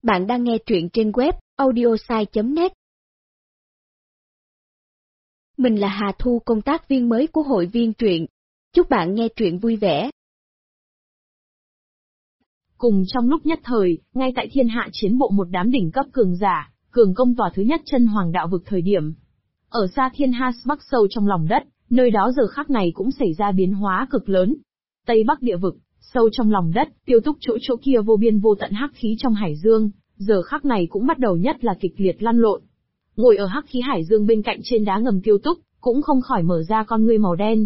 Bạn đang nghe truyện trên web audiosai.net. Mình là Hà Thu, công tác viên mới của hội viên truyện. Chúc bạn nghe truyện vui vẻ. Cùng trong lúc nhất thời, ngay tại thiên hạ chiến bộ một đám đỉnh cấp cường giả, cường công tòa thứ nhất chân hoàng đạo vực thời điểm. Ở xa thiên ha bắc sâu trong lòng đất, nơi đó giờ khắc này cũng xảy ra biến hóa cực lớn. Tây Bắc địa vực, sâu trong lòng đất, Tiêu Túc chỗ kia vô biên vô tận hắc khí trong hải dương, giờ khắc này cũng bắt đầu nhất là kịch liệt lăn lộn. Ngồi ở hắc khí hải dương bên cạnh trên đá ngầm Tiêu Túc, cũng không khỏi mở ra con ngươi màu đen.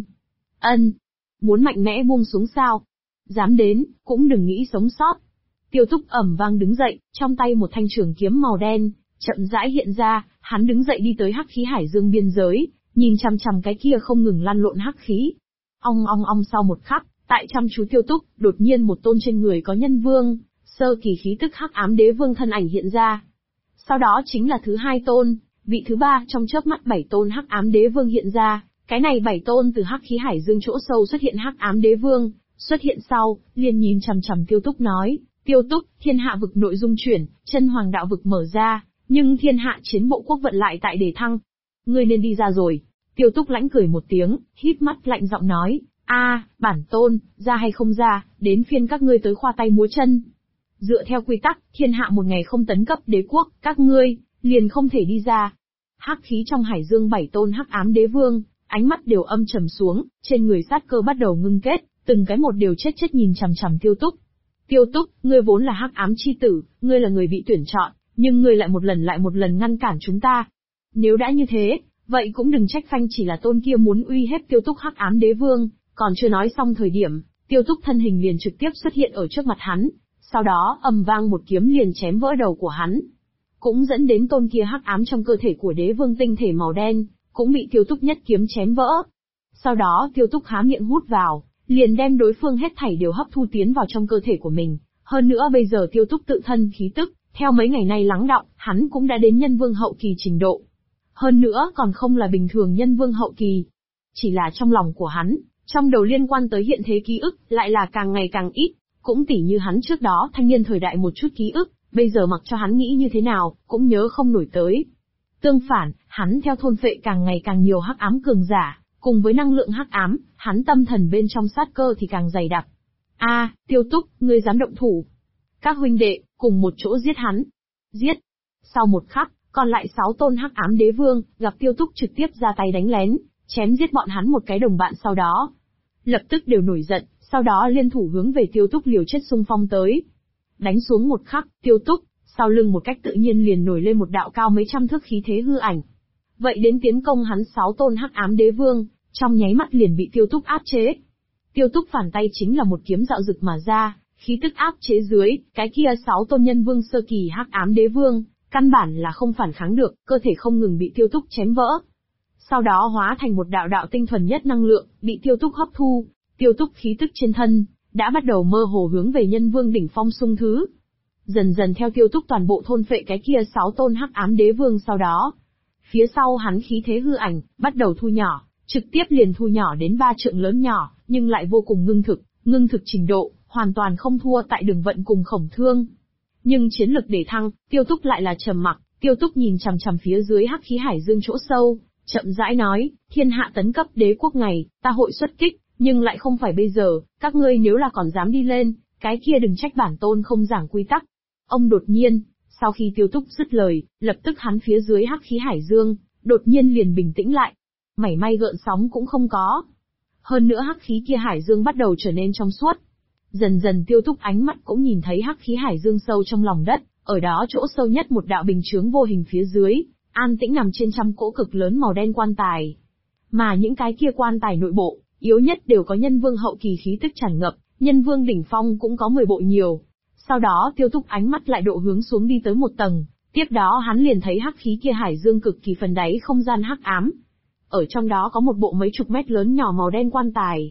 Muốn mạnh mẽ buông xuống sao? Dám đến, cũng đừng nghĩ sống sót. Tiêu Túc ầm vang đứng dậy, trong tay một thanh trường kiếm màu đen, chậm rãi hiện ra, hắn đứng dậy đi tới hắc khí hải dương biên giới, nhìn chằm chằm cái kia không ngừng lăn lộn hắc khí. Ong ong ong, sau một khắc, tại chăm chú Tiêu Túc, đột nhiên một tôn trên người có nhân vương, sơ kỳ khí tức hắc ám đế vương thân ảnh hiện ra. Sau đó chính là thứ hai tôn, vị thứ ba, trong chớp mắt 7 tôn hắc ám đế vương hiện ra, cái này 7 tôn từ hắc khí hải dương chỗ sâu xuất hiện hắc ám đế vương, xuất hiện sau, liền nhìn chằm chằm Tiêu Túc nói, Tiêu Túc, thiên hạ vực nội dung chuyển, chân hoàng đạo vực mở ra, nhưng thiên hạ chiến bộ quốc vận lại tại đề thăng. Ngươi nên đi ra rồi. Tiêu Túc lãnh cười một tiếng, híp mắt lạnh giọng nói, bản tôn, ra hay không ra, đến phiên các ngươi tới khoa tay múa chân. Dựa theo quy tắc, thiên hạ một ngày không tấn cấp đế quốc, các ngươi, liền không thể đi ra. Hắc khí trong hải dương 7 tôn hắc ám đế vương, ánh mắt đều âm trầm xuống, trên người sát cơ bắt đầu ngưng kết, từng cái một đều chết nhìn chằm chằm Tiêu Túc. Tiêu Túc, ngươi vốn là hắc ám chi tử, ngươi là người bị tuyển chọn, nhưng ngươi lại một lần ngăn cản chúng ta. Nếu đã như thế, vậy cũng đừng trách phanh chỉ là tôn kia muốn uy hiếp Tiêu Túc hắc ám đế vương, còn chưa nói xong thời điểm, Tiêu Túc thân hình liền trực tiếp xuất hiện ở trước mặt hắn, sau đó ầm vang một kiếm liền chém vỡ đầu của hắn. Cũng dẫn đến tôn kia hắc ám trong cơ thể của đế vương tinh thể màu đen, cũng bị Tiêu Túc nhất kiếm chém vỡ. Sau đó Tiêu Túc há miệng hút vào, liền đem đối phương hết thảy đều hấp thu tiến vào trong cơ thể của mình. Hơn nữa bây giờ Tiêu Túc tự thân khí tức, theo mấy ngày nay lắng đọng, hắn cũng đã đến nhân vương hậu kỳ trình độ. Hơn nữa còn không là bình thường nhân vương hậu kỳ. Chỉ là trong lòng của hắn, trong đầu liên quan tới hiện thế ký ức, lại là càng ngày càng ít. Cũng tỉ như hắn trước đó thanh niên thời đại một chút ký ức, bây giờ mặc cho hắn nghĩ như thế nào, cũng nhớ không nổi tới. Tương phản, hắn theo thôn phệ càng ngày càng nhiều hắc ám cường giả, cùng với năng lượng hắc ám, hắn tâm thần bên trong sát cơ thì càng dày đặc. Tiêu Túc, ngươi dám động thủ. Các huynh đệ, cùng một chỗ giết hắn. Giết. Sau một khắc, còn lại 6 tôn hắc ám đế vương, gặp Tiêu Túc trực tiếp ra tay đánh lén, chém giết bọn hắn một cái đồng bạn sau đó. Lập tức đều nổi giận, sau đó liên thủ hướng về Tiêu Túc liều chết xung phong tới. Đánh xuống một khắc, Tiêu Túc, sau lưng một cách tự nhiên liền nổi lên một đạo cao mấy trăm thước khí thế hư ảnh. Vậy đến tiến công hắn 6 tôn hắc ám đế vương, trong nháy mắt liền bị Tiêu Túc áp chế. Tiêu Túc phản tay chính là một kiếm dạo dực mà ra, khí tức áp chế dưới, cái kia 6 tôn nhân vương sơ kỳ hắc ám đế vương, căn bản là không phản kháng được, cơ thể không ngừng bị Tiêu Túc chém vỡ. Sau đó hóa thành một đạo tinh thuần nhất năng lượng, bị Tiêu Túc hấp thu. Tiêu Túc khí tức trên thân, đã bắt đầu mơ hồ hướng về nhân vương đỉnh phong xung thứ. Dần dần theo Tiêu Túc toàn bộ thôn phệ cái kia 6 tôn hắc ám đế vương sau đó. Phía sau hắn khí thế hư ảnh, bắt đầu thu nhỏ, trực tiếp liền thu nhỏ đến 3 trượng lớn nhỏ, nhưng lại vô cùng ngưng thực trình độ, hoàn toàn không thua tại Đường Vận cùng Khổng Thương. Nhưng chiến lực để thăng, Tiêu Túc lại là trầm mặc, Tiêu Túc nhìn chằm chằm phía dưới hắc khí hải dương chỗ sâu, chậm rãi nói, thiên hạ tấn cấp đế quốc ngày, ta hội xuất kích. Nhưng lại không phải bây giờ, các ngươi nếu là còn dám đi lên, cái kia đừng trách bản tôn không giảng quy tắc. Ông đột nhiên, sau khi Tiêu Túc dứt lời, lập tức hắn phía dưới hắc khí hải dương, đột nhiên liền bình tĩnh lại. Mảy may gợn sóng cũng không có. Hơn nữa hắc khí kia hải dương bắt đầu trở nên trong suốt. Dần dần Tiêu Túc ánh mắt cũng nhìn thấy hắc khí hải dương sâu trong lòng đất, ở đó chỗ sâu nhất một đạo bình chướng vô hình phía dưới, an tĩnh nằm trên trăm cỗ cực lớn màu đen quan tài. Mà những cái kia quan tài nội bộ, yếu nhất đều có nhân vương hậu kỳ khí tức tràn ngập, nhân vương đỉnh phong cũng có 10 bộ nhiều. Sau đó Tiêu Túc ánh mắt lại độ hướng xuống đi tới một tầng, tiếp đó hắn liền thấy hắc khí kia hải dương cực kỳ phần đáy không gian hắc ám. Ở trong đó có một bộ mấy chục mét lớn nhỏ màu đen quan tài.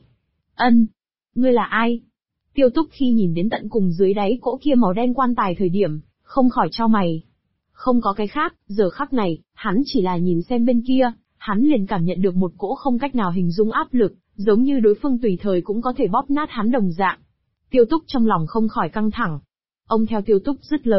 Ngươi là ai? Tiêu Túc khi nhìn đến tận cùng dưới đáy cỗ kia màu đen quan tài thời điểm, không khỏi chau mày. Không có cái khác, giờ khắc này, hắn chỉ là nhìn xem bên kia, hắn liền cảm nhận được một cỗ không cách nào hình dung áp lực, giống như đối phương tùy thời cũng có thể bóp nát hắn đồng dạng. Tiêu Túc trong lòng không khỏi căng thẳng. Ông theo Tiêu Túc dứt lời,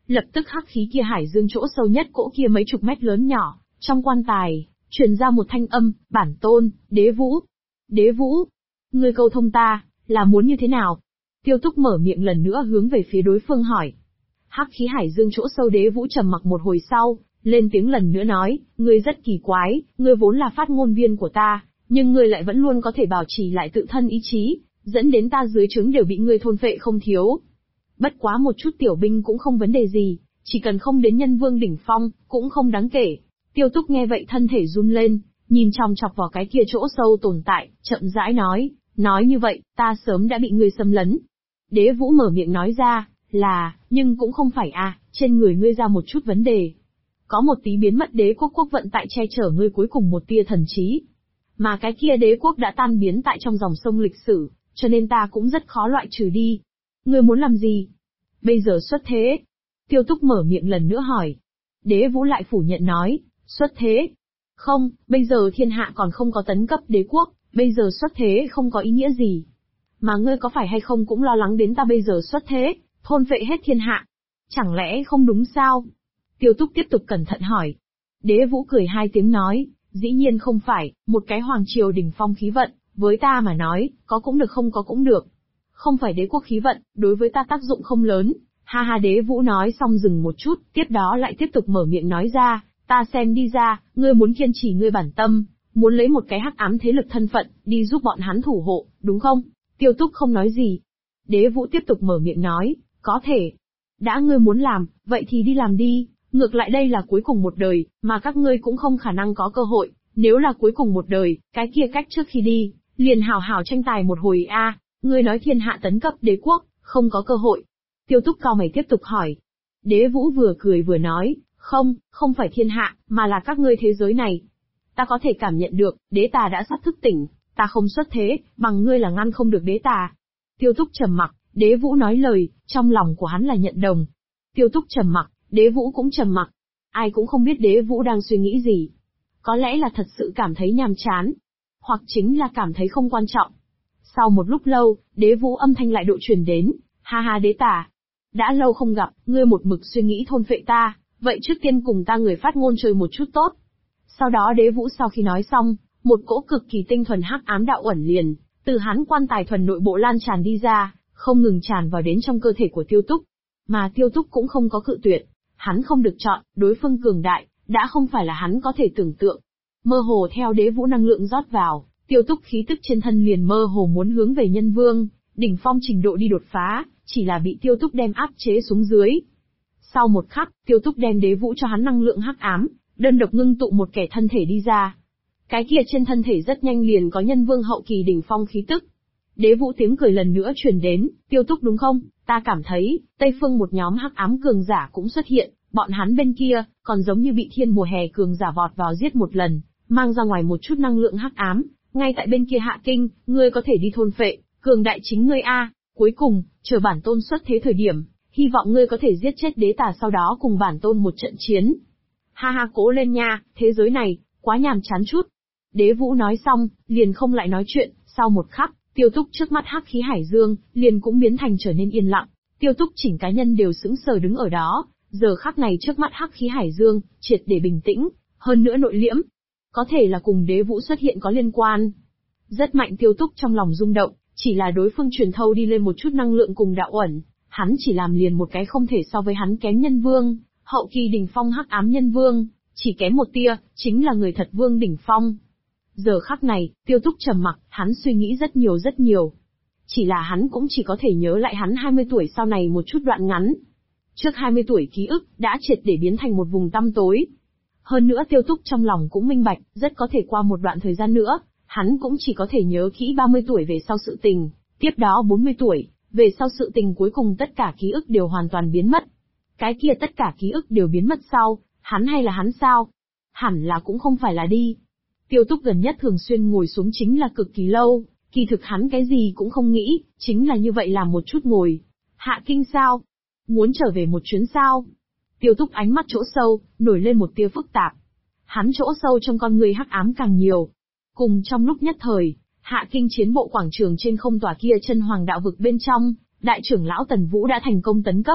Lập tức hắc khí kia hải dương chỗ sâu nhất cỗ kia mấy chục mét lớn nhỏ, trong quan tài, truyền ra một thanh âm, bản tôn, đế vũ. Đế vũ, ngươi câu thông ta, là muốn như thế nào? Tiêu Túc mở miệng lần nữa hướng về phía đối phương hỏi. Hắc khí hải dương chỗ sâu đế vũ trầm mặc một hồi sau, lên tiếng lần nữa nói, ngươi rất kỳ quái, ngươi vốn là phát ngôn viên của ta, nhưng ngươi lại vẫn luôn có thể bảo trì lại tự thân ý chí, dẫn đến ta dưới trướng đều bị ngươi thôn phệ không thiếu. Bất quá một chút tiểu binh cũng không vấn đề gì, chỉ cần không đến nhân vương đỉnh phong, cũng không đáng kể. Tiêu Túc nghe vậy thân thể run lên, nhìn chòng chọc vào cái kia chỗ sâu tồn tại, chậm rãi nói như vậy, ta sớm đã bị ngươi xâm lấn. Đế Vũ mở miệng nói ra, nhưng cũng không phải trên người ngươi ra một chút vấn đề. Có một tí biến mất đế quốc vận tại che chở ngươi cuối cùng một tia thần trí. Mà cái kia đế quốc đã tan biến tại trong dòng sông lịch sử, cho nên ta cũng rất khó loại trừ đi. Ngươi muốn làm gì? Bây giờ xuất thế. Tiêu Túc mở miệng lần nữa hỏi. Đế Vũ lại phủ nhận nói, xuất thế. Không, bây giờ thiên hạ còn không có tấn cấp đế quốc, bây giờ xuất thế không có ý nghĩa gì. Mà ngươi có phải hay không cũng lo lắng đến ta bây giờ xuất thế, thôn phệ hết thiên hạ. Chẳng lẽ không đúng sao? Tiêu Túc tiếp tục cẩn thận hỏi. Đế Vũ cười hai tiếng nói, dĩ nhiên không phải, một cái hoàng triều đỉnh phong khí vận, với ta mà nói, có cũng được không có cũng được. Không phải đế quốc khí vận, đối với ta tác dụng không lớn. Ha ha, Đế Vũ nói xong dừng một chút, tiếp đó lại tiếp tục mở miệng nói ra, ta xem đi ra, ngươi muốn kiên trì ngươi bản tâm, muốn lấy một cái hắc ám thế lực thân phận, đi giúp bọn hắn thủ hộ, đúng không? Tiêu Túc không nói gì. Đế Vũ tiếp tục mở miệng nói, có thể. Đã ngươi muốn làm, vậy thì đi làm đi, ngược lại đây là cuối cùng một đời, mà các ngươi cũng không khả năng có cơ hội, nếu là cuối cùng một đời, cái kia cách trước khi đi, liền hảo hảo tranh tài một hồi ngươi nói thiên hạ tấn cấp đế quốc, không có cơ hội. Tiêu Túc cau mày tiếp tục hỏi. Đế Vũ vừa cười vừa nói, không phải thiên hạ, mà là các ngươi thế giới này. Ta có thể cảm nhận được, đế tà đã sắp thức tỉnh, ta không xuất thế, bằng ngươi là ngăn không được đế tà. Tiêu Túc trầm mặc, Đế Vũ nói lời, trong lòng của hắn là nhận đồng. Tiêu Túc trầm mặc, Đế Vũ cũng trầm mặc. Ai cũng không biết Đế Vũ đang suy nghĩ gì. Có lẽ là thật sự cảm thấy nhàm chán, hoặc chính là cảm thấy không quan trọng. Sau một lúc lâu, Đế Vũ âm thanh lại độ truyền đến, ha ha đế tà. Đã lâu không gặp, ngươi một mực suy nghĩ thôn phệ ta, vậy trước tiên cùng ta người phát ngôn chơi một chút tốt. Sau đó Đế Vũ sau khi nói xong, một cỗ cực kỳ tinh thuần hắc ám đạo uẩn liền, từ hắn quan tài thuần nội bộ lan tràn đi ra, không ngừng tràn vào đến trong cơ thể của Tiêu Túc. Mà Tiêu Túc cũng không có cự tuyệt, hắn không được chọn, đối phương cường đại, đã không phải là hắn có thể tưởng tượng. Mơ hồ theo Đế Vũ năng lượng rót vào, Tiêu Túc khí tức trên thân liền mơ hồ muốn hướng về nhân vương, đỉnh phong trình độ đi đột phá, chỉ là bị Tiêu Túc đem áp chế xuống dưới. Sau một khắc, Tiêu Túc đem Đế Vũ cho hắn năng lượng hắc ám, đơn độc ngưng tụ một kẻ thân thể đi ra. Cái kia trên thân thể rất nhanh liền có nhân vương hậu kỳ đỉnh phong khí tức. Đế Vũ tiếng cười lần nữa truyền đến, Tiêu Túc đúng không? Ta cảm thấy, Tây Phương một nhóm hắc ám cường giả cũng xuất hiện, bọn hắn bên kia, còn giống như bị thiên mùa hè cường giả vọt vào giết một lần, mang ra ngoài một chút năng lượng hắc ám, ngay tại bên kia hạ kinh, ngươi có thể đi thôn phệ, cường đại chính ngươi cuối cùng, chờ bản tôn xuất thế thời điểm, hy vọng ngươi có thể giết chết đế tà sau đó cùng bản tôn một trận chiến. Ha ha cố lên nha, thế giới này, quá nhàm chán chút. Đế Vũ nói xong, liền không lại nói chuyện, sau một khắc, Tiêu Túc trước mắt hắc khí hải dương, liền cũng biến thành trở nên yên lặng. Tiêu Túc chỉnh cá nhân đều sững sờ đứng ở đó, giờ khắc này trước mắt hắc khí hải dương, triệt để bình tĩnh, hơn nữa nội liễm. Có thể là cùng Đế Vũ xuất hiện có liên quan. Rất mạnh Tiêu Túc trong lòng rung động, chỉ là đối phương truyền thâu đi lên một chút năng lượng cùng đạo uẩn, hắn chỉ làm liền một cái không thể so với hắn kém nhân vương, hậu kỳ đỉnh phong hắc ám nhân vương, chỉ kém một tia, chính là người thật vương đỉnh phong. Giờ khắc này, Tiêu Túc trầm mặc, hắn suy nghĩ rất nhiều. Chỉ là hắn cũng chỉ có thể nhớ lại hắn 20 tuổi sau này một chút đoạn ngắn. Trước 20 tuổi ký ức, đã triệt để biến thành một vùng tăm tối. Hơn nữa Tiêu Túc trong lòng cũng minh bạch, rất có thể qua một đoạn thời gian nữa, hắn cũng chỉ có thể nhớ kỹ 30 tuổi về sau sự tình, tiếp đó 40 tuổi, về sau sự tình cuối cùng tất cả ký ức đều hoàn toàn biến mất. Cái kia tất cả ký ức đều biến mất sau, hắn hay là hắn sao? Hẳn là cũng không phải là đi. Tiêu Túc gần nhất thường xuyên ngồi xuống chính là cực kỳ lâu, kỳ thực hắn cái gì cũng không nghĩ, chính là như vậy làm một chút ngồi. Hạ kinh sao? Muốn trở về một chuyến sao? Tiêu Túc ánh mắt chỗ sâu, nổi lên một tia phức tạp. Hắn chỗ sâu trong con người hắc ám càng nhiều. Cùng trong lúc nhất thời, Hạ kinh chiến bộ quảng trường trên không tòa kia chân hoàng đạo vực bên trong, đại trưởng lão Tần Vũ đã thành công tấn cấp.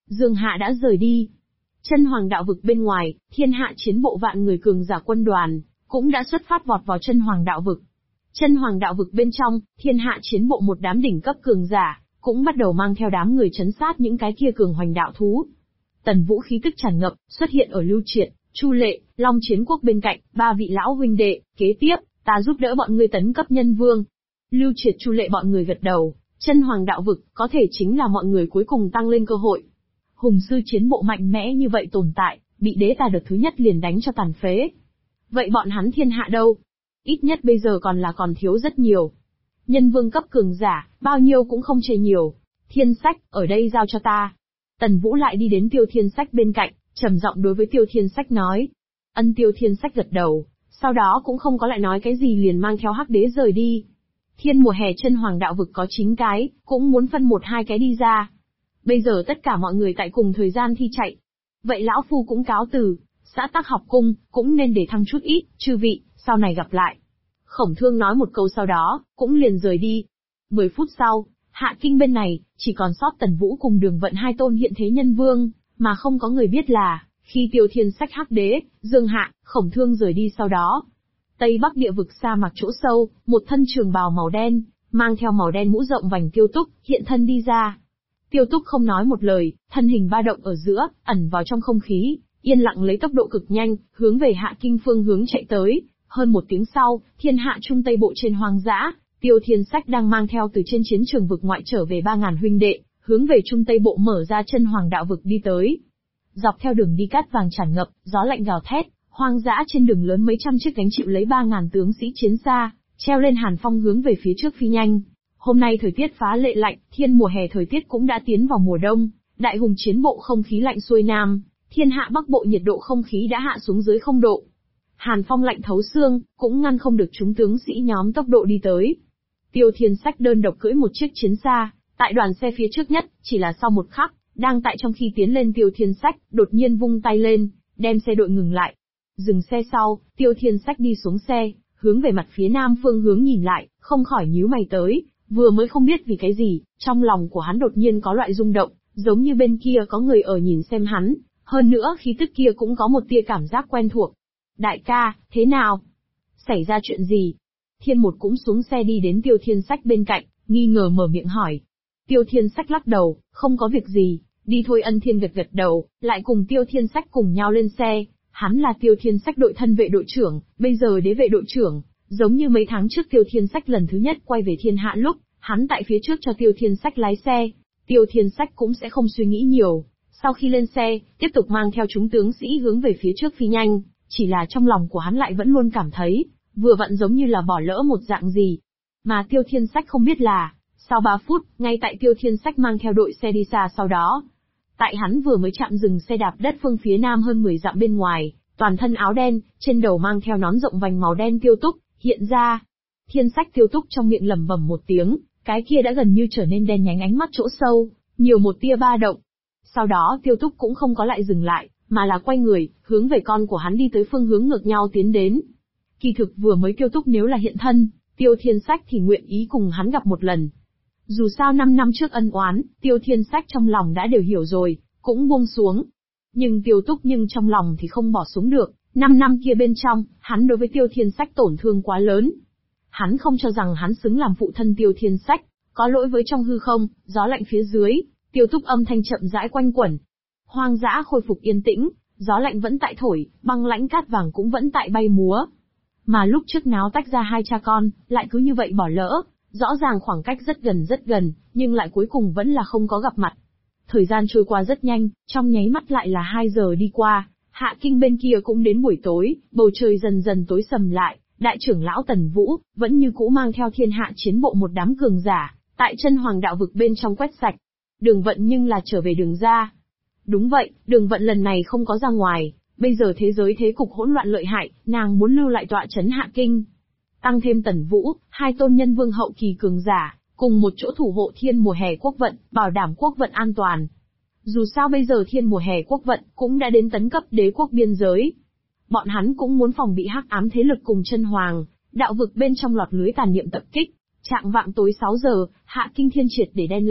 Dương Hạ đã rời đi. Chân Hoàng đạo vực bên ngoài, thiên hạ chiến bộ vạn người cường giả quân đoàn, cũng đã xuất phát vọt vào chân Hoàng đạo vực. Chân Hoàng đạo vực bên trong, thiên hạ chiến bộ một đám đỉnh cấp cường giả, cũng bắt đầu mang theo đám người trấn sát những cái kia cường hoành đạo thú. Tần Vũ khí tức tràn ngập, xuất hiện ở Lưu Triệt, Chu Lệ, Long Chiến Quốc bên cạnh, ba vị lão huynh đệ, kế tiếp, ta giúp đỡ bọn ngươi tấn cấp nhân vương. Lưu Triệt Chu Lệ bọn người gật đầu, chân Hoàng đạo vực, có thể chính là mọi người cuối cùng tăng lên cơ hội. Hùng sư chiến bộ mạnh mẽ như vậy tồn tại, bị đế tà đợt thứ nhất liền đánh cho tàn phế. Vậy bọn hắn thiên hạ đâu? Ít nhất bây giờ còn thiếu rất nhiều. Nhân vương cấp cường giả, bao nhiêu cũng không chê nhiều. Thiên Sách, ở đây giao cho ta. Tần Vũ lại đi đến Tiêu Thiên Sách bên cạnh, trầm giọng đối với Tiêu Thiên Sách nói. Tiêu Thiên Sách gật đầu, sau đó cũng không có lại nói cái gì liền mang theo Hắc Đế rời đi. Thiên mùa hè chân Hoàng đạo vực có 9 cái, cũng muốn phân 1-2 cái đi ra. Bây giờ tất cả mọi người tại cùng thời gian thi chạy. Vậy lão phu cũng cáo từ, xã Tắc học cung, cũng nên để thăng chút ít, chư vị, sau này gặp lại. Khổng Thương nói một câu sau đó, cũng liền rời đi. 10 phút sau, Hạ Kinh bên này, chỉ còn sót Tần Vũ cùng Đường Vận hai tôn hiện thế nhân vương, mà không có người biết là, khi Tiêu Thiên Sách Hắc Đế, Dương Hạ, Khổng Thương rời đi sau đó. Tây Bắc địa vực sa mạc chỗ sâu, một thân trường bào màu đen, mang theo màu đen mũ rộng vành Tiêu Túc, hiện thân đi ra. Tiêu Túc không nói một lời, thân hình ba động ở giữa, ẩn vào trong không khí, yên lặng lấy tốc độ cực nhanh, hướng về Hạ Kinh phương hướng chạy tới. Hơn một tiếng sau, thiên hạ trung tây bộ trên hoang dã, Tiêu Thiên Sách đang mang theo từ trên chiến trường vực ngoại trở về 3.000 huynh đệ, hướng về trung tây bộ mở ra chân Hoàng đạo vực đi tới. Dọc theo đường đi cát vàng tràn ngập, gió lạnh gào thét, hoang dã trên đường lớn mấy trăm chiếc gánh chịu lấy 3.000 tướng sĩ chiến xa, treo lên hàn phong hướng về phía trước phi nhanh. Hôm nay thời tiết phá lệ lạnh, thiên mùa hè thời tiết cũng đã tiến vào mùa đông, đại hùng chiến bộ không khí lạnh xuôi nam, thiên hạ bắc bộ nhiệt độ không khí đã hạ xuống dưới 0 độ. Hàn phong lạnh thấu xương, cũng ngăn không được chúng tướng sĩ nhóm tốc độ đi tới. Tiêu Thiên Sách đơn độc cưỡi một chiếc chiến xa, tại đoàn xe phía trước nhất, chỉ là sau một khắc, đang tại trong khi tiến lên Tiêu Thiên Sách, đột nhiên vung tay lên, đem xe đội ngừng lại. Dừng xe sau, Tiêu Thiên Sách đi xuống xe, hướng về mặt phía nam phương hướng nhìn lại, không khỏi nhíu mày tới, vừa mới không biết vì cái gì, trong lòng của hắn đột nhiên có loại rung động, giống như bên kia có người ở nhìn xem hắn, hơn nữa khí tức kia cũng có một tia cảm giác quen thuộc. Đại ca, thế nào? Xảy ra chuyện gì? Thiên Một cũng xuống xe đi đến Tiêu Thiên Sách bên cạnh, nghi ngờ mở miệng hỏi. Tiêu Thiên Sách lắc đầu, không có việc gì, đi thôi. Ân Thiên gật gật đầu, lại cùng Tiêu Thiên Sách cùng nhau lên xe. Hắn là Tiêu Thiên Sách đội thân vệ đội trưởng, bây giờ đế vệ đội trưởng, giống như mấy tháng trước Tiêu Thiên Sách lần thứ nhất quay về thiên hạ lúc, hắn tại phía trước cho Tiêu Thiên Sách lái xe. Tiêu Thiên Sách cũng sẽ không suy nghĩ nhiều, sau khi lên xe, tiếp tục mang theo chúng tướng sĩ hướng về phía trước phi nhanh, chỉ là trong lòng của hắn lại vẫn luôn cảm thấy, vừa vặn giống như là bỏ lỡ một dạng gì. Mà Tiêu Thiên Sách không biết là, sau 3 phút, ngay tại Tiêu Thiên Sách mang theo đội xe đi xa sau đó, tại hắn vừa mới chạm dừng xe đạp đất phương phía nam hơn 10 dặm bên ngoài, toàn thân áo đen, trên đầu mang theo nón rộng vành màu đen Tiêu Túc, hiện ra. Thiên Sách Tiêu Túc trong miệng lẩm bẩm một tiếng, cái kia đã gần như trở nên đen nhánh, ánh mắt chỗ sâu, nhiều một tia ba động. Sau đó Tiêu Túc cũng không có lại dừng lại, mà là quay người, hướng về con của hắn đi tới phương hướng ngược nhau tiến đến. Kỳ thực vừa mới Tiêu Túc nếu là hiện thân, Tiêu Thiên Sách thì nguyện ý cùng hắn gặp một lần. Dù sao 5 năm trước ân oán, Tiêu Thiên Sách trong lòng đã đều hiểu rồi, cũng buông xuống. Nhưng Tiêu Túc trong lòng thì không bỏ xuống được, 5 năm kia bên trong, hắn đối với Tiêu Thiên Sách tổn thương quá lớn. Hắn không cho rằng hắn xứng làm phụ thân Tiêu Thiên Sách, có lỗi với trong hư không, gió lạnh phía dưới, Tiêu Túc âm thanh chậm rãi quanh quẩn. Hoang dã khôi phục yên tĩnh, gió lạnh vẫn tại thổi, băng lãnh cát vàng cũng vẫn tại bay múa. Mà lúc trước náo tách ra hai cha con, lại cứ như vậy bỏ lỡ, rõ ràng khoảng cách rất gần, nhưng lại cuối cùng vẫn là không có gặp mặt. Thời gian trôi qua rất nhanh, trong nháy mắt lại là 2 giờ đi qua, Hạ Kinh bên kia cũng đến buổi tối, bầu trời dần dần tối sầm lại, đại trưởng lão Tần Vũ, vẫn như cũ mang theo thiên hạ chiến bộ một đám cường giả, tại chân Hoàng đạo vực bên trong quét sạch. Đường Vận nhưng là trở về đường ra. Đúng vậy, Đường Vận lần này không có ra ngoài, bây giờ thế giới thế cục hỗn loạn lợi hại, nàng muốn lưu lại tọa trấn Hạ Kinh. Tăng thêm Tần Vũ, 2 tôn nhân vương hậu kỳ cường giả, cùng một chỗ thủ hộ thiên mùa hè quốc vận, bảo đảm quốc vận an toàn. Dù sao bây giờ thiên mùa hè quốc vận cũng đã đến tấn cấp đế quốc biên giới. Bọn hắn cũng muốn phòng bị hắc ám thế lực cùng chân Hoàng, đạo vực bên trong lọt lưới tàn niệm tập kích. Trạng vạng tối 6 giờ, Hạ Kinh thiên triệt để đen lại,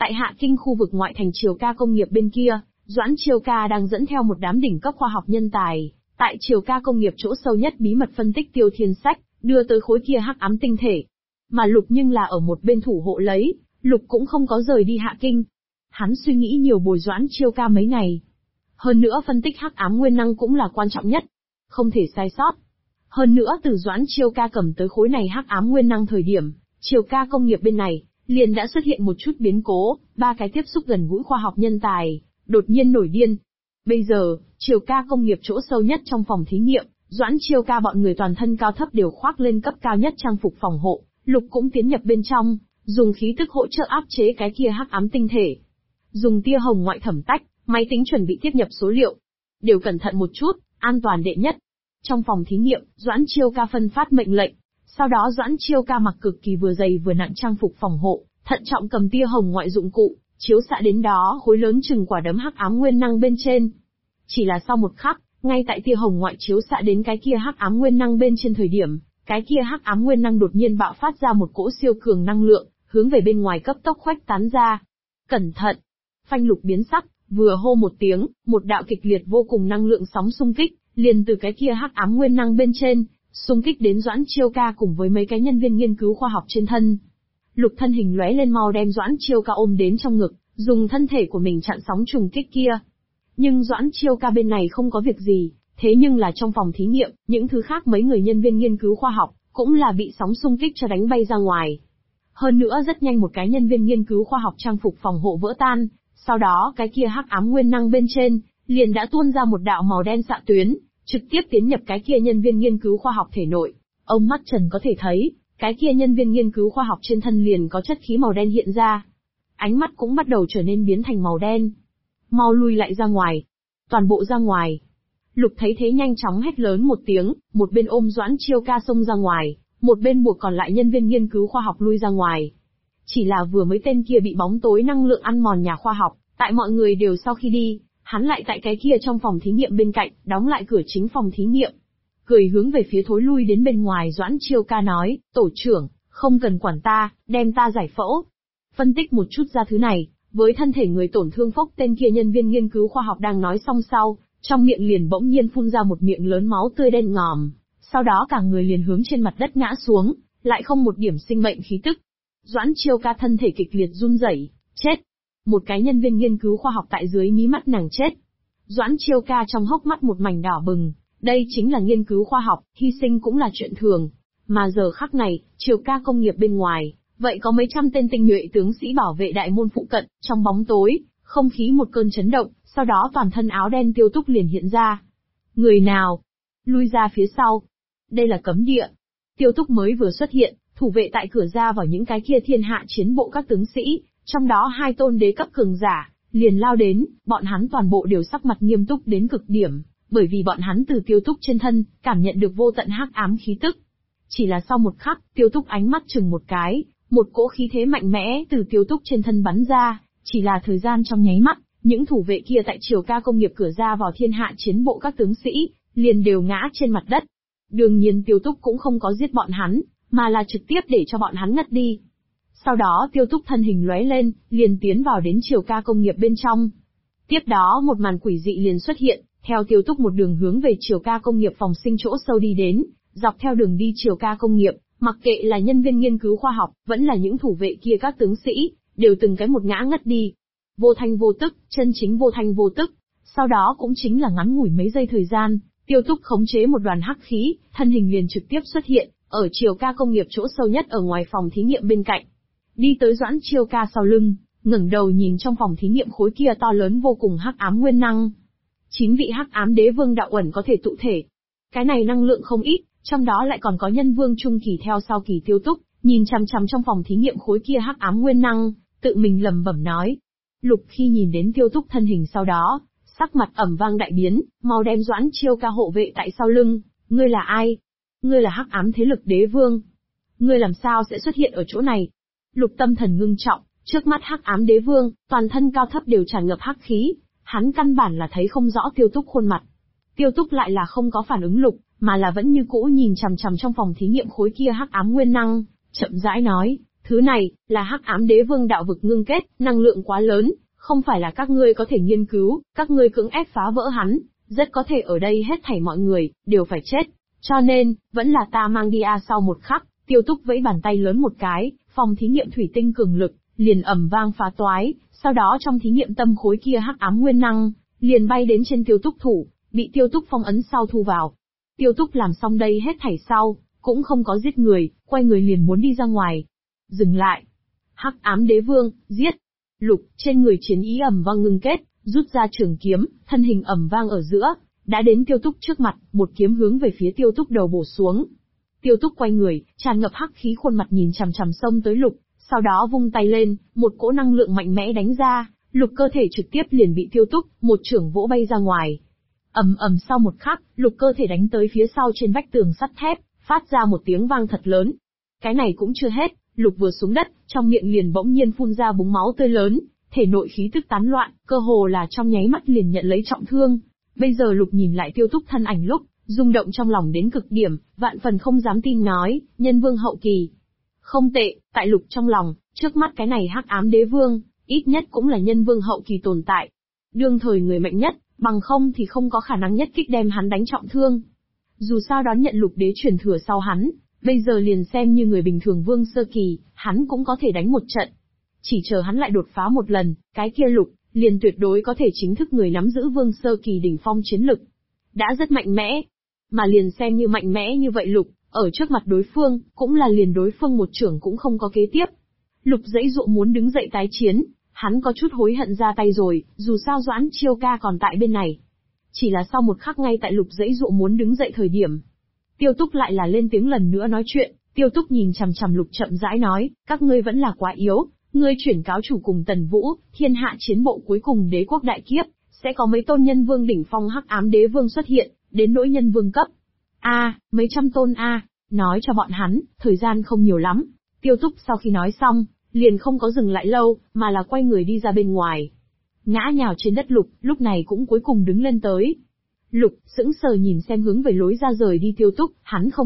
Tại Hạ Kinh khu vực ngoại thành Triều Ca công nghiệp bên kia, Doãn Chiêu Ca đang dẫn theo một đám đỉnh cấp khoa học nhân tài, tại Triều Ca công nghiệp chỗ sâu nhất bí mật phân tích Tiêu Thiên Sách, đưa tới khối kia hắc ám tinh thể. Mà Lục nhưng là ở một bên thủ hộ lấy, Lục cũng không có rời đi Hạ Kinh. Hắn suy nghĩ nhiều bồi Doãn Chiêu Ca mấy ngày. Hơn nữa phân tích hắc ám nguyên năng cũng là quan trọng nhất, không thể sai sót. Hơn nữa từ Doãn Chiêu Ca cầm tới khối này hắc ám nguyên năng thời điểm, Triều Ca công nghiệp bên này liền đã xuất hiện một chút biến cố, 3 cái tiếp xúc gần gũi khoa học nhân tài đột nhiên nổi điên. Bây giờ, Triều Ca công nghiệp chỗ sâu nhất trong phòng thí nghiệm, Doãn Chiêu Ca bọn người toàn thân cao thấp đều khoác lên cấp cao nhất trang phục phòng hộ, Lục cũng tiến nhập bên trong, dùng khí tức hỗ trợ áp chế cái kia hắc ám tinh thể. Dùng tia hồng ngoại thẩm tách, máy tính chuẩn bị tiếp nhập số liệu. Đều cẩn thận một chút, an toàn đệ nhất. Trong phòng thí nghiệm, Doãn Chiêu Ca phân phát mệnh lệnh. Sau đó Doãn Chiêu Ca mặc cực kỳ vừa dày vừa nặng trang phục phòng hộ, thận trọng cầm tia hồng ngoại dụng cụ, chiếu xạ đến đó khối lớn chừng quả đấm hắc ám nguyên năng bên trên. Chỉ là sau một khắc, ngay tại tia hồng ngoại chiếu xạ đến cái kia hắc ám nguyên năng bên trên thời điểm, cái kia hắc ám nguyên năng đột nhiên bạo phát ra một cỗ siêu cường năng lượng, hướng về bên ngoài cấp tốc khuếch tán ra. Cẩn thận! Phanh Lục biến sắc, vừa hô một tiếng, một đạo kịch liệt vô cùng năng lượng sóng xung kích, liền từ cái kia hắc ám nguyên năng bên trên, xung kích đến Doãn Chiêu Ca cùng với mấy cái nhân viên nghiên cứu khoa học trên thân. Lục thân hình lóe lên mau đem Doãn Chiêu Ca ôm đến trong ngực, dùng thân thể của mình chặn sóng trùng kích kia. Nhưng Doãn Chiêu Ca bên này không có việc gì, thế nhưng là trong phòng thí nghiệm, những thứ khác mấy người nhân viên nghiên cứu khoa học, cũng là bị sóng xung kích cho đánh bay ra ngoài. Hơn nữa rất nhanh một cái nhân viên nghiên cứu khoa học trang phục phòng hộ vỡ tan, sau đó cái kia hắc ám nguyên năng bên trên, liền đã tuôn ra một đạo màu đen xạ tuyến, trực tiếp tiến nhập cái kia nhân viên nghiên cứu khoa học thể nội. Ông mắt trần có thể thấy, cái kia nhân viên nghiên cứu khoa học trên thân liền có chất khí màu đen hiện ra. Ánh mắt cũng bắt đầu trở nên biến thành màu đen. Mau lui lại ra ngoài. Toàn bộ ra ngoài. Lục thấy thế nhanh chóng hét lớn một tiếng, một bên ôm Doãn Chiêu Ca xông ra ngoài, một bên buộc còn lại nhân viên nghiên cứu khoa học lui ra ngoài. Chỉ là vừa mới tên kia bị bóng tối năng lượng ăn mòn nhà khoa học, tại mọi người đều sau khi đi, hắn lại tại cái kia trong phòng thí nghiệm bên cạnh, đóng lại cửa chính phòng thí nghiệm. Cười hướng về phía thối lui đến bên ngoài Doãn Chiêu Ca nói, tổ trưởng, không cần quản ta, đem ta giải phẫu. Phân tích một chút ra thứ này, với thân thể người tổn thương phốc tên kia nhân viên nghiên cứu khoa học đang nói xong sau, trong miệng liền bỗng nhiên phun ra một miệng lớn máu tươi đen ngòm, sau đó cả người liền hướng trên mặt đất ngã xuống, lại không một điểm sinh mệnh khí tức. Doãn Chiêu Ca thân thể kịch liệt run rẩy, chết. Một cái nhân viên nghiên cứu khoa học tại dưới mí mắt nàng chết. Doãn Chiêu Ca trong hốc mắt một mảnh đỏ bừng, đây chính là nghiên cứu khoa học, hy sinh cũng là chuyện thường. Mà giờ khắc này, Triều Ca công nghiệp bên ngoài, vậy có mấy trăm tên tinh nhuệ tướng sĩ bảo vệ đại môn phụ cận, trong bóng tối, không khí một cơn chấn động, sau đó toàn thân áo đen Tiêu Túc liền hiện ra. Người nào? Lui ra phía sau. Đây là cấm địa. Tiêu Túc mới vừa xuất hiện, thủ vệ tại cửa ra vào những cái kia thiên hạ chiến bộ các tướng sĩ, trong đó 2 tôn đế cấp cường giả, liền lao đến, bọn hắn toàn bộ đều sắc mặt nghiêm túc đến cực điểm, bởi vì bọn hắn từ Tiêu Túc trên thân, cảm nhận được vô tận hắc ám khí tức. Chỉ là sau một khắc, Tiêu Túc ánh mắt chừng một cái, một cỗ khí thế mạnh mẽ từ Tiêu Túc trên thân bắn ra, chỉ là thời gian trong nháy mắt, những thủ vệ kia tại Triều Ca công nghiệp cửa ra vào thiên hạ chiến bộ các tướng sĩ, liền đều ngã trên mặt đất. Đương nhiên Tiêu Túc cũng không có giết bọn hắn, mà là trực tiếp để cho bọn hắn ngất đi. Sau đó Tiêu Túc thân hình lóe lên, liền tiến vào đến Triều Ca công nghiệp bên trong. Tiếp đó một màn quỷ dị liền xuất hiện, theo Tiêu Túc một đường hướng về Triều Ca công nghiệp phòng sinh chỗ sâu đi đến, dọc theo đường đi Triều Ca công nghiệp, mặc kệ là nhân viên nghiên cứu khoa học, vẫn là những thủ vệ kia các tướng sĩ, đều từng cái một ngã ngất đi. Vô thanh vô tức, chân chính vô thanh vô tức. Sau đó cũng chính là ngắn ngủi mấy giây thời gian, Tiêu Túc khống chế một đoàn hắc khí, thân hình liền trực tiếp xuất hiện, ở Triều Ca công nghiệp chỗ sâu nhất ở ngoài phòng thí nghiệm bên cạnh. Đi tới Doãn Chiêu Ca sau lưng, ngẩng đầu nhìn trong phòng thí nghiệm khối kia to lớn vô cùng hắc ám nguyên năng. 9 vị hắc ám đế vương đạo ẩn có thể tụ thể. Cái này năng lượng không ít, trong đó lại còn có nhân vương trung kỳ theo sau kỳ Tiêu Túc, nhìn chằm chằm trong phòng thí nghiệm khối kia hắc ám nguyên năng, tự mình lẩm bẩm nói. Lục khi nhìn đến Tiêu Túc thân hình sau đó, sắc mặt ẩm vang đại biến, mau đem Doãn Chiêu Ca hộ vệ tại sau lưng. Ngươi là ai? Ngươi là hắc ám thế lực đế vương. Ngươi làm sao sẽ xuất hiện ở chỗ này? Lục tâm thần ngưng trọng, trước mắt hắc ám đế vương, toàn thân cao thấp đều tràn ngập hắc khí, hắn căn bản là thấy không rõ Tiêu Túc khuôn mặt. Tiêu Túc lại là không có phản ứng Lục, mà là vẫn như cũ nhìn chằm chằm trong phòng thí nghiệm khối kia hắc ám nguyên năng, chậm rãi nói, Thứ này, là hắc ám đế vương đạo vực ngưng kết, năng lượng quá lớn, không phải là các ngươi có thể nghiên cứu, các ngươi cưỡng ép phá vỡ hắn, rất có thể ở đây hết thảy mọi người, đều phải chết. Cho nên, vẫn là ta mang đi a. Sau một khắc, Tiêu Túc vẫy bàn tay lớn một cái, phòng thí nghiệm thủy tinh cường lực, liền ầm vang phá toái, sau đó trong thí nghiệm tâm khối kia hắc ám nguyên năng, liền bay đến trên Tiêu Túc thủ, bị Tiêu Túc phong ấn sau thu vào. Tiêu Túc làm xong đây hết thảy sau, cũng không có giết người, quay người liền muốn đi ra ngoài. Dừng lại. Hắc ám đế vương, giết. Lục, trên người chiến ý ầm vang ngưng kết, rút ra trường kiếm, thân hình ầm vang ở giữa, đã đến Tiêu Túc trước mặt, một kiếm hướng về phía Tiêu Túc đầu bổ xuống. Tiêu Túc quay người, tràn ngập hắc khí khuôn mặt nhìn chằm chằm xông tới Lục, sau đó vung tay lên, một cỗ năng lượng mạnh mẽ đánh ra, Lục cơ thể trực tiếp liền bị Tiêu Túc một chưởng vỗ bay ra ngoài. Ầm ầm sau một khắc, Lục cơ thể đánh tới phía sau trên vách tường sắt thép, phát ra một tiếng vang thật lớn. Cái này cũng chưa hết, Lục vừa xuống đất, trong miệng liền bỗng nhiên phun ra búng máu tươi lớn, thể nội khí tức tán loạn, cơ hồ là trong nháy mắt liền nhận lấy trọng thương. Bây giờ Lục nhìn lại Tiêu Túc thân ảnh lúc, rung động trong lòng đến cực điểm, vạn phần không dám tin nói, nhân vương hậu kỳ. Không tệ, tại Lục trong lòng, trước mắt cái này hắc ám đế vương, ít nhất cũng là nhân vương hậu kỳ tồn tại. Đương thời người mạnh nhất, bằng không thì không có khả năng nhất kích đem hắn đánh trọng thương. Dù sao đón nhận Lục đế truyền thừa sau hắn, bây giờ liền xem như người bình thường vương sơ kỳ, hắn cũng có thể đánh một trận. Chỉ chờ hắn lại đột phá một lần, cái kia Lục, liền tuyệt đối có thể chính thức người nắm giữ vương sơ kỳ đỉnh phong chiến lực. Đã rất mạnh mẽ. Mà liền xem như mạnh mẽ như vậy Lục, ở trước mặt đối phương, cũng là liền đối phương một chưởng cũng không có kế tiếp. Lục giãy dụa muốn đứng dậy tái chiến, hắn có chút hối hận ra tay rồi, dù sao Doãn Chiêu ca còn tại bên này. Chỉ là sau một khắc ngay tại Lục giãy dụa muốn đứng dậy thời điểm, Tiêu Túc lại là lên tiếng lần nữa nói chuyện. Tiêu Túc nhìn chằm chằm Lục chậm rãi nói, các ngươi vẫn là quá yếu, ngươi chuyển cáo chủ cùng Tần Vũ, thiên hạ chiến bộ cuối cùng đế quốc đại kiếp, sẽ có mấy tôn nhân vương đỉnh phong hắc ám đế vương xuất hiện, đến nỗi nhân vương cấp. Mấy trăm tôn nói cho bọn hắn, thời gian không nhiều lắm. Tiêu Túc sau khi nói xong, liền không có dừng lại lâu, mà là quay người đi ra bên ngoài. Ngã nhào trên đất Lục, lúc này cũng cuối cùng đứng lên tới. Lục, sững sờ nhìn xem hướng về lối ra rời đi Tiêu Túc, hắn không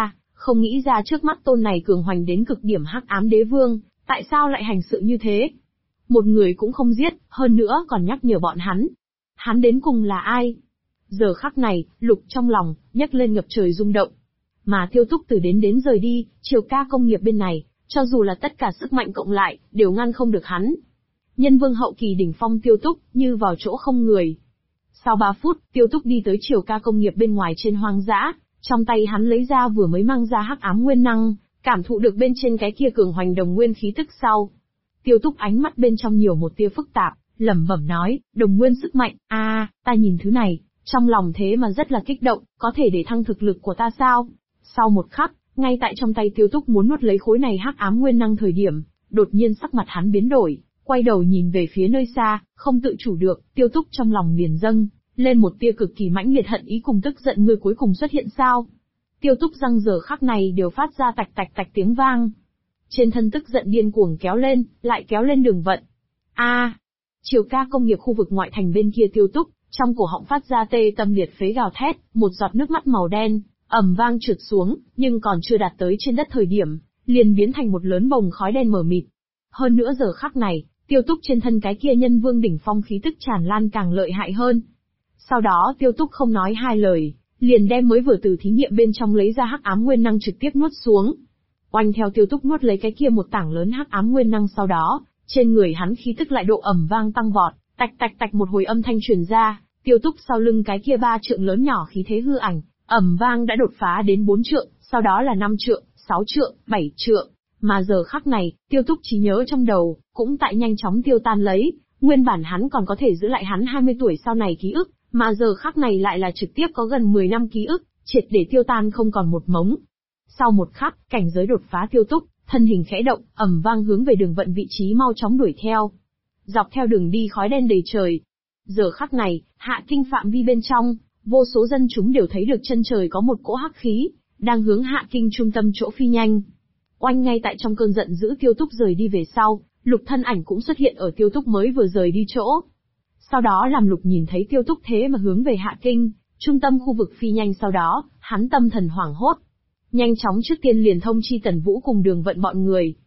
nghĩ ra trước mắt tôn này cường hoành đến cực điểm hắc ám đế vương, tại sao lại hành sự như thế? Một người cũng không giết, hơn nữa còn nhắc nhở bọn hắn. Hắn đến cùng là ai? Giờ khắc này, Lục trong lòng, nhấc lên ngập trời rung động. Mà Tiêu Túc từ đến rời đi, Triều ca công nghiệp bên này, cho dù là tất cả sức mạnh cộng lại, đều ngăn không được hắn. Nhân vương hậu kỳ đỉnh phong Tiêu Túc, như vào chỗ không người. Sau 3 phút, Tiêu Túc đi tới Triều ca công nghiệp bên ngoài trên hoang dã, trong tay hắn lấy ra vừa mới mang ra hắc ám nguyên năng, cảm thụ được bên trên cái kia cường hoành đồng nguyên khí tức sau. Tiêu Túc ánh mắt bên trong nhiều một tia phức tạp, lẩm bẩm nói, đồng nguyên sức mạnh, ta nhìn thứ này, trong lòng thế mà rất là kích động, có thể để thăng thực lực của ta sao? Sau một khắc, ngay tại trong tay Tiêu Túc muốn nuốt lấy khối này hắc ám nguyên năng thời điểm, đột nhiên sắc mặt hắn biến đổi, quay đầu nhìn về phía nơi xa, không tự chủ được, Tiêu Túc trong lòng liền dâng lên một tia cực kỳ mãnh liệt hận ý cùng tức giận, ngươi cuối cùng xuất hiện sao? Tiêu Túc răng giờ khắc này đều phát ra tạch tạch tạch tiếng vang. Trên thân tức giận điên cuồng kéo lên, lại kéo lên đường vận. Triều ca công nghiệp khu vực ngoại thành bên kia Tiêu Túc, trong cổ họng phát ra tê tâm liệt phế gào thét, một giọt nước mắt màu đen, ầm vang trượt xuống, nhưng còn chưa đạt tới trên đất thời điểm, liền biến thành một lớn bồng khói đen mờ mịt. Hơn nữa giờ khắc này, Tiêu Túc trên thân cái kia nhân vương đỉnh phong khí tức tràn lan càng lợi hại hơn. Sau đó Tiêu Túc không nói hai lời, liền đem mới vừa từ thí nghiệm bên trong lấy ra hắc ám nguyên năng trực tiếp nuốt xuống. Oanh theo Tiêu Túc nuốt lấy cái kia một tảng lớn hắc ám nguyên năng, sau đó, trên người hắn khí tức lại độ ầm vang tăng vọt, tạch tạch tạch một hồi âm thanh truyền ra, Tiêu Túc sau lưng cái kia 3 trượng lớn nhỏ khí thế hư ảnh, ầm vang đã đột phá đến 4 trượng, sau đó là 5 trượng, 6 trượng, 7 trượng, mà giờ khắc này, Tiêu Túc trí nhớ trong đầu, cũng tại nhanh chóng tiêu tan lấy, nguyên bản hắn còn có thể giữ lại hắn 20 tuổi sau này ký ức, mà giờ khắc này lại là trực tiếp có gần 10 năm ký ức, triệt để tiêu tan không còn một mống. Sau một khắc, cảnh giới đột phá Tiêu Túc, thân hình khẽ động, ầm vang hướng về đường vận vị trí mau chóng đuổi theo. Dọc theo đường đi khói đen đầy trời. Giờ khắc này, Hạ Kinh phạm vi bên trong, vô số dân chúng đều thấy được chân trời có một cỗ hắc khí, đang hướng Hạ Kinh trung tâm chỗ phi nhanh. Oanh ngay tại trong cơn giận dữ Tiêu Túc rời đi về sau, Lục thân ảnh cũng xuất hiện ở Tiêu Túc mới vừa rời đi chỗ. Sau đó làm Lục nhìn thấy Tiêu Túc thế mà hướng về Hạ Kinh, trung tâm khu vực phi nhanh, sau đó, hắn tâm thần hoảng hốt. Nhanh chóng trước tiên liền thông chi Tần Vũ cùng Đường Vận bọn người.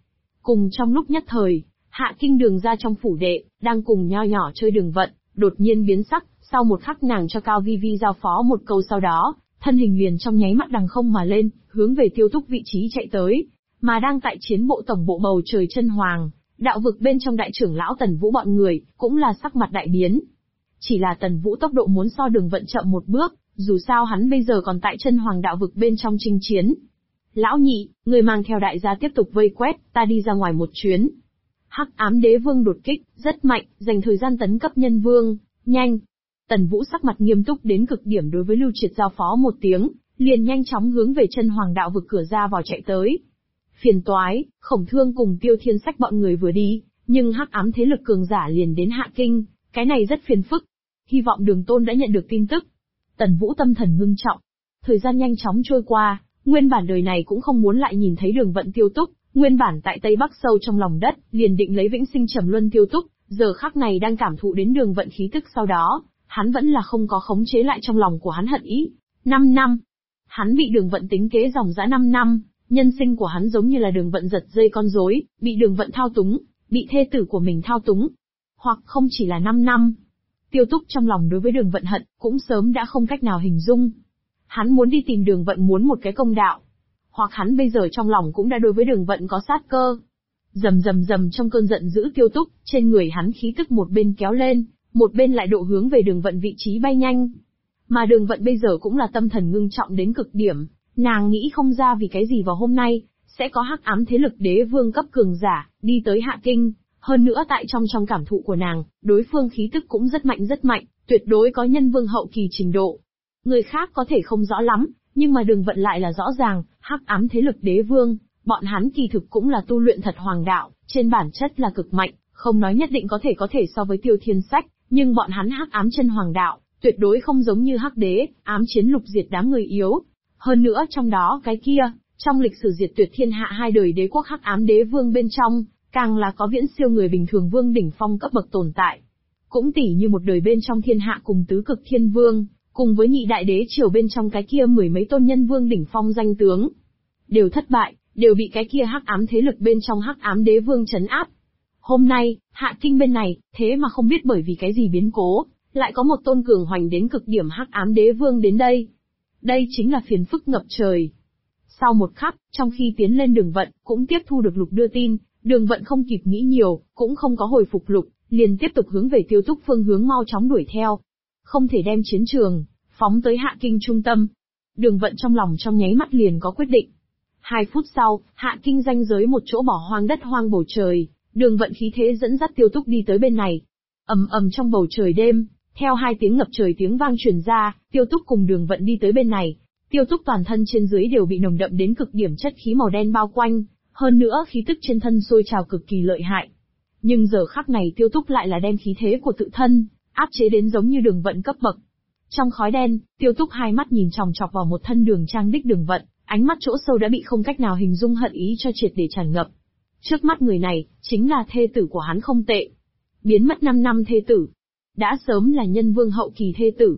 Cùng trong lúc nhất thời, Hạ Kinh Đường ra trong phủ đệ, đang cùng nho nhỏ chơi đường vận, đột nhiên biến sắc, sau một khắc nàng cho Cao Vi Vi giao phó một câu sau đó, thân hình liền trong nháy mắt đằng không mà lên, hướng về Tiêu Túc vị trí chạy tới, mà đang tại chiến bộ tổng bộ bầu trời chân hoàng, đạo vực bên trong đại trưởng lão Tần Vũ bọn người, cũng là sắc mặt đại biến. Chỉ là Tần Vũ tốc độ muốn so đường vận chậm một bước, dù sao hắn bây giờ còn tại chân hoàng đạo vực bên trong chinh chiến. Lão nhị, người mang theo đại gia tiếp tục vây quét, ta đi ra ngoài một chuyến. Hắc ám đế vương đột kích, rất mạnh, dành thời gian tấn cấp nhân vương, nhanh. Tần Vũ sắc mặt nghiêm túc đến cực điểm đối với Lưu Triệt giao phó một tiếng, liền nhanh chóng hướng về chân hoàng đạo vực cửa ra vào chạy tới. Phiền toái, Khổng Thương cùng Tiêu Thiên Sách bọn người vừa đi, nhưng hắc ám thế lực cường giả liền đến Hạ Kinh, cái này rất phiền phức. Hy vọng Đường Tôn đã nhận được tin tức. Tần Vũ tâm thần ngưng trọng. Thời gian nhanh chóng trôi qua, nguyên bản đời này cũng không muốn lại nhìn thấy Đường Vận Tiêu Túc, nguyên bản tại Tây Bắc sâu trong lòng đất, liền định lấy vĩnh sinh trầm luân Tiêu Túc, giờ khắc này đang cảm thụ đến Đường Vận khí tức sau đó, hắn vẫn là không có khống chế lại trong lòng của hắn hận ý. 5 năm. Hắn bị Đường Vận tính kế dòng dã 5 năm, nhân sinh của hắn giống như là Đường Vận giật dây con rối, bị Đường Vận thao túng, bị thê tử của mình thao túng. Hoặc không chỉ là 5 năm. Tiêu Túc trong lòng đối với Đường Vận hận, cũng sớm đã không cách nào hình dung. Hắn muốn đi tìm Đường Vận muốn một cái công đạo. Hoặc hắn bây giờ trong lòng cũng đã đối với Đường Vận có sát cơ. Rầm rầm rầm trong cơn giận dữ Tiêu Túc, trên người hắn khí tức một bên kéo lên, một bên lại độ hướng về Đường Vận vị trí bay nhanh. Mà Đường Vận bây giờ cũng là tâm thần ngưng trọng đến cực điểm, nàng nghĩ không ra vì cái gì vào hôm nay, sẽ có hắc ám thế lực đế vương cấp cường giả, đi tới Hạ Kinh. Hơn nữa tại trong cảm thụ của nàng, đối phương khí tức cũng rất mạnh, tuyệt đối có nhân vương hậu kỳ trình độ. Người khác có thể không rõ lắm, nhưng mà Đường Vận lại là rõ ràng, hắc ám thế lực đế vương, bọn hắn kỳ thực cũng là tu luyện thật hoàng đạo, trên bản chất là cực mạnh, không nói nhất định có thể so với Tiêu Thiên Sách, nhưng bọn hắn hắc ám chân hoàng đạo, tuyệt đối không giống như hắc đế, ám chiến lục diệt đám người yếu. Hơn nữa trong đó cái kia, trong lịch sử diệt tuyệt thiên hạ 2 đời đế quốc hắc ám đế vương bên trong, càng là có viễn siêu người bình thường vương đỉnh phong cấp bậc tồn tại. Cũng tỉ như một đời bên trong thiên hạ cùng tứ cực thiên vương, cùng với nhị đại đế triều bên trong cái kia 10 mấy tôn nhân vương đỉnh phong danh tướng. Đều thất bại, đều bị cái kia hắc ám thế lực bên trong hắc ám đế vương trấn áp. Hôm nay, Hạ Kinh bên này, thế mà không biết bởi vì cái gì biến cố, lại có một tôn cường hoành đến cực điểm hắc ám đế vương đến đây. Đây chính là phiền phức ngập trời. Sau một khắc, trong khi tiến lên Đường Vận, cũng tiếp thu được lục đưa tin, Đường Vận không kịp nghĩ nhiều, cũng không có hồi phục lục, liền tiếp tục hướng về Tiêu Túc phương hướng mau chóng đuổi theo. Không thể đem chiến trường, phóng tới Hạ Kinh trung tâm. Đường Vận trong lòng trong nháy mắt liền có quyết định. 2 phút sau, Hạ Kinh ranh giới một chỗ bỏ hoang đất hoang bầu trời, Đường Vận khí thế dẫn dắt Tiêu Túc đi tới bên này. Ầm ầm trong bầu trời đêm, theo 2 tiếng ngập trời tiếng vang truyền ra, Tiêu Túc cùng Đường Vận đi tới bên này. Tiêu Túc toàn thân trên dưới đều bị nồng đậm đến cực điểm chất khí màu đen bao quanh, hơn nữa khí tức trên thân sôi trào cực kỳ lợi hại. Nhưng giờ khắc này Tiêu Túc lại là đem khí thế của tự thân áp chế đến giống như Đường Vận cấp bậc. Trong khói đen, Tiêu Túc hai mắt nhìn chòng chọc vào một thân đường trang đích Đường Vận, ánh mắt chỗ sâu đã bị không cách nào hình dung hận ý cho triệt để tràn ngập. Trước mắt người này, chính là thê tử của hắn không tệ. Biến mất 5 năm thê tử. Đã sớm là nhân vương hậu kỳ thê tử.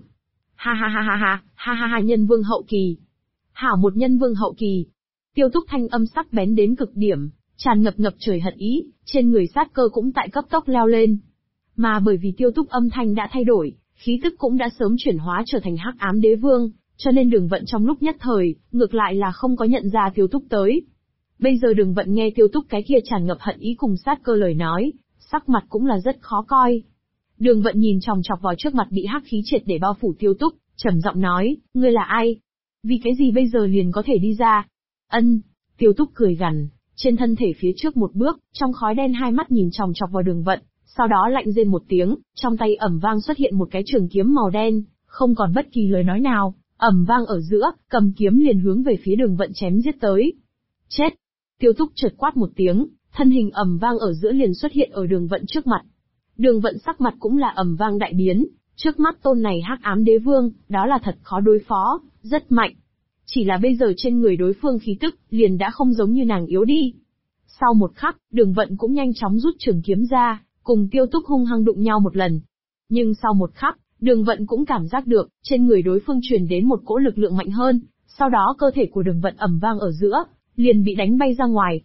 Ha nhân vương hậu kỳ. Hảo một nhân vương hậu kỳ. Tiêu Túc thanh âm sắc bén đến cực điểm, tràn ngập trời hận ý, trên người sát cơ cũng tại cấp tốc leo lên. Mà bởi vì Tiêu Túc âm thanh đã thay đổi, khí tức cũng đã sớm chuyển hóa trở thành hắc ám đế vương, cho nên Đường Vận trong lúc nhất thời, ngược lại là không có nhận ra Tiêu Túc tới. Bây giờ Đường Vận nghe Tiêu Túc cái kia tràn ngập hận ý cùng sát cơ lời nói, sắc mặt cũng là rất khó coi. Đường Vận nhìn chòng chọc vào trước mặt bị hắc khí triệt để bao phủ Tiêu Túc, trầm giọng nói, ngươi là ai? Vì cái gì bây giờ liền có thể đi ra? Tiêu Túc cười gằn, trên thân thể phía trước một bước, trong khói đen hai mắt nhìn chòng chọc vào Đường Vận, sau đó lạnh rên một tiếng, trong tay ầm vang xuất hiện một cái trường kiếm màu đen, không còn bất kỳ lời nói nào, ầm vang ở giữa, cầm kiếm liền hướng về phía Đường Vận chém giết tới. Chết! Tiêu Túc chợt quát một tiếng, thân hình ầm vang ở giữa liền xuất hiện ở Đường Vận trước mặt. Đường Vận sắc mặt cũng là ầm vang đại biến, trước mắt tôn này hắc ám đế vương, đó là thật khó đối phó, rất mạnh. Chỉ là bây giờ trên người đối phương khí tức, liền đã không giống như nàng yếu đi. Sau một khắc, Đường Vận cũng nhanh chóng rút trường kiếm ra, cùng Tiêu Túc hung hăng đụng nhau một lần. Nhưng sau một khắc, Đường Vận cũng cảm giác được, trên người đối phương truyền đến một cỗ lực lượng mạnh hơn, sau đó cơ thể của Đường Vận ầm vang ở giữa, liền bị đánh bay ra ngoài.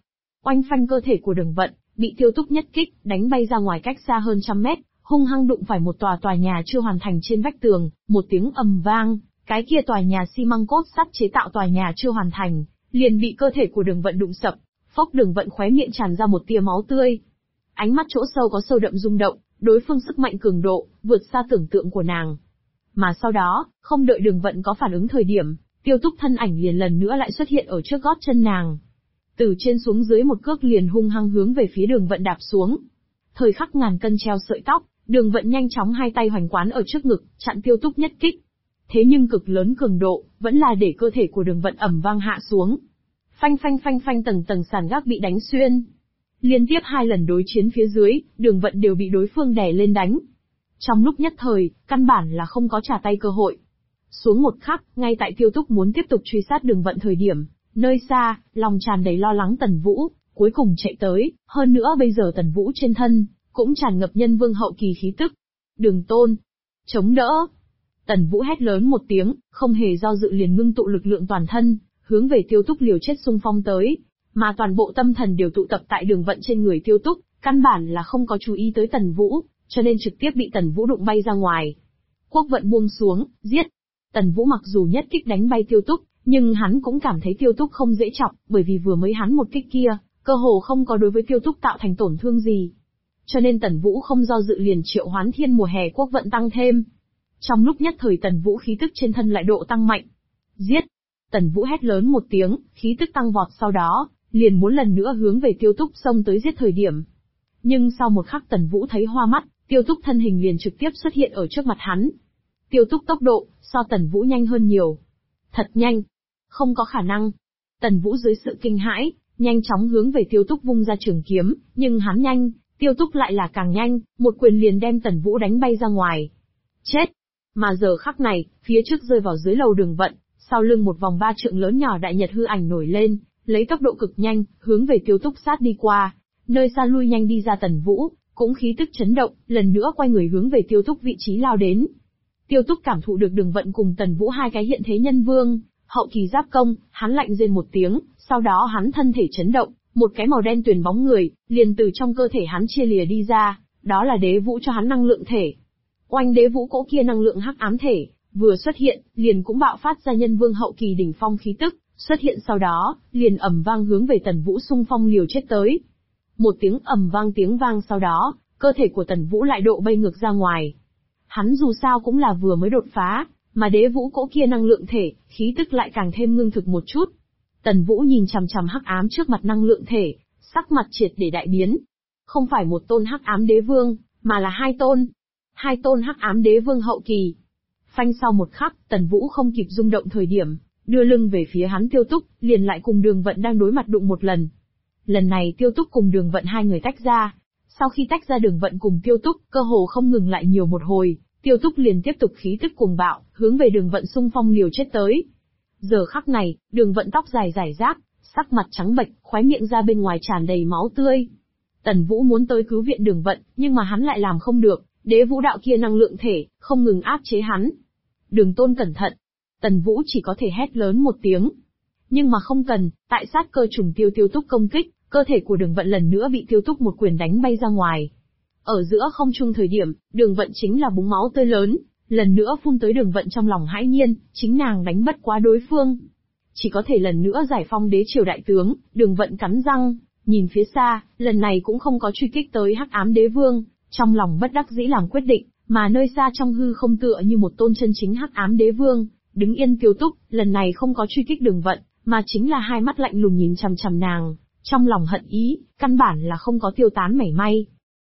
Oanh phanh, cơ thể của Đường Vận bị Tiêu Túc nhất kích, đánh bay ra ngoài cách xa hơn 100 mét, hung hăng đụng phải một tòa nhà chưa hoàn thành trên vách tường, một tiếng ầm vang, cái kia tòa nhà xi măng cốt sắt chế tạo tòa nhà chưa hoàn thành, liền bị cơ thể của Đường Vận đụng sập. Phốc, Đường Vận khóe miệng tràn ra một tia máu tươi. Ánh mắt chỗ sâu có sâu đậm rung động, đối phương sức mạnh cường độ, vượt xa tưởng tượng của nàng. Mà sau đó, không đợi Đường Vận có phản ứng thời điểm, Tiêu Túc thân ảnh liền lần nữa lại xuất hiện ở trước gót chân nàng. Từ trên xuống dưới một cước liền hung hăng hướng về phía Đường Vận đạp xuống. Thời khắc ngàn cân treo sợi tóc, Đường Vận nhanh chóng hai tay hoành quán ở trước ngực, chặn Tiêu Túc nhất kích. Thế nhưng cực lớn cường độ, vẫn là để cơ thể của Đường Vận ầm vang hạ xuống. Phanh phanh phanh phanh, tầng tầng sàn gác bị đánh xuyên. Liên tiếp 2 lần đối chiến phía dưới, Đường Vận đều bị đối phương đè lên đánh. Trong lúc nhất thời, căn bản là không có trả tay cơ hội. Xuống một khắc, ngay tại Tiêu Túc muốn tiếp tục truy sát Đường Vận thời điểm, nơi xa, lòng tràn đầy lo lắng Tần Vũ, cuối cùng chạy tới, hơn nữa bây giờ Tần Vũ trên thân, cũng tràn ngập nhân vương hậu kỳ khí tức. Đường Tôn, chống đỡ. Tần Vũ hét lớn một tiếng, không hề do dự liền ngưng tụ lực lượng toàn thân, hướng về Tiêu Túc liều chết xung phong tới, mà toàn bộ tâm thần đều tụ tập tại Đường Vận trên người Tiêu Túc, căn bản là không có chú ý tới Tần Vũ, cho nên trực tiếp bị Tần Vũ đụng bay ra ngoài. Quốc vận buông xuống, giết. Tần Vũ mặc dù nhất kích đánh bay Tiêu Túc, nhưng hắn cũng cảm thấy Tiêu Túc không dễ chọc, bởi vì vừa mới hắn một kích kia, cơ hồ không có đối với Tiêu Túc tạo thành tổn thương gì. Cho nên Tần Vũ không do dự liền triệu hoán thiên mùa hè quốc vận tăng thêm. Trong lúc nhất thời Tần Vũ khí tức trên thân lại độ tăng mạnh. Giết! Tần Vũ hét lớn một tiếng, khí tức tăng vọt, sau đó, liền muốn lần nữa hướng về Tiêu Túc xông tới giết thời điểm. Nhưng sau một khắc Tần Vũ thấy hoa mắt, Tiêu Túc thân hình liền trực tiếp xuất hiện ở trước mặt hắn. Tiêu Túc tốc độ, so Tần Vũ nhanh hơn nhiều. Thật nhanh. Không có khả năng. Tần Vũ dưới sự kinh hãi, nhanh chóng hướng về Tiêu Túc vung ra trường kiếm, nhưng hắn nhanh, Tiêu Túc lại là càng nhanh, một quyền liền đem Tần Vũ đánh bay ra ngoài. Chết! Mà giờ khắc này, phía trước rơi vào dưới lầu Đường Vận, sau lưng một vòng 3 trượng lớn nhỏ đại nhật hư ảnh nổi lên, lấy tốc độ cực nhanh, hướng về Tiêu Túc sát đi qua. Nơi xa lui nhanh đi ra Tần Vũ, cũng khí tức chấn động, lần nữa quay người hướng về Tiêu Túc vị trí lao đến. Tiêu Túc cảm thụ được Đường Vận cùng Tần Vũ hai cái hiện thế nhân vương, hậu kỳ giáp công, hắn lạnh rên một tiếng, sau đó hắn thân thể chấn động, một cái màu đen tuyền bóng người, liền từ trong cơ thể hắn chia lìa đi ra, đó là đế vũ cho hắn năng lượng thể. Oanh, đế vũ cỗ kia năng lượng hắc ám thể, vừa xuất hiện, liền cũng bạo phát ra nhân vương hậu kỳ đỉnh phong khí tức, xuất hiện sau đó, liền ầm vang hướng về Tần Vũ xung phong liều chết tới. Một tiếng ầm vang, tiếng vang sau đó, cơ thể của Tần Vũ lại độ bay ngược ra ngoài. Hắn dù sao cũng là vừa mới đột phá, mà đế vũ cỗ kia năng lượng thể, khí tức lại càng thêm ngưng thực một chút. Tần Vũ nhìn chằm chằm hắc ám trước mặt năng lượng thể, sắc mặt triệt để đại biến. Không phải một tôn hắc ám đế vương, mà là 2 tôn. 2 tôn hắc ám đế vương hậu kỳ. Phanh, sau một khắc, Tần Vũ không kịp rung động thời điểm, đưa lưng về phía hắn Tiêu Túc, liền lại cùng Đường Vận đang đối mặt đụng một lần. Lần này Tiêu Túc cùng Đường Vận hai người tách ra. Sau khi tách ra, Đường Vận cùng Tiêu Túc, cơ hồ không ngừng lại nhiều một hồi, Tiêu Túc liền tiếp tục khí tức cuồng bạo, hướng về Đường Vận xung phong liều chết tới. Giờ khắc này, Đường Vận tóc dài rải rác, sắc mặt trắng bệch, khóe miệng ra bên ngoài tràn đầy máu tươi. Tần Vũ muốn tới cứu viện Đường Vận, nhưng mà hắn lại làm không được, đế vũ đạo kia năng lượng thể, không ngừng áp chế hắn. Đường Tôn cẩn thận! Tần Vũ chỉ có thể hét lớn một tiếng. Nhưng mà không cần, tại sát cơ trùng Tiêu Túc công kích, cơ thể của Đường Vận lần nữa bị Tiêu Túc một quyền đánh bay ra ngoài. Ở giữa không trung thời điểm, Đường Vận chính là búng máu tươi lớn, lần nữa phun tới Đường Vận trong lòng hãi nhiên, chính nàng đánh bất quá đối phương. Chỉ có thể lần nữa giải phong đế triều đại tướng, Đường Vận cắn răng, nhìn phía xa, lần này cũng không có truy kích tới hắc ám đế vương, trong lòng bất đắc dĩ làm quyết định, mà nơi xa trong hư không tựa như một tôn chân chính hắc ám đế vương, đứng yên Tiêu Túc, lần này không có truy kích Đường Vận, mà chính là hai mắt lạnh lùng nhìn chằm chằm nàng, trong lòng hận ý, căn bản là không có tiêu tán mảy may.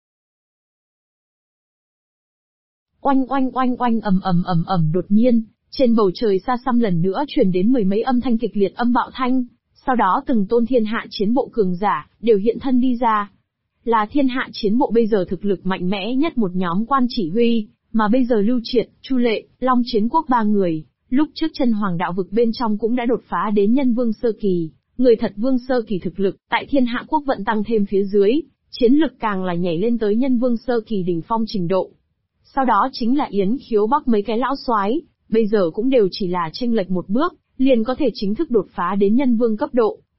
Oanh oanh oanh oanh, ầm, đột nhiên, trên bầu trời xa xăm lần nữa truyền đến mười mấy âm thanh kịch liệt âm bạo thanh, sau đó từng tôn thiên hạ chiến bộ cường giả, đều hiện thân đi ra. Là thiên hạ chiến bộ bây giờ thực lực mạnh mẽ nhất một nhóm quan chỉ huy, mà bây giờ Lưu Triệt, Chu Lệ, Long Chiến Quốc 3 người, lúc trước chân hoàng đạo vực bên trong cũng đã đột phá đến nhân vương sơ kỳ, người thật vương sơ kỳ thực lực, tại thiên hạ quốc vận tăng thêm phía dưới, chiến lực càng là nhảy lên tới nhân vương sơ kỳ đỉnh phong trình độ. Sau đó chính là Yến Khiếu Bắc mấy cái lão soái, bây giờ cũng đều chỉ là chênh lệch một bước, liền có thể chính thức đột phá đến nhân vương cấp độ,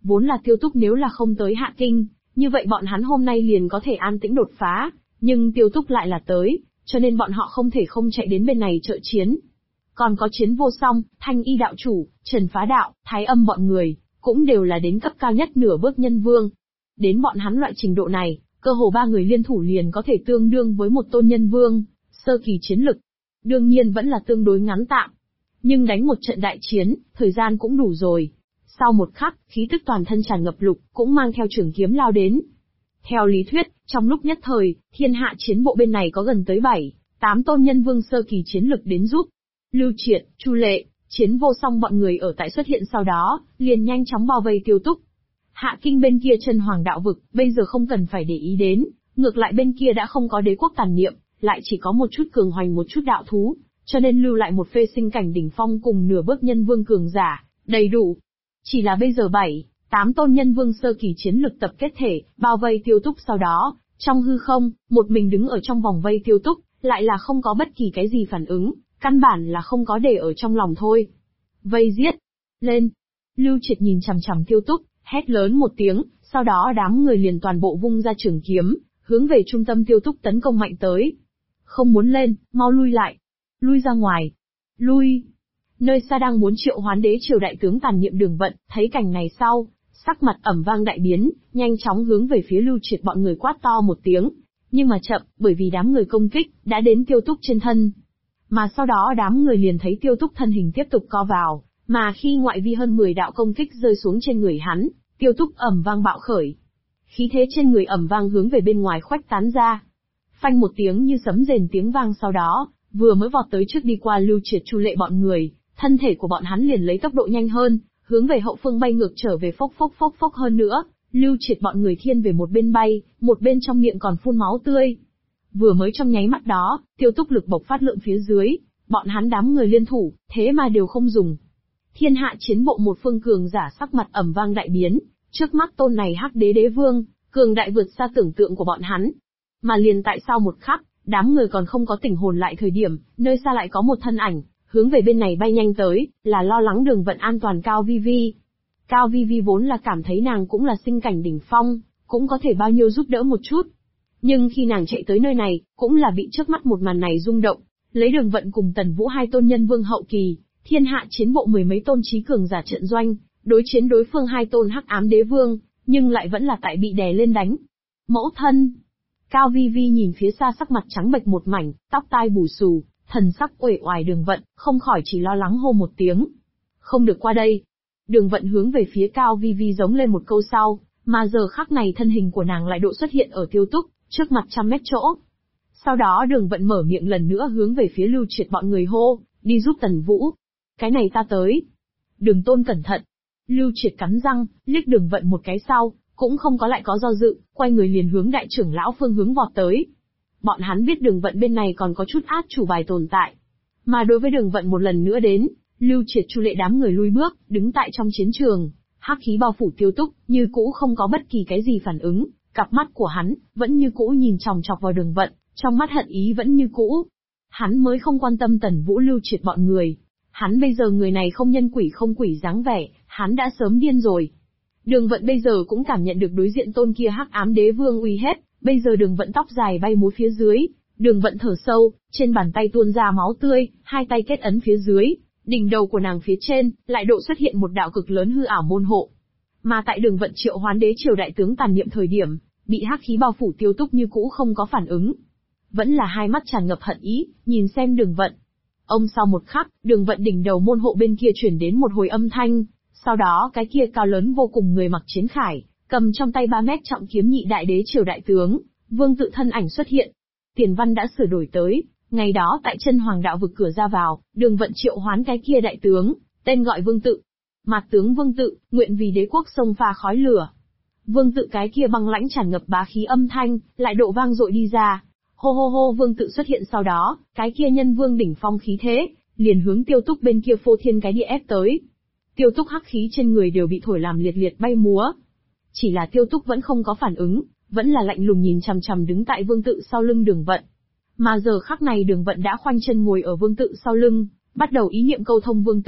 Vốn là Tiêu Túc nếu là không tới Hạ Kinh, như vậy bọn hắn hôm nay liền có thể an tĩnh đột phá, nhưng Tiêu Túc lại là tới, cho nên bọn họ không thể không chạy đến bên này trợ chiến. Còn có Chiến Vô Song, Thanh Y đạo chủ, Trần Phá đạo, Thái Âm bọn người, cũng đều là đến cấp cao nhất nửa bước nhân vương. Đến bọn hắn loại trình độ này, cơ hồ ba người liên thủ liền có thể tương đương với một tôn nhân vương, sơ kỳ chiến lực. Đương nhiên vẫn là tương đối ngắn tạm. Nhưng đánh một trận đại chiến, thời gian cũng đủ rồi. Sau một khắc, khí tức toàn thân tràn ngập lục, cũng mang theo trường kiếm lao đến. Theo lý thuyết, trong lúc nhất thời, thiên hạ chiến bộ bên này có gần tới 7-8 tôn nhân vương sơ kỳ chiến lực đến giúp. Lưu Triệt, Chu Lệ, Chiến Vô Song bọn người ở tại xuất hiện sau đó, liền nhanh chóng bao vây Tiêu Túc. Hạ Kinh bên kia chân hoàng đạo vực, bây giờ không cần phải để ý đến, ngược lại bên kia đã không có đế quốc tàn niệm, lại chỉ có một chút cường hoành một chút đạo thú, cho nên lưu lại một phê sinh cảnh đỉnh phong cùng nửa bước nhân vương cường giả, đầy đủ. Chỉ là bây giờ 7-8 tôn nhân vương sơ kỳ chiến lực tập kết thể, bao vây Tiêu Túc sau đó, trong hư không, một mình đứng ở trong vòng vây Tiêu Túc, lại là không có bất kỳ cái gì phản ứng, căn bản là không có để ở trong lòng thôi. Vây giết! Lên! Lưu Triệt nhìn chằm chằm Tiêu Túc, hét lớn một tiếng, sau đó đám người liền toàn bộ vung ra trường kiếm, hướng về trung tâm Tiêu Túc tấn công mạnh tới. Không muốn lên, mau lui lại. Lui ra ngoài. Lui! Nơi xa đang muốn triệu hoán đế triều đại tướng tàn niệm Đường Vận, thấy cảnh này sau, sắc mặt ẩm vang đại biến, nhanh chóng hướng về phía Lưu Triệt bọn người quát to một tiếng. Nhưng mà chậm, bởi vì đám người công kích, đã đến Tiêu Túc trên thân. Mà sau đó đám người liền thấy Tiêu Túc thân hình tiếp tục co vào, mà khi ngoại vi hơn 10 đạo công kích rơi xuống trên người hắn, Tiêu Túc ầm vang bạo khởi. Khí thế trên người ầm vang hướng về bên ngoài khuếch tán ra. Phanh một tiếng như sấm rền tiếng vang sau đó, vừa mới vọt tới trước đi qua Lưu Triệt Chu Lệ bọn người, thân thể của bọn hắn liền lấy tốc độ nhanh hơn, hướng về hậu phương bay ngược trở về phốc hơn nữa, Lưu Triệt bọn người thiên về một bên bay, một bên trong miệng còn phun máu tươi. Vừa mới trong nháy mắt đó, Tiêu Túc lực bộc phát lượng phía dưới, bọn hắn đám người liên thủ, thế mà đều không dùng. Thiên hạ chiến bộ một phương cường giả sắc mặt ẩm vang đại biến, trước mắt tôn này Hắc Đế Đế Vương, cường đại vượt xa tưởng tượng của bọn hắn. Mà liền tại sau một khắc, đám người còn không có tỉnh hồn lại thời điểm, nơi xa lại có một thân ảnh, hướng về bên này bay nhanh tới, là lo lắng Đường Vận an toàn Cao Vi Vi. Cao Vi Vi vốn là cảm thấy nàng cũng là sinh cảnh đỉnh phong, cũng có thể bao nhiêu giúp đỡ một chút. Nhưng khi nàng chạy tới nơi này, cũng là bị trước mắt một màn này rung động, lấy Đường Vận cùng Tần Vũ hai tôn nhân vương hậu kỳ, thiên hạ chiến bộ mười mấy tôn trí cường giả trận doanh, đối chiến đối phương hai tôn Hắc Ám Đế Vương, nhưng lại vẫn là tại bị đè lên đánh. Mẫu thân! Cao Vi Vi nhìn phía xa sắc mặt trắng bệch một mảnh, tóc tai bù xù, thần sắc uể oải Đường Vận, không khỏi chỉ lo lắng hô một tiếng. Không được qua đây. Đường Vận hướng về phía Cao Vi Vi giống lên một câu sau, mà giờ khắc này thân hình của nàng lại độ xuất hiện ở Tiêu Túc, trước mặt 100 mét chỗ. Sau đó Đường Vận mở miệng lần nữa hướng về phía Lưu Triệt bọn người hô, đi giúp Tần Vũ. Cái này ta tới. Đường Tôn cẩn thận. Lưu Triệt cắn răng, liếc Đường Vận một cái sau, cũng không có lại có do dự, quay người liền hướng đại trưởng lão phương hướng vọt tới. Bọn hắn biết Đường Vận bên này còn có chút át chủ bài tồn tại. Mà đối với Đường Vận một lần nữa đến, Lưu Triệt Chu Lệ đám người lui bước, đứng tại trong chiến trường, hắc khí bao phủ Tiêu Túc, như cũ không có bất kỳ cái gì phản ứng, cặp mắt của hắn vẫn như cũ nhìn chòng chọc vào Đường Vận, trong mắt hận ý vẫn như cũ. Hắn mới không quan tâm Tần Vũ Lưu Triệt bọn người. Hắn bây giờ người này không nhân quỷ không quỷ dáng vẻ, hắn đã sớm điên rồi. Đường Vận bây giờ cũng cảm nhận được đối diện tôn kia Hắc Ám Đế Vương uy hết, bây giờ Đường Vận tóc dài bay múa phía dưới, Đường Vận thở sâu, trên bàn tay tuôn ra máu tươi, hai tay kết ấn phía dưới, đỉnh đầu của nàng phía trên, lại độ xuất hiện một đạo cực lớn hư ảo môn hộ. Mà tại Đường Vận triệu hoán đế triều đại tướng tàn niệm thời điểm, bị hắc khí bao phủ Tiêu Túc như cũ không có phản ứng. Vẫn là hai mắt tràn ngập hận ý, nhìn xem Đường Vận. Ông sau một khắc, Đường Vận đỉnh đầu môn hộ bên kia chuyển đến một hồi âm thanh, sau đó cái kia cao lớn vô cùng người mặc chiến khải, cầm trong tay 3 mét trọng kiếm nhị đại đế triều đại tướng, Vương Tự thân ảnh xuất hiện. Tiền văn đã sửa đổi tới, ngày đó tại chân hoàng đạo vực cửa ra vào, Đường Vận triệu hoán cái kia đại tướng, tên gọi Vương Tự. Mạc tướng Vương Tự, nguyện vì đế quốc sông pha khói lửa. Vương Tự cái kia băng lãnh tràn ngập bá khí âm thanh, lại độ vang dội đi ra. Hô hô hô Vương Tự xuất hiện sau đó, cái kia nhân vương đỉnh phong khí thế, liền hướng Tiêu Túc bên kia phô thiên cái địa ép tới. Tiêu Túc hắc khí trên người đều bị thổi làm liệt liệt bay múa. Chỉ là Tiêu Túc vẫn không có phản ứng, vẫn là lạnh lùng nhìn chằm chằm đứng tại Vương Tự sau lưng Đường Vận. Mà giờ khắc này Đường Vận đã khoanh chân ngồi ở Vương Tự sau lưng, bắt đầu ý niệm câu thông Vương Tự,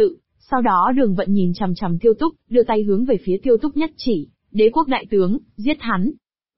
Sau đó Đường Vận nhìn chằm chằm Tiêu Túc, đưa tay hướng về phía Tiêu Túc nhất chỉ, đế quốc đại tướng, giết hắn.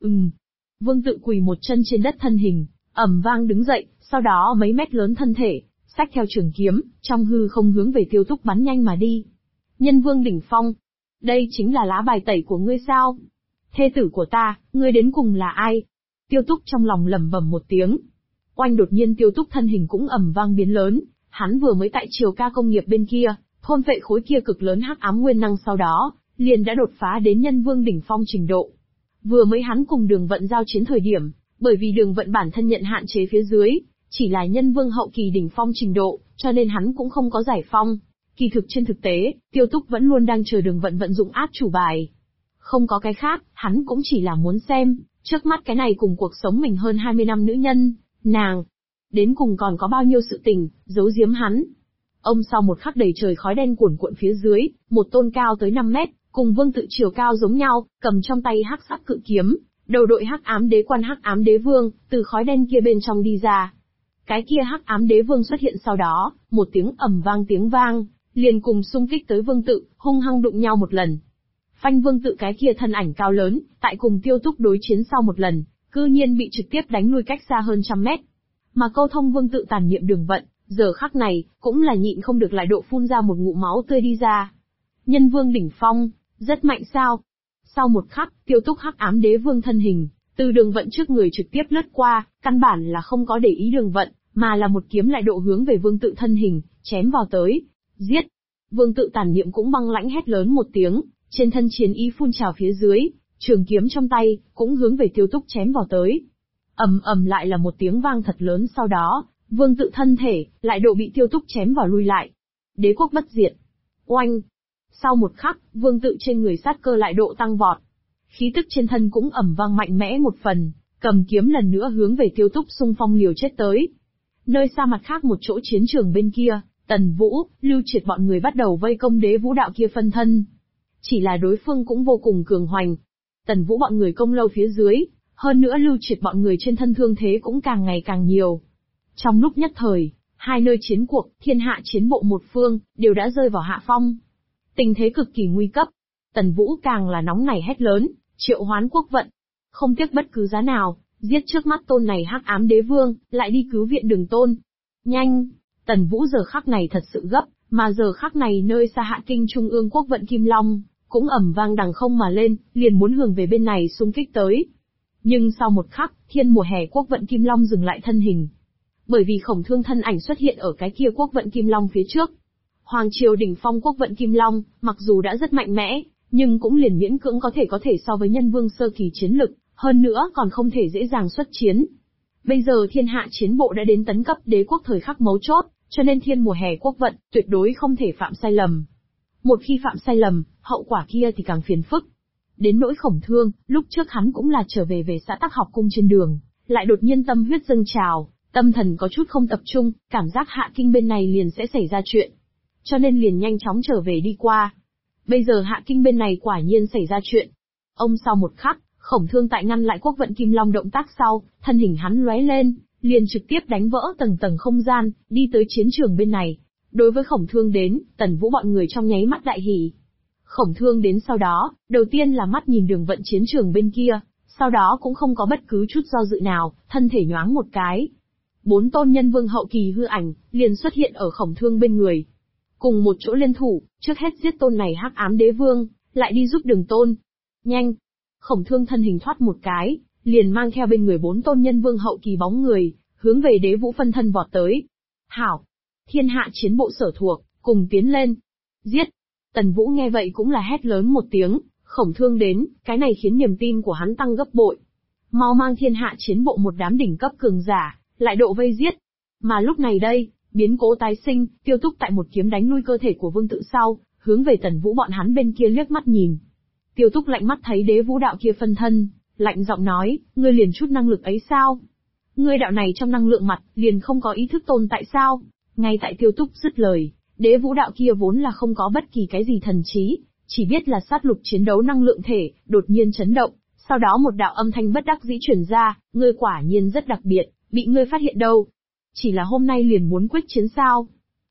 Vương Tự quỳ một chân trên đất thân hình, ầm vang đứng dậy, sau đó mấy mét lớn thân thể, xách theo trường kiếm, trong hư không hướng về Tiêu Túc bắn nhanh mà đi. Nhân vương đỉnh phong, đây chính là lá bài tẩy của ngươi sao? Thê tử của ta, ngươi đến cùng là ai? Tiêu Túc trong lòng lẩm bẩm một tiếng. Oanh, đột nhiên Tiêu Túc thân hình cũng ầm vang biến lớn, hắn vừa mới tại Triều Ca công nghiệp bên kia, thôn phệ khối kia cực lớn hắc ám nguyên năng, sau đó liền đã đột phá đến nhân vương đỉnh phong trình độ. Vừa mới hắn cùng Đường Vận giao chiến thời điểm, bởi vì Đường Vận bản thân nhận hạn chế phía dưới, chỉ là nhân vương hậu kỳ đỉnh phong trình độ, cho nên hắn cũng không có giải phong. Kỳ thực trên thực tế, Tiêu Túc vẫn luôn đang chờ Đường Vận vận dụng át chủ bài. Không có cái khác, hắn cũng chỉ là muốn xem, trước mắt cái này cùng cuộc sống mình hơn 20 năm nữ nhân, nàng, đến cùng còn có bao nhiêu sự tình, giấu giếm hắn. Ông sau một khắc đầy trời khói đen cuồn cuộn phía dưới, một tôn cao tới 5 mét, cùng Vương Tự chiều cao giống nhau, cầm trong tay hắc sắc cự kiếm, đầu đội hắc ám đế quan hắc ám đế vương, từ khói đen kia bên trong đi ra. Cái kia hắc ám đế vương xuất hiện sau đó, một tiếng ầm vang tiếng vang, liền cùng xung kích tới Vương Tự, hung hăng đụng nhau một lần. Phanh, Vương Tự cái kia thân ảnh cao lớn, tại cùng Tiêu Túc đối chiến sau một lần, cư nhiên bị trực tiếp đánh lui cách xa hơn 100 mét. Mà câu thông Vương Tự tàn niệm Đường Vận, giờ khắc này, cũng là nhịn không được lại độ phun ra một ngụm máu tươi đi ra. Nhân vương đỉnh phong, rất mạnh sao? Sau một khắc, Tiêu Túc hắc ám đế vương thân hình, từ Đường Vận trước người trực tiếp lướt qua, căn bản là không có để ý Đường Vận, mà là một kiếm lại độ hướng về Vương Tự thân hình, chém vào tới. Giết! Vương Tự tàn niệm cũng băng lãnh hét lớn một tiếng, trên thân chiến ý phun trào phía dưới, trường kiếm trong tay, cũng hướng về Tiêu Túc chém vào tới. Ầm ầm lại là một tiếng vang thật lớn, sau đó, Vương Tự thân thể, lại độ bị Tiêu Túc chém vào lui lại. Đế quốc bất diệt. Oanh! Sau một khắc, Vương Tự trên người sát cơ lại độ tăng vọt. Khí tức trên thân cũng ầm vang mạnh mẽ một phần, cầm kiếm lần nữa hướng về Tiêu Túc xung phong liều chết tới. Nơi xa mặt khác một chỗ chiến trường bên kia, Tần Vũ, Lưu Triệt bọn người bắt đầu vây công đế vũ đạo kia phân thân. Chỉ là đối phương cũng vô cùng cường hoành. Tần Vũ bọn người công lâu phía dưới, hơn nữa Lưu Triệt bọn người trên thân thương thế cũng càng ngày càng nhiều. Trong lúc nhất thời, hai nơi chiến cuộc, thiên hạ chiến bộ một phương, đều đã rơi vào hạ phong. Tình thế cực kỳ nguy cấp. Tần Vũ càng là nóng nảy hét lớn, triệu hoán quốc vận. Không tiếc bất cứ giá nào, giết trước mắt tôn này hắc ám đế vương, lại đi cứu viện Đường Tôn. Nhanh! Tần Vũ giờ khắc này thật sự gấp, mà giờ khắc này nơi xa Hạ Kinh trung ương quốc vận Kim Long, cũng ầm vang đằng không mà lên, liền muốn hướng về bên này xung kích tới. Nhưng sau một khắc, thiên mùa hè quốc vận Kim Long dừng lại thân hình. Bởi vì Khổng Thương thân ảnh xuất hiện ở cái kia quốc vận Kim Long phía trước. Hoàng triều đỉnh phong quốc vận Kim Long, mặc dù đã rất mạnh mẽ, nhưng cũng liền miễn cưỡng có thể so với nhân vương sơ kỳ chiến lực, hơn nữa còn không thể dễ dàng xuất chiến. Bây giờ thiên hạ chiến bộ đã đến tấn cấp đế quốc thời khắc mấu chốt, cho nên thiên mùa hè quốc vận, tuyệt đối không thể phạm sai lầm. Một khi phạm sai lầm, hậu quả kia thì càng phiền phức. Đến nỗi Khổng Thương, lúc trước hắn cũng là trở về xã Tắc Học Cung trên đường, lại đột nhiên tâm huyết dâng trào, tâm thần có chút không tập trung, cảm giác Hạ Kinh bên này liền sẽ xảy ra chuyện. Cho nên liền nhanh chóng trở về đi qua. Bây giờ Hạ Kinh bên này quả nhiên xảy ra chuyện. Ông sau một khắc, Khổng Thương tại ngăn lại quốc vận Kim Long động tác sau, thân hình hắn lóe lên, liền trực tiếp đánh vỡ tầng tầng không gian, đi tới chiến trường bên này. Đối với Khổng Thương đến, Tần Vũ bọn người trong nháy mắt đại hỉ. Khổng Thương đến sau đó, đầu tiên là mắt nhìn Đường Vận chiến trường bên kia, sau đó cũng không có bất cứ chút do dự nào, thân thể nhoáng một cái. 4 tôn nhân vương hậu kỳ hư ảnh, liền xuất hiện ở Khổng Thương bên người. Cùng một chỗ liên thủ, trước hết giết tôn này hắc ám đế vương, lại đi giúp Đường Tôn. Nhanh! Khổng Thương thân hình thoát một cái, liền mang theo bên người 4 tôn nhân vương hậu kỳ bóng người, hướng về đế vũ phân thân vọt tới. Hảo! Thiên hạ chiến bộ sở thuộc, cùng tiến lên. Giết! Tần Vũ nghe vậy cũng là hét lớn một tiếng, Khổng Thương đến, cái này khiến niềm tin của hắn tăng gấp bội. Mau mang thiên hạ chiến bộ một đám đỉnh cấp cường giả, lại độ vây giết. Mà lúc này đây, biến cố tái sinh, Tiêu Túc tại một kiếm đánh lui cơ thể của Vương Tự sau, hướng về Tần Vũ bọn hắn bên kia liếc mắt nhìn. Tiêu Túc lạnh mắt thấy đế vũ đạo kia phân thân, lạnh giọng nói, ngươi liền chút năng lực ấy sao? Ngươi đạo này trong năng lượng mặt, liền không có ý thức tồn tại sao? Ngay tại Tiêu Túc dứt lời, đế vũ đạo kia vốn là không có bất kỳ cái gì thần trí, chỉ biết là sát lục chiến đấu năng lượng thể, đột nhiên chấn động, sau đó một đạo âm thanh bất đắc dĩ truyền ra, ngươi quả nhiên rất đặc biệt, bị ngươi phát hiện đâu. Chỉ là hôm nay liền muốn quyết chiến sao?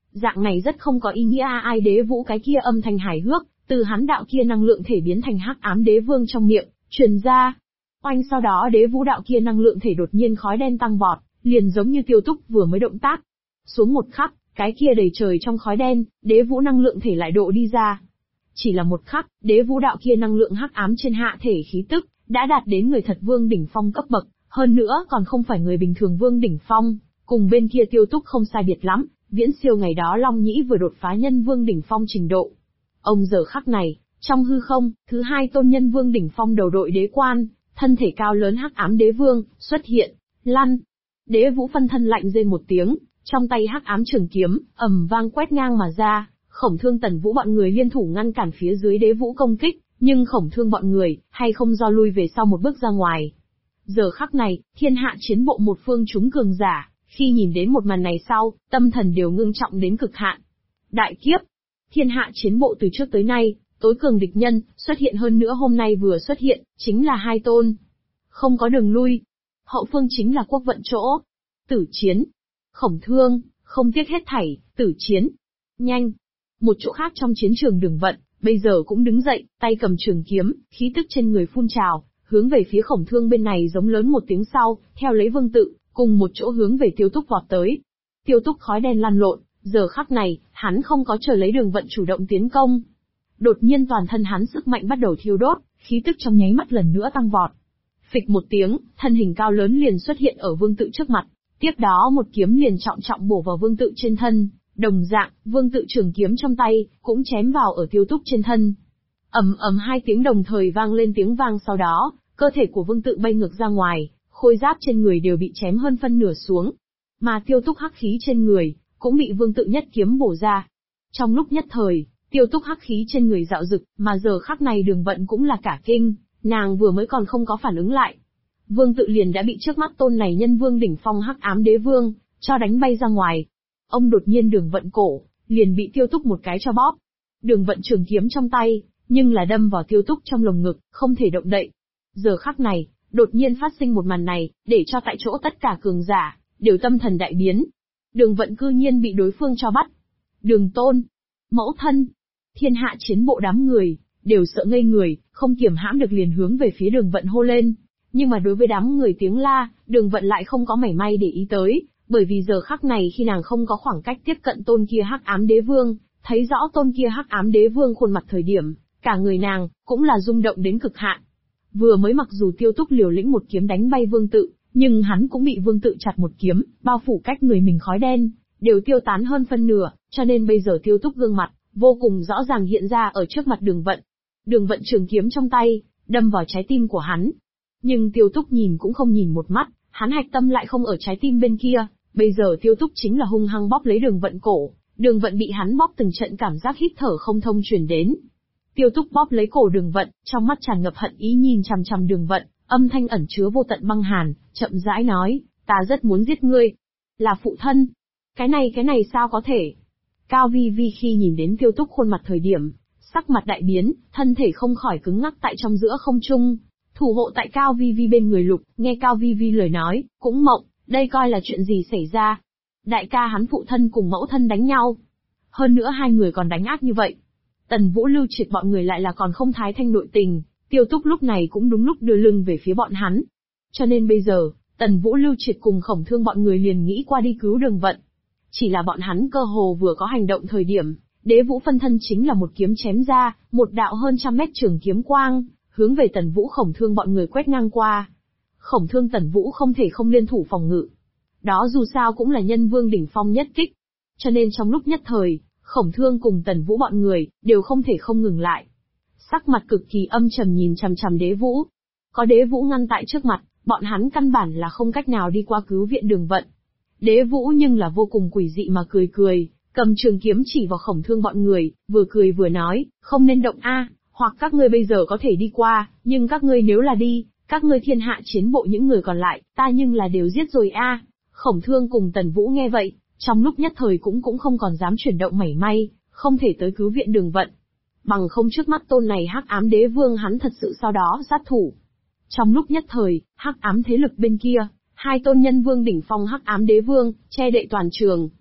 Dạng này rất không có ý nghĩa. Ai đế vũ cái kia âm thanh hài hước, từ hắn đạo kia năng lượng thể biến thành hắc ám đế vương trong miệng, truyền ra. Oanh, sau đó đế vũ đạo kia năng lượng thể đột nhiên khói đen tăng vọt, liền giống như Tiêu Túc vừa mới động tác. Xuống một khắc, cái kia đầy trời trong khói đen, đế vũ năng lượng thể lại độ đi ra. Chỉ là một khắc, đế vũ đạo kia năng lượng hắc ám trên hạ thể khí tức, đã đạt đến người thật vương đỉnh phong cấp bậc, hơn nữa còn không phải người bình thường vương đỉnh phong, cùng bên kia Tiêu Túc không sai biệt lắm, viễn siêu ngày đó Long Nhĩ vừa đột phá nhân vương đỉnh phong trình độ. Ông giờ khắc này, trong hư không, thứ hai tôn nhân vương đỉnh phong đầu đội đế quan, thân thể cao lớn hắc ám đế vương, xuất hiện, lăn. Đế vũ phân thân lạnh rên một tiếng, trong tay hắc ám trường kiếm, ầm vang quét ngang mà ra, Khổng Thương Tần Vũ bọn người liên thủ ngăn cản phía dưới đế vũ công kích, nhưng Khổng Thương bọn người, hay không do lui về sau một bước ra ngoài. Giờ khắc này, thiên hạ chiến bộ một phương chúng cường giả, khi nhìn đến một màn này sau, tâm thần đều ngưng trọng đến cực hạn. Đại kiếp! Thiên hạ chiến bộ từ trước tới nay, tối cường địch nhân, xuất hiện hơn nữa hôm nay vừa xuất hiện, chính là hai tôn. Không có đường lui. Hậu phương chính là quốc vận chỗ. Tử chiến. Khổng Thương, không tiếc hết thảy, tử chiến. Nhanh! Một chỗ khác trong chiến trường Đường Vận, bây giờ cũng đứng dậy, tay cầm trường kiếm, khí tức trên người phun trào, hướng về phía Khổng Thương bên này giống lớn một tiếng sau, theo lấy Vương Tự, cùng một chỗ hướng về Tiêu Túc vọt tới. Tiêu Túc khói đen lăn lộn, giờ khắc này, hắn không có chờ lấy Đường Vận chủ động tiến công. Đột nhiên toàn thân hắn sức mạnh bắt đầu thiêu đốt, khí tức trong nháy mắt lần nữa tăng vọt. Phịch một tiếng, thân hình cao lớn liền xuất hiện ở Vương Tự trước mặt, tiếp đó một kiếm liền trọng trọng bổ vào Vương Tự trên thân. Đồng dạng, Vương Tự trường kiếm trong tay, cũng chém vào ở Tiêu Túc trên thân. Ầm ầm hai tiếng đồng thời vang lên, tiếng vang sau đó, cơ thể của Vương Tự bay ngược ra ngoài, khôi giáp trên người đều bị chém hơn phân nửa xuống. Mà Tiêu Túc hắc khí trên người, cũng bị Vương Tự nhất kiếm bổ ra. Trong lúc nhất thời, Tiêu Túc hắc khí trên người dạo dực, mà giờ khắc này Đường Vận cũng là cả kinh, nàng vừa mới còn không có phản ứng lại. Vương Tự liền đã bị trước mắt tôn này nhân vương đỉnh phong hắc ám đế vương, cho đánh bay ra ngoài. Ông đột nhiên Đường Vận cổ, liền bị Tiêu Túc một cái cho bóp. Đường Vận trường kiếm trong tay, nhưng là đâm vào Tiêu Túc trong lồng ngực, không thể động đậy. Giờ khắc này, đột nhiên phát sinh một màn này, để cho tại chỗ tất cả cường giả, đều tâm thần đại biến. Đường Vận cư nhiên bị đối phương cho bắt. Đường Tôn, mẫu thân, thiên hạ chiến bộ đám người, đều sợ ngây người, không kiềm hãm được liền hướng về phía Đường Vận hô lên. Nhưng mà đối với đám người tiếng la, Đường Vận lại không có mảy may để ý tới, bởi vì giờ khắc này khi nàng không có khoảng cách tiếp cận tôn kia hắc ám đế vương, thấy rõ tôn kia hắc ám đế vương khuôn mặt thời điểm, cả người nàng, cũng là rung động đến cực hạn. Vừa mới mặc dù Tiêu Túc liều lĩnh một kiếm đánh bay Vương Tự, nhưng hắn cũng bị Vương Tự chặt một kiếm, bao phủ cách người mình khói đen, đều tiêu tán hơn phân nửa, cho nên bây giờ Tiêu Túc gương mặt, vô cùng rõ ràng hiện ra ở trước mặt Đường Vận. Đường Vận trường kiếm trong tay, đâm vào trái tim của hắn. Nhưng Tiêu Túc nhìn cũng không nhìn một mắt, hắn hạch tâm lại không ở trái tim bên kia, bây giờ Tiêu Túc chính là hung hăng bóp lấy Đường Vận cổ, Đường Vận bị hắn bóp từng trận cảm giác hít thở không thông truyền đến. Tiêu Túc bóp lấy cổ Đường Vận, trong mắt tràn ngập hận ý nhìn chằm chằm Đường Vận, âm thanh ẩn chứa vô tận băng hàn, chậm rãi nói, ta rất muốn giết ngươi. Là phụ thân. Cái này sao có thể? Cao Vi Vi khi nhìn đến Tiêu Túc khuôn mặt thời điểm, sắc mặt đại biến, thân thể không khỏi cứng ngắc tại trong giữa không trung. Thủ hộ tại Cao Vi Vi bên người Lục, nghe Cao Vi Vi lời nói, cũng mộng, đây coi là chuyện gì xảy ra? Đại ca hắn phụ thân cùng mẫu thân đánh nhau. Hơn nữa hai người còn đánh ác như vậy. Tần Vũ Lưu Triệt bọn người lại là còn không thái thanh nội tình, Tiêu Túc lúc này cũng đúng lúc đưa lưng về phía bọn hắn. Cho nên bây giờ, Tần Vũ Lưu Triệt cùng Khổng Thương bọn người liền nghĩ qua đi cứu Đường Vận. Chỉ là bọn hắn cơ hồ vừa có hành động thời điểm, Đế Vũ phân thân chính là một kiếm chém ra, một đạo hơn trăm mét trường kiếm quang, hướng về Tần Vũ Khổng Thương bọn người quét ngang qua. Khổng Thương Tần Vũ không thể không liên thủ phòng ngự. Đó dù sao cũng là nhân vương đỉnh phong nhất kích. Cho nên trong lúc nhất thời, Khổng Thương cùng Tần Vũ bọn người, đều không thể không ngừng lại. Sắc mặt cực kỳ âm trầm nhìn chằm chằm Đế Vũ. Có Đế Vũ ngăn tại trước mặt, bọn hắn căn bản là không cách nào đi qua cứu viện Đường Vận. Đế Vũ nhưng là vô cùng quỷ dị mà cười, cầm trường kiếm chỉ vào Khổng Thương bọn người, vừa cười vừa nói, không nên động a, hoặc các ngươi bây giờ có thể đi qua, nhưng các ngươi nếu là đi, các ngươi thiên hạ chiến bộ những người còn lại, ta nhưng là đều giết rồi a. Khổng Thương cùng Tần Vũ nghe vậy, trong lúc nhất thời cũng không còn dám chuyển động mảy may, không thể tới cứu viện Đường Vận. Bằng không trước mắt tôn này hắc ám đế vương hắn thật sự sau đó sát thủ. Trong lúc nhất thời, hắc ám thế lực bên kia, hai tôn nhân vương đỉnh phong hắc ám đế vương, che đậy toàn trường.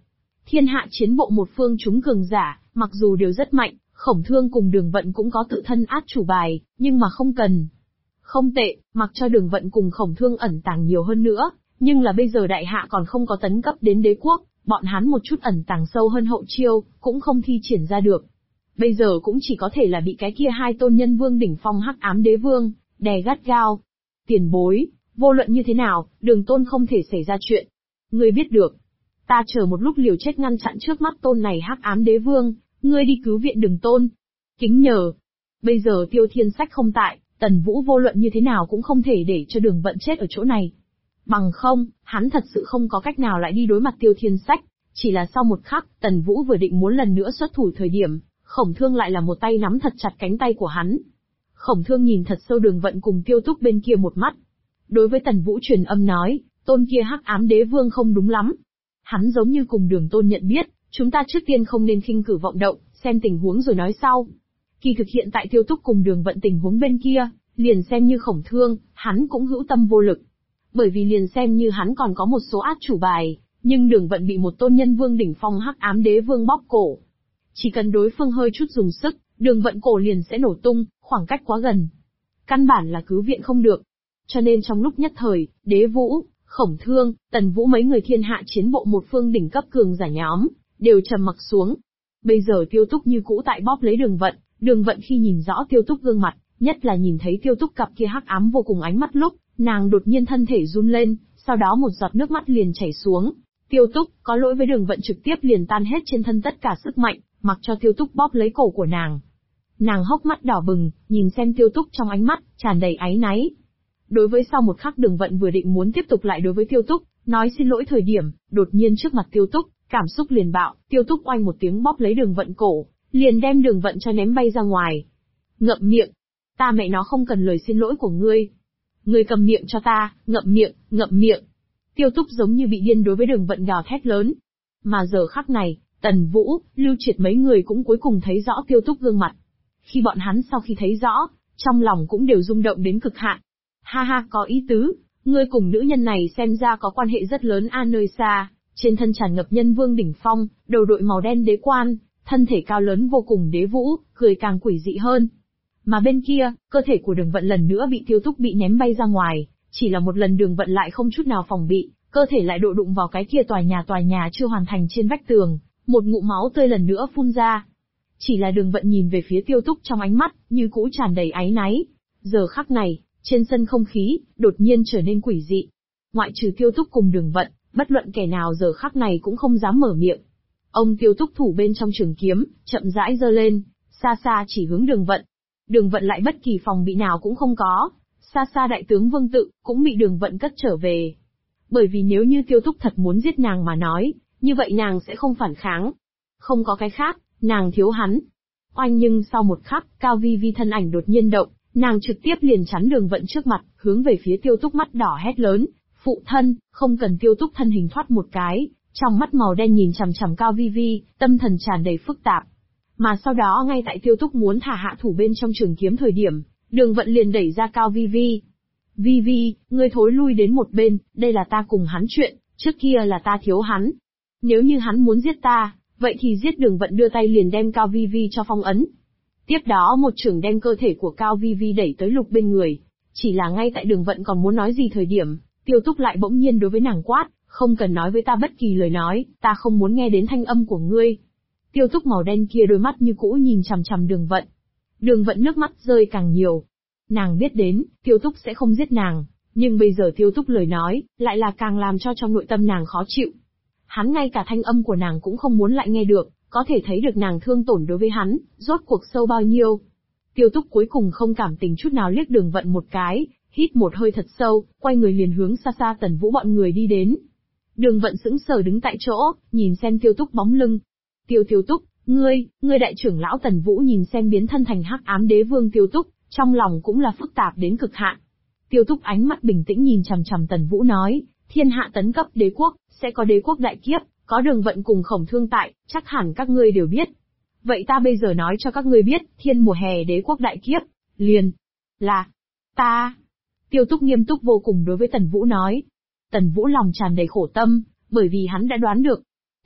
Thiên hạ chiến bộ một phương chúng cường giả, mặc dù đều rất mạnh, Khổng Thương cùng Đường Vận cũng có tự thân át chủ bài, nhưng mà không cần. Không tệ, mặc cho Đường Vận cùng Khổng Thương ẩn tàng nhiều hơn nữa, nhưng là bây giờ đại hạ còn không có tấn cấp đến đế quốc, bọn hắn một chút ẩn tàng sâu hơn hậu chiêu, cũng không thi triển ra được. Bây giờ cũng chỉ có thể là bị cái kia hai tôn nhân vương đỉnh phong Hắc Ám Đế Vương đè gắt gao. Tiền bối, vô luận như thế nào, Đường Tôn không thể xảy ra chuyện. Ngươi biết được, ta chờ một lúc liều chết ngăn chặn trước mắt tôn này Hắc Ám Đế Vương, ngươi đi cứu viện Đường Tôn. Kính nhờ. Bây giờ Tiêu Thiên Sách không tại, Tần Vũ vô luận như thế nào cũng không thể để cho Đường Vận chết ở chỗ này. Bằng không, hắn thật sự không có cách nào lại đi đối mặt Tiêu Thiên Sách. Chỉ là sau một khắc, Tần Vũ vừa định muốn lần nữa xuất thủ thời điểm, Khổng Thương lại là một tay nắm thật chặt cánh tay của hắn. Khổng Thương nhìn thật sâu Đường Vận cùng Tiêu Túc bên kia một mắt. Đối với Tần Vũ truyền âm nói, tôn kia Hắc Ám Đế Vương không đúng lắm. Hắn giống như cùng Đường Tôn nhận biết, chúng ta trước tiên không nên khinh cử vọng động, xem tình huống rồi nói sau. Kỳ thực hiện tại Tiêu Túc cùng Đường Vận tình huống bên kia, liền xem như Khổng Thương, hắn cũng hữu tâm vô lực. Bởi vì liền xem như hắn còn có một số át chủ bài, nhưng Đường Vận bị một tôn nhân vương đỉnh phong Hắc Ám Đế Vương bóp cổ. Chỉ cần đối phương hơi chút dùng sức, Đường Vận cổ liền sẽ nổ tung, khoảng cách quá gần. Căn bản là cứu viện không được. Cho nên trong lúc nhất thời, Đế Vũ, Khổng Thương, Tần Vũ mấy người thiên hạ chiến bộ một phương đỉnh cấp cường giả nhóm, đều trầm mặc xuống. Bây giờ Tiêu Túc như cũ tại bóp lấy Đường Vận khi nhìn rõ Tiêu Túc gương mặt, nhất là nhìn thấy Tiêu Túc cặp kia hắc ám vô cùng ánh mắt lúc, nàng đột nhiên thân thể run lên, sau đó một giọt nước mắt liền chảy xuống. Tiêu Túc, có lỗi với Đường Vận trực tiếp liền tan hết trên thân tất cả sức mạnh, mặc cho Tiêu Túc bóp lấy cổ của nàng. Nàng hốc mắt đỏ bừng, nhìn xem Tiêu Túc trong ánh mắt, tràn đầy áy náy. Đối với sau một khắc Đường Vận vừa định muốn tiếp tục lại đối với Tiêu Túc, nói xin lỗi thời điểm, đột nhiên trước mặt Tiêu Túc, cảm xúc liền bạo, Tiêu Túc oanh một tiếng bóp lấy Đường Vận cổ, liền đem Đường Vận cho ném bay ra ngoài. Ngậm miệng! Ta mẹ nó không cần lời xin lỗi của ngươi. Ngươi cầm miệng cho ta, ngậm miệng, ngậm miệng. Tiêu Túc giống như bị điên đối với Đường Vận gào thét lớn. Mà giờ khắc này, Tần Vũ, Lưu Triệt mấy người cũng cuối cùng thấy rõ Tiêu Túc gương mặt. Khi bọn hắn sau khi thấy rõ, trong lòng cũng đều rung động đến cực hạn. Ha ha, có ý tứ, ngươi cùng nữ nhân này xem ra có quan hệ rất lớn a. Nơi xa, trên thân tràn ngập nhân vương đỉnh phong, đầu đội màu đen đế quan, thân thể cao lớn vô cùng Đế Vũ, cười càng quỷ dị hơn. Mà bên kia, cơ thể của Đường Vận lần nữa bị Tiêu Túc bị ném bay ra ngoài, chỉ là một lần Đường Vận lại không chút nào phòng bị, cơ thể lại độ đụng vào cái kia tòa nhà chưa hoàn thành trên vách tường, một ngụm máu tươi lần nữa phun ra. Chỉ là Đường Vận nhìn về phía Tiêu Túc trong ánh mắt, như cũ tràn đầy áy náy. Giờ khắc này, trên sân không khí, đột nhiên trở nên quỷ dị. Ngoại trừ Tiêu Túc cùng Đường Vận, bất luận kẻ nào giờ khắc này cũng không dám mở miệng. Ông Tiêu Túc thủ bên trong trường kiếm, chậm rãi giơ lên, xa xa chỉ hướng Đường Vận. Đường Vận lại bất kỳ phòng bị nào cũng không có, xa xa đại tướng Vương Tự, cũng bị Đường Vận cất trở về. Bởi vì nếu như Tiêu Túc thật muốn giết nàng mà nói, như vậy nàng sẽ không phản kháng. Không có cái khác, nàng thiếu hắn. Oanh nhưng sau một khắc, Cao Vi Vi thân ảnh đột nhiên động, nàng trực tiếp liền chắn Đường Vận trước mặt, hướng về phía Tiêu Túc mắt đỏ hét lớn, phụ thân, không cần. Tiêu Túc thân hình thoát một cái, trong mắt màu đen nhìn chằm chằm Cao Vi Vi, tâm thần tràn đầy phức tạp. Mà sau đó ngay tại Tiêu Túc muốn thả hạ thủ bên trong trường kiếm thời điểm, Đường Vận liền đẩy ra Cao Vi Vi. Vi Vi, ngươi thối lui đến một bên, đây là ta cùng hắn chuyện, trước kia là ta thiếu hắn. Nếu như hắn muốn giết ta, vậy thì giết. Đường Vận đưa tay liền đem Cao Vi Vi cho phong ấn. Tiếp đó một chưởng đem cơ thể của Cao Vi Vi đẩy tới Lục bên người. Chỉ là ngay tại Đường Vận còn muốn nói gì thời điểm, Tiêu Túc lại bỗng nhiên đối với nàng quát, không cần nói với ta bất kỳ lời nói, ta không muốn nghe đến thanh âm của ngươi. Tiêu Túc màu đen kia đôi mắt như cũ nhìn chằm chằm Đường Vận. Đường Vận nước mắt rơi càng nhiều. Nàng biết đến, Tiêu Túc sẽ không giết nàng, nhưng bây giờ Tiêu Túc lời nói, lại là càng làm cho trong nội tâm nàng khó chịu. Hắn ngay cả thanh âm của nàng cũng không muốn lại nghe được, có thể thấy được nàng thương tổn đối với hắn, rốt cuộc sâu bao nhiêu. Tiêu Túc cuối cùng không cảm tình chút nào liếc Đường Vận một cái, hít một hơi thật sâu, quay người liền hướng xa xa Tần Vũ bọn người đi đến. Đường Vận sững sờ đứng tại chỗ, nhìn xem Tiêu Túc bóng lưng. Tiêu Túc, ngươi đại trưởng lão. Tần Vũ nhìn xem biến thân thành Hắc Ám Đế Vương Tiêu Túc, trong lòng cũng là phức tạp đến cực hạn. Tiêu Túc ánh mắt bình tĩnh nhìn chằm chằm Tần Vũ nói, thiên hạ tấn cấp đế quốc, sẽ có đế quốc đại kiếp, có Đường Vận cùng Khổng Thương tại, chắc hẳn các ngươi đều biết. Vậy ta bây giờ nói cho các ngươi biết, thiên mùa hè đế quốc đại kiếp, liền là ta. Tiêu Túc nghiêm túc vô cùng đối với Tần Vũ nói. Tần Vũ lòng tràn đầy khổ tâm, bởi vì hắn đã đoán được.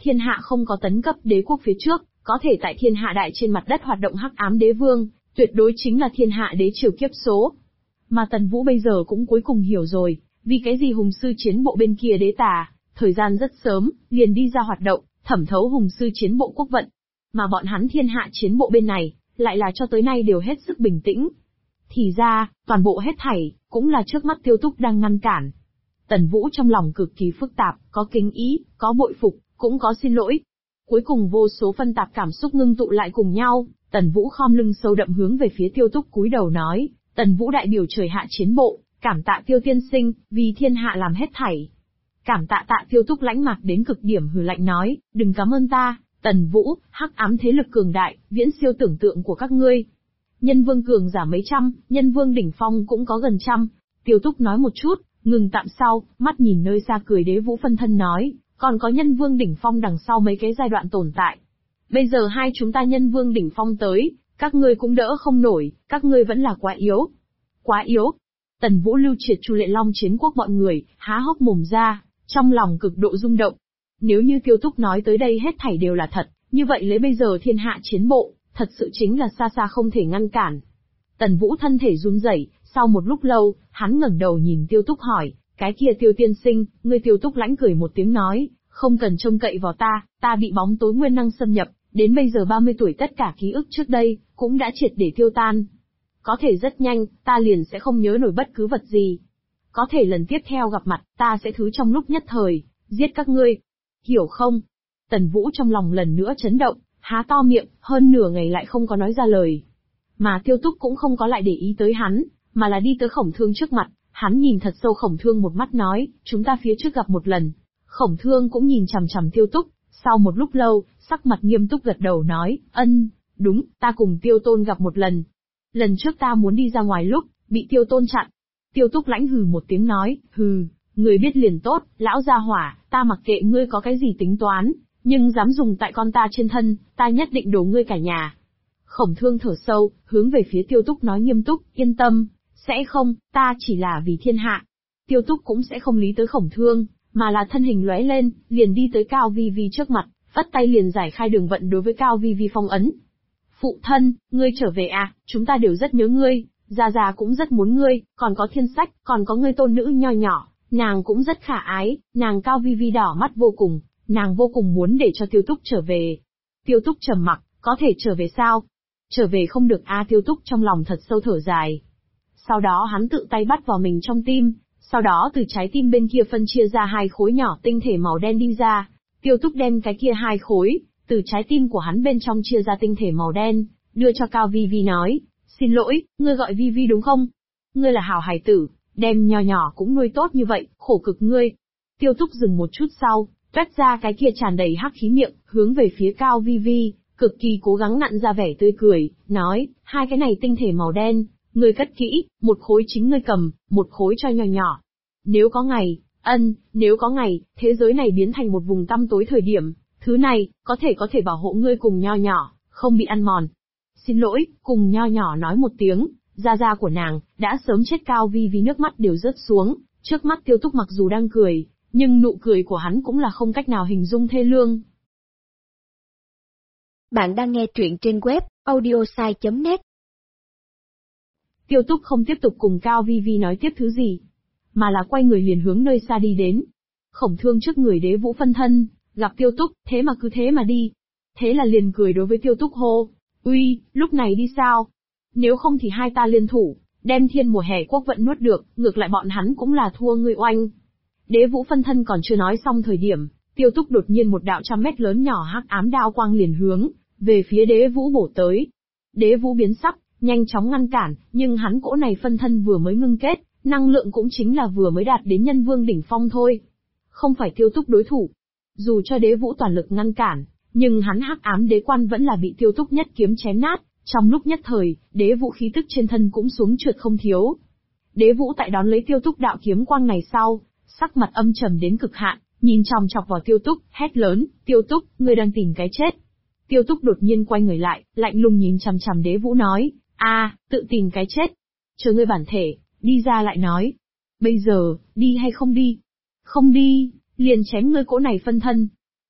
thiên hạ không có tấn cấp đế quốc phía trước, có thể tại thiên hạ đại trên mặt đất hoạt động hắc ám đế vương, tuyệt đối chính là thiên hạ đế triều kiếp số. Mà Tần Vũ bây giờ cũng cuối cùng hiểu rồi, vì cái gì hùng sư chiến bộ bên kia đế tà, thời gian rất sớm, liền đi ra hoạt động, thẩm thấu hùng sư chiến bộ quốc vận. Mà bọn hắn thiên hạ chiến bộ bên này, lại là cho tới nay đều hết sức bình tĩnh. Thì ra, toàn bộ hết thảy, cũng là trước mắt Tiêu Túc đang ngăn cản. Tần Vũ trong lòng cực kỳ phức tạp, có kính ý, có bội phục, cũng có xin lỗi. Cuối cùng vô số phân tạp cảm xúc ngưng tụ lại cùng nhau, Tần Vũ khom lưng sâu đậm hướng về phía Tiêu Túc cúi đầu nói, Tần Vũ đại biểu trời hạ chiến bộ, cảm tạ Tiêu tiên sinh, vì thiên hạ làm hết thảy. Cảm tạ tạ Tiêu Túc lãnh mạc đến cực điểm hừ lạnh nói, đừng cảm ơn ta, Tần Vũ, hắc ám thế lực cường đại, viễn siêu tưởng tượng của các ngươi. Nhân vương cường giả mấy trăm, nhân vương đỉnh phong cũng có gần trăm. Tiêu Túc nói một chút, ngừng tạm sau, mắt nhìn nơi xa cười Đế Vũ phân thân nói, còn có nhân vương đỉnh phong đằng sau mấy cái giai đoạn tồn tại. Bây giờ hai chúng ta nhân vương đỉnh phong tới, các ngươi cũng đỡ không nổi, các ngươi vẫn là quá yếu. Quá yếu. Tần Vũ Lưu Triệt Chu Lệ Long chiến quốc bọn người, há hốc mồm ra, trong lòng cực độ rung động. Nếu như Tiêu Túc nói tới đây hết thảy đều là thật, như vậy lấy bây giờ thiên hạ chiến bộ, thật sự chính là xa xa không thể ngăn cản. Tần Vũ thân thể run rẩy, sau một lúc lâu, hắn ngẩng đầu nhìn Tiêu Túc hỏi, cái kia Tiêu tiên sinh, ngươi Tiêu Túc lãnh cười một tiếng nói, không cần trông cậy vào ta bị bóng tối nguyên năng xâm nhập, đến bây giờ 30 tuổi tất cả ký ức trước đây, cũng đã triệt để tiêu tan. Có thể rất nhanh, ta liền sẽ không nhớ nổi bất cứ vật gì. Có thể lần tiếp theo gặp mặt, ta sẽ thứ trong lúc nhất thời, giết các ngươi. Hiểu không? Tần Vũ trong lòng lần nữa chấn động, há to miệng, hơn nửa ngày lại không có nói ra lời. Mà Tiêu Túc cũng không có lại để ý tới hắn, mà là đi tới Khổng Thương trước mặt, hắn nhìn thật sâu Khổng Thương một mắt nói, chúng ta phía trước gặp một lần. Khổng Thương cũng nhìn chằm chằm Tiêu Túc, sau một lúc lâu, sắc mặt nghiêm túc gật đầu nói, đúng, ta cùng Tiêu Tôn gặp một lần. Lần trước ta muốn đi ra ngoài lúc, bị Tiêu Tôn chặn. Tiêu Túc lãnh hừ một tiếng nói, hừ, người biết liền tốt, lão gia hỏa, ta mặc kệ ngươi có cái gì tính toán, nhưng dám dùng tại con ta trên thân, ta nhất định đổ ngươi cả nhà. Khổng Thương thở sâu, hướng về phía Tiêu Túc nói nghiêm túc, yên tâm, sẽ không, ta chỉ là vì thiên hạ. Tiêu Túc cũng sẽ không lý tới Khổng Thương, mà là thân hình lóe lên, liền đi tới Cao Vi Vi trước mặt, vắt tay liền giải khai đường vận đối với Cao Vi Vi phong ấn. Phụ thân, ngươi trở về à, chúng ta đều rất nhớ ngươi, Gia Gia cũng rất muốn ngươi, còn có Thiên Sách, còn có ngươi tôn nữ nho nhỏ, nàng cũng rất khả ái, nàng Cao Vi Vi đỏ mắt vô cùng, nàng vô cùng muốn để cho Tiêu Túc trở về. Tiêu Túc trầm mặc, có thể trở về sao? Trở về không được a, Tiêu Túc trong lòng thật sâu thở dài. Sau đó hắn tự tay bắt vào mình trong tim, sau đó từ trái tim bên kia phân chia ra hai khối nhỏ tinh thể màu đen đi ra. Tiêu Túc đem cái kia hai khối, từ trái tim của hắn bên trong chia ra tinh thể màu đen, đưa cho Cao Vi Vi nói, xin lỗi, ngươi gọi Vi Vi đúng không? Ngươi là hảo hài tử, đem nho nhỏ cũng nuôi tốt như vậy, khổ cực ngươi. Tiêu Túc dừng một chút sau, toét ra cái kia tràn đầy hắc khí miệng, hướng về phía Cao Vi Vi, cực kỳ cố gắng nặn ra vẻ tươi cười, nói, hai cái này tinh thể màu đen, ngươi cất kỹ, một khối chính ngươi cầm, một khối cho nho nhỏ. Nếu có ngày, thế giới này biến thành một vùng tăm tối thời điểm, thứ này, có thể bảo hộ ngươi cùng nho nhỏ, không bị ăn mòn. Xin lỗi, cùng nho nhỏ nói một tiếng, Gia Gia của nàng, đã sớm chết. Cao Vi Vi nước mắt đều rớt xuống, trước mắt Tiêu Túc mặc dù đang cười, nhưng nụ cười của hắn cũng là không cách nào hình dung thê lương. Bạn đang nghe truyện trên web, audiosai.net. Tiêu Túc không tiếp tục cùng Cao Vi Vi nói tiếp thứ gì, mà là quay người liền hướng nơi xa đi đến. Khổng Thương trước người Đế Vũ phân thân, gặp Tiêu Túc, thế mà cứ thế mà đi. Thế là liền cười đối với Tiêu Túc hô, uy, lúc này đi sao? Nếu không thì hai ta liên thủ, đem thiên mùa hè quốc vận nuốt được, ngược lại bọn hắn cũng là thua ngươi oanh. Đế Vũ phân thân còn chưa nói xong thời điểm, Tiêu Túc đột nhiên một đạo 100 mét lớn nhỏ hắc ám đao quang liền hướng về phía Đế Vũ bổ tới. Đế Vũ biến sắc, nhanh chóng ngăn cản, nhưng hắn cỗ này phân thân vừa mới ngưng kết, năng lượng cũng chính là vừa mới đạt đến nhân vương đỉnh phong thôi. Không phải Tiêu Túc đối thủ. Dù cho Đế Vũ toàn lực ngăn cản, nhưng hắn hắc ám đế quan vẫn là bị Tiêu Túc nhất kiếm chém nát, trong lúc nhất thời, Đế Vũ khí tức trên thân cũng xuống trượt không thiếu. Đế Vũ tại đón lấy Tiêu Túc đạo kiếm quang này sau, sắc mặt âm trầm đến cực hạn, nhìn chòng chọc vào Tiêu Túc, hét lớn, Tiêu Túc, ngươi đang tìm cái chết. Tiêu Túc đột nhiên quay người lại, lạnh lùng nhìn chằm chằm Đế Vũ nói, tự tìm cái chết. Chờ ngươi bản thể, đi ra lại nói. Bây giờ, đi hay không đi? Không đi, liền chém ngươi cỗ này phân thân.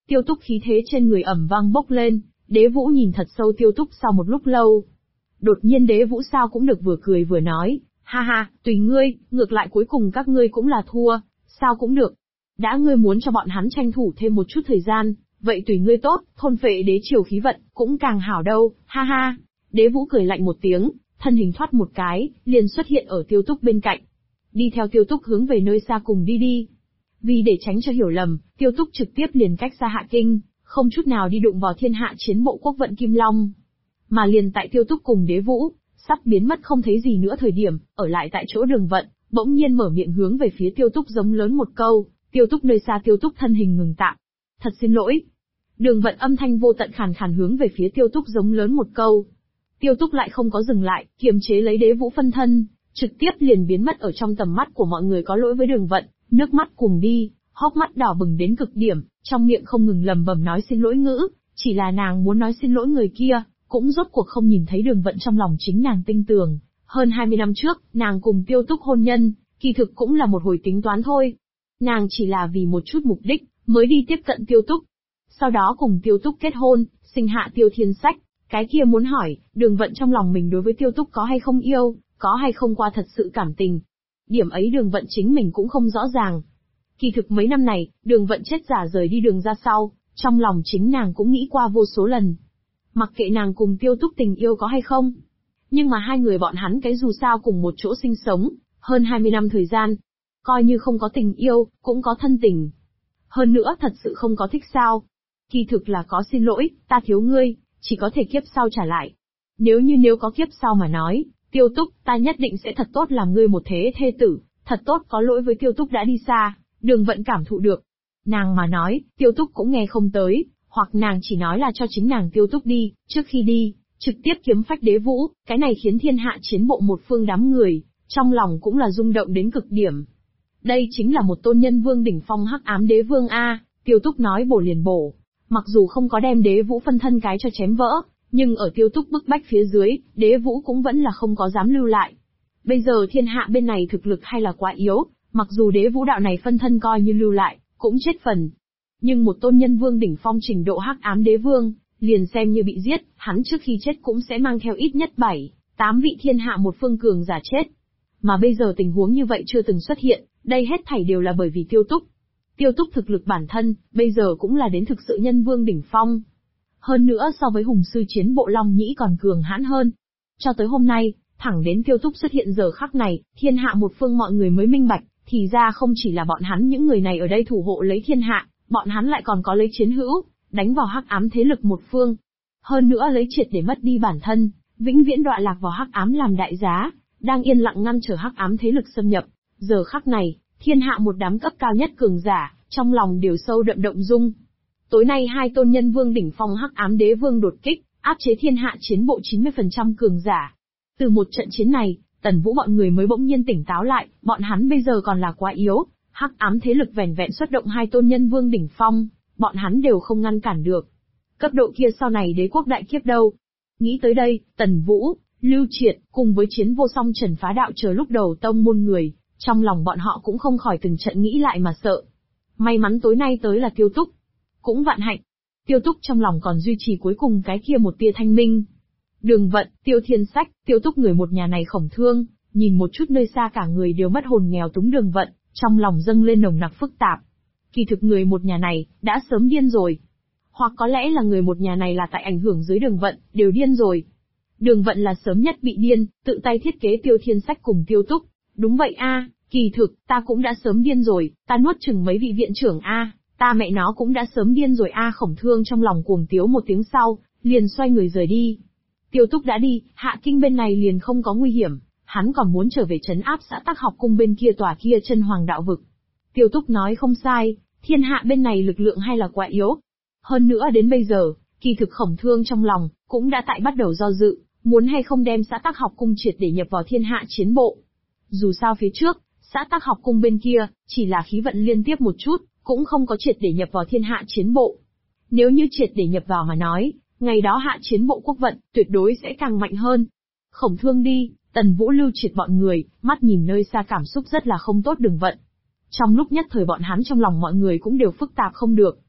Tiêu Túc khí thế trên người ầm vang bốc lên, Đế Vũ nhìn thật sâu Tiêu Túc sau một lúc lâu. Đột nhiên Đế Vũ sao cũng được vừa cười vừa nói, ha ha, tùy ngươi, ngược lại cuối cùng các ngươi cũng là thua, sao cũng được. Đã ngươi muốn cho bọn hắn tranh thủ thêm một chút thời gian, vậy tùy ngươi tốt, thôn phệ đế triều khí vận, cũng càng hảo đâu, ha ha. Đế Vũ cười lạnh một tiếng, thân hình thoát một cái, liền xuất hiện ở Tiêu Túc bên cạnh. Đi theo Tiêu Túc hướng về nơi xa cùng đi. Vì để tránh cho hiểu lầm, Tiêu Túc trực tiếp liền cách xa Hạ Kinh, không chút nào đi đụng vào thiên hạ chiến bộ quốc vận Kim Long. Mà liền tại Tiêu Túc cùng Đế Vũ, sắp biến mất không thấy gì nữa thời điểm, ở lại tại chỗ Đường Vận, bỗng nhiên mở miệng hướng về phía Tiêu Túc giống lớn một câu, Tiêu Túc nơi xa Tiêu Túc thân hình ngừng tạm. Thật xin lỗi. Đường Vận âm thanh vô tận khàn khàn hướng về phía Tiêu Túc giống lớn một câu. Tiêu Túc lại không có dừng lại, kiềm chế lấy Đế Vũ phân thân, trực tiếp liền biến mất ở trong tầm mắt của mọi người có lỗi với Đường Vận, nước mắt cùng đi, hốc mắt đỏ bừng đến cực điểm, trong miệng không ngừng lầm bầm nói xin lỗi ngữ, chỉ là nàng muốn nói xin lỗi người kia, cũng rốt cuộc không nhìn thấy Đường Vận trong lòng chính nàng tinh tường. Hơn 20 năm trước, nàng cùng Tiêu Túc hôn nhân, kỳ thực cũng là một hồi tính toán thôi. Nàng chỉ là vì một chút mục đích, mới đi tiếp cận Tiêu Túc. Sau đó cùng Tiêu Túc kết hôn, sinh hạ Tiêu Thiên Sách. Cái kia muốn hỏi, Đường Vận trong lòng mình đối với Tiêu Túc có hay không yêu, có hay không qua thật sự cảm tình. Điểm ấy Đường Vận chính mình cũng không rõ ràng. Kỳ thực mấy năm này, Đường Vận chết giả rời đi Đường ra sau, trong lòng chính nàng cũng nghĩ qua vô số lần. Mặc kệ nàng cùng Tiêu Túc tình yêu có hay không. Nhưng mà hai người bọn hắn cái dù sao cùng một chỗ sinh sống, hơn 20 năm thời gian. Coi như không có tình yêu, cũng có thân tình. Hơn nữa thật sự không có thích sao. Kỳ thực là có xin lỗi, ta thiếu ngươi, chỉ có thể kiếp sau trả lại. Nếu có kiếp sau mà nói, Tiêu Túc, ta nhất định sẽ thật tốt làm ngươi một thế thê tử, thật tốt có lỗi với Tiêu Túc đã đi xa, Đường Vận cảm thụ được. Nàng mà nói, Tiêu Túc cũng nghe không tới, hoặc nàng chỉ nói là cho chính nàng Tiêu Túc đi, trước khi đi, trực tiếp kiếm phách Đế Vũ, cái này khiến thiên hạ chiến bộ một phương đám người, trong lòng cũng là rung động đến cực điểm. Đây chính là một tôn nhân vương đỉnh phong hắc ám đế vương A, Tiêu Túc nói bổ liền bổ. Mặc dù không có đem Đế Vũ phân thân cái cho chém vỡ, nhưng ở Tiêu Túc bức bách phía dưới, Đế Vũ cũng vẫn là không có dám lưu lại. Bây giờ thiên hạ bên này thực lực hay là quá yếu, mặc dù Đế Vũ đạo này phân thân coi như lưu lại, cũng chết phần. Nhưng một tôn nhân vương đỉnh phong trình độ hắc ám đế vương, liền xem như bị giết, hắn trước khi chết cũng sẽ mang theo ít nhất 7-8 vị thiên hạ một phương cường giả chết. Mà bây giờ tình huống như vậy chưa từng xuất hiện, đây hết thảy đều là bởi vì Tiêu Túc. Tiêu Túc thực lực bản thân, bây giờ cũng là đến thực sự nhân vương đỉnh phong. Hơn nữa so với hùng sư chiến bộ Long Nhĩ còn cường hãn hơn. Cho tới hôm nay, thẳng đến Tiêu Túc xuất hiện giờ khắc này, thiên hạ một phương mọi người mới minh bạch, thì ra không chỉ là bọn hắn những người này ở đây thủ hộ lấy thiên hạ, bọn hắn lại còn có lấy chiến hữu, đánh vào hắc ám thế lực một phương. Hơn nữa lấy triệt để mất đi bản thân, vĩnh viễn đọa lạc vào hắc ám làm đại giá, đang yên lặng ngăn trở hắc ám thế lực xâm nhập. Giờ khắc này, thiên hạ một đám cấp cao nhất cường giả, trong lòng đều sâu đậm động dung. Tối nay hai tôn nhân vương đỉnh phong hắc ám đế vương đột kích, áp chế thiên hạ chiến bộ 90% cường giả. Từ một trận chiến này, Tần Vũ bọn người mới bỗng nhiên tỉnh táo lại, bọn hắn bây giờ còn là quá yếu, hắc ám thế lực vẻn vẹn xuất động hai tôn nhân vương đỉnh phong, bọn hắn đều không ngăn cản được. Cấp độ kia sau này đế quốc đại kiếp đâu? Nghĩ tới đây, Tần Vũ, Lưu Triệt, cùng với Chiến Vô Song Trần Phá Đạo chờ lúc đầu tông môn người, trong lòng bọn họ cũng không khỏi từng trận nghĩ lại mà sợ. May mắn tối nay tới là Tiêu Túc. Cũng vạn hạnh. Tiêu Túc trong lòng còn duy trì cuối cùng cái kia một tia thanh minh. Đường Vận, Tiêu Thiên Sách, Tiêu Túc người một nhà này Khổng Thương, nhìn một chút nơi xa cả người đều mất hồn nghèo túng Đường Vận, trong lòng dâng lên nồng nặc phức tạp. Kỳ thực người một nhà này, đã sớm điên rồi. Hoặc có lẽ là người một nhà này là tại ảnh hưởng dưới Đường Vận, đều điên rồi. Đường Vận là sớm nhất bị điên, tự tay thiết kế Tiêu Thiên Sách cùng Tiêu Túc. Đúng vậy a, kỳ thực, ta cũng đã sớm điên rồi, ta nuốt chừng mấy vị viện trưởng a, ta mẹ nó cũng đã sớm điên rồi a. Khổng Thương trong lòng cuồng tiếu một tiếng sau, liền xoay người rời đi. Tiêu Túc đã đi, Hạ Kinh bên này liền không có nguy hiểm, hắn còn muốn trở về trấn áp xã Tắc Học Cung bên kia tòa kia chân hoàng đạo vực. Tiêu Túc nói không sai, thiên hạ bên này lực lượng hay là quá yếu. Hơn nữa đến bây giờ, kỳ thực Khổng Thương trong lòng, cũng đã tại bắt đầu do dự, muốn hay không đem xã Tắc Học Cung triệt để nhập vào thiên hạ chiến bộ. Dù sao phía trước, xã Tắc Học Cung bên kia, chỉ là khí vận liên tiếp một chút, cũng không có triệt để nhập vào thiên hạ chiến bộ. Nếu như triệt để nhập vào mà nói, ngày đó hạ chiến bộ quốc vận, tuyệt đối sẽ càng mạnh hơn. Khổng Thương đi, Tần Vũ Lưu Triệt bọn người, mắt nhìn nơi xa cảm xúc rất là không tốt Đường Vận. Trong lúc nhất thời bọn hắn trong lòng mọi người cũng đều phức tạp không được.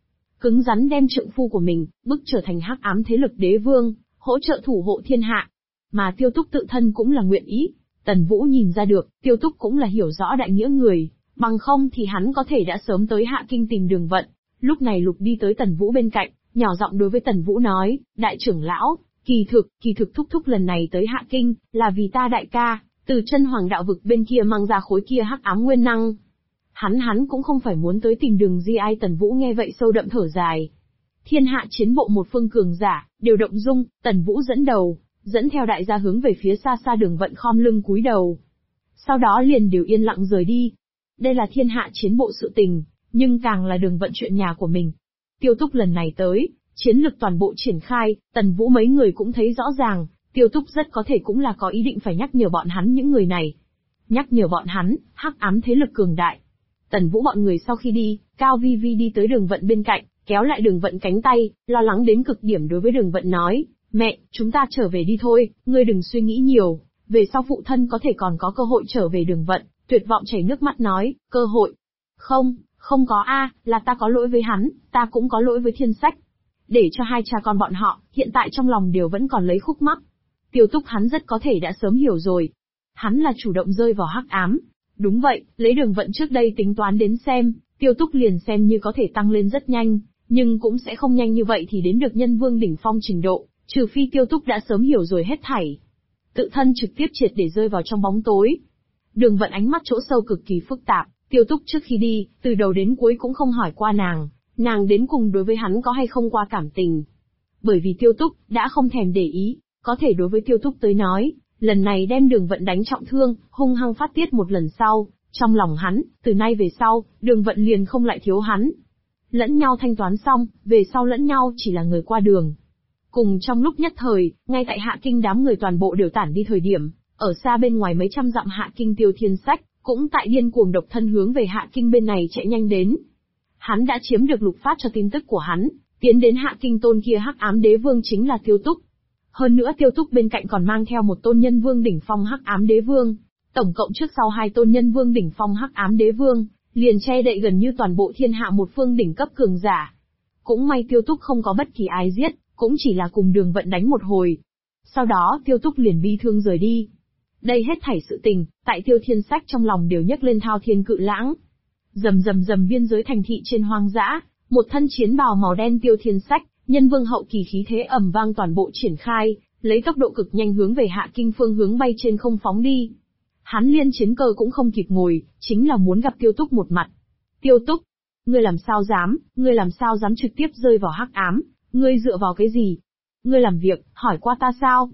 cứng rắn đem trượng phu của mình, bức trở thành hắc ám thế lực đế vương, hỗ trợ thủ hộ thiên hạ. Mà Tiêu Túc tự thân cũng là nguyện ý. Tần Vũ nhìn ra được, Tiêu Túc cũng là hiểu rõ đại nghĩa người, bằng không thì hắn có thể đã sớm tới Hạ Kinh tìm Đường Vận. Lúc này Lục đi tới Tần Vũ bên cạnh, nhỏ giọng đối với Tần Vũ nói, đại trưởng lão, kỳ thực thúc lần này tới Hạ Kinh, là vì ta đại ca, từ chân hoàng đạo vực bên kia mang ra khối kia hắc ám nguyên năng. Hắn cũng không phải muốn tới tìm Đường Di ai. Tần Vũ nghe vậy sâu đậm thở dài. Thiên hạ chiến bộ một phương cường giả, đều động dung, Tần Vũ dẫn đầu, dẫn theo đại gia hướng về phía xa xa Đường Vận khom lưng cúi đầu. Sau đó liền đều yên lặng rời đi. Đây là thiên hạ chiến bộ sự tình, nhưng càng là Đường Vận chuyện nhà của mình. Tiêu Túc lần này tới, chiến lực toàn bộ triển khai, Tần Vũ mấy người cũng thấy rõ ràng, Tiêu Túc rất có thể cũng là có ý định phải nhắc nhở bọn hắn những người này. Nhắc nhở bọn hắn, hắc ám thế lực cường đại. Tần Vũ bọn người sau khi đi, Cao Vi Vi đi tới Đường Vận bên cạnh, kéo lại Đường Vận cánh tay, lo lắng đến cực điểm đối với Đường Vận nói, mẹ, chúng ta trở về đi thôi, ngươi đừng suy nghĩ nhiều, về sau phụ thân có thể còn có cơ hội trở về. Đường Vận tuyệt vọng chảy nước mắt nói, cơ hội? Không có là ta có lỗi với hắn, ta cũng có lỗi với Thiên Sách. Để cho hai cha con bọn họ, hiện tại trong lòng đều vẫn còn lấy khúc mắc. Tiêu Túc hắn rất có thể đã sớm hiểu rồi. Hắn là chủ động rơi vào hắc ám. Đúng vậy, lấy Đường Vận trước đây tính toán đến xem, Tiêu Túc liền xem như có thể tăng lên rất nhanh, nhưng cũng sẽ không nhanh như vậy thì đến được nhân vương đỉnh phong trình độ, trừ phi Tiêu Túc đã sớm hiểu rồi hết thảy. Tự thân trực tiếp triệt để rơi vào trong bóng tối. Đường Vận ánh mắt chỗ sâu cực kỳ phức tạp, Tiêu Túc trước khi đi, từ đầu đến cuối cũng không hỏi qua nàng đến cùng đối với hắn có hay không qua cảm tình. Bởi vì Tiêu Túc đã không thèm để ý, có thể đối với Tiêu Túc tới nói, lần này đem Đường Vận đánh trọng thương, hung hăng phát tiết một lần sau, trong lòng hắn, từ nay về sau, Đường Vận liền không lại thiếu hắn. Lẫn nhau thanh toán xong, về sau lẫn nhau chỉ là người qua đường. Cùng trong lúc nhất thời, ngay tại Hạ Kinh đám người toàn bộ đều tản đi thời điểm, ở xa bên ngoài mấy trăm dặm Hạ Kinh Tiêu Thiên Sách, cũng tại điên cuồng độc thân hướng về Hạ Kinh bên này chạy nhanh đến. Hắn đã chiếm được Lục phát cho tin tức của hắn, tiến đến Hạ Kinh tôn kia hắc ám đế vương chính là Tiêu Túc. Hơn nữa Tiêu Túc bên cạnh còn mang theo một tôn nhân vương đỉnh phong hắc ám đế vương, tổng cộng trước sau hai tôn nhân vương đỉnh phong hắc ám đế vương, liền che đậy gần như toàn bộ thiên hạ một phương đỉnh cấp cường giả. Cũng may Tiêu Túc không có bất kỳ ai giết, cũng chỉ là cùng Đường Vận đánh một hồi. Sau đó Tiêu Túc liền bi thương rời đi. Đây hết thảy sự tình, tại Tiêu Thiên Sách trong lòng đều nhấc lên thao thiên cự lãng. Rầm biên giới thành thị trên hoang dã, một thân chiến bào màu đen Tiêu Thiên Sách, nhân vương hậu kỳ khí thế ầm vang toàn bộ triển khai, lấy tốc độ cực nhanh hướng về Hạ Kinh phương hướng bay trên không phóng đi. Hắn liên chiến cơ cũng không kịp ngồi, chính là muốn gặp Tiêu Túc một mặt. Tiêu Túc, ngươi làm sao dám trực tiếp rơi vào hắc ám, ngươi dựa vào cái gì? Ngươi làm việc, hỏi qua ta sao?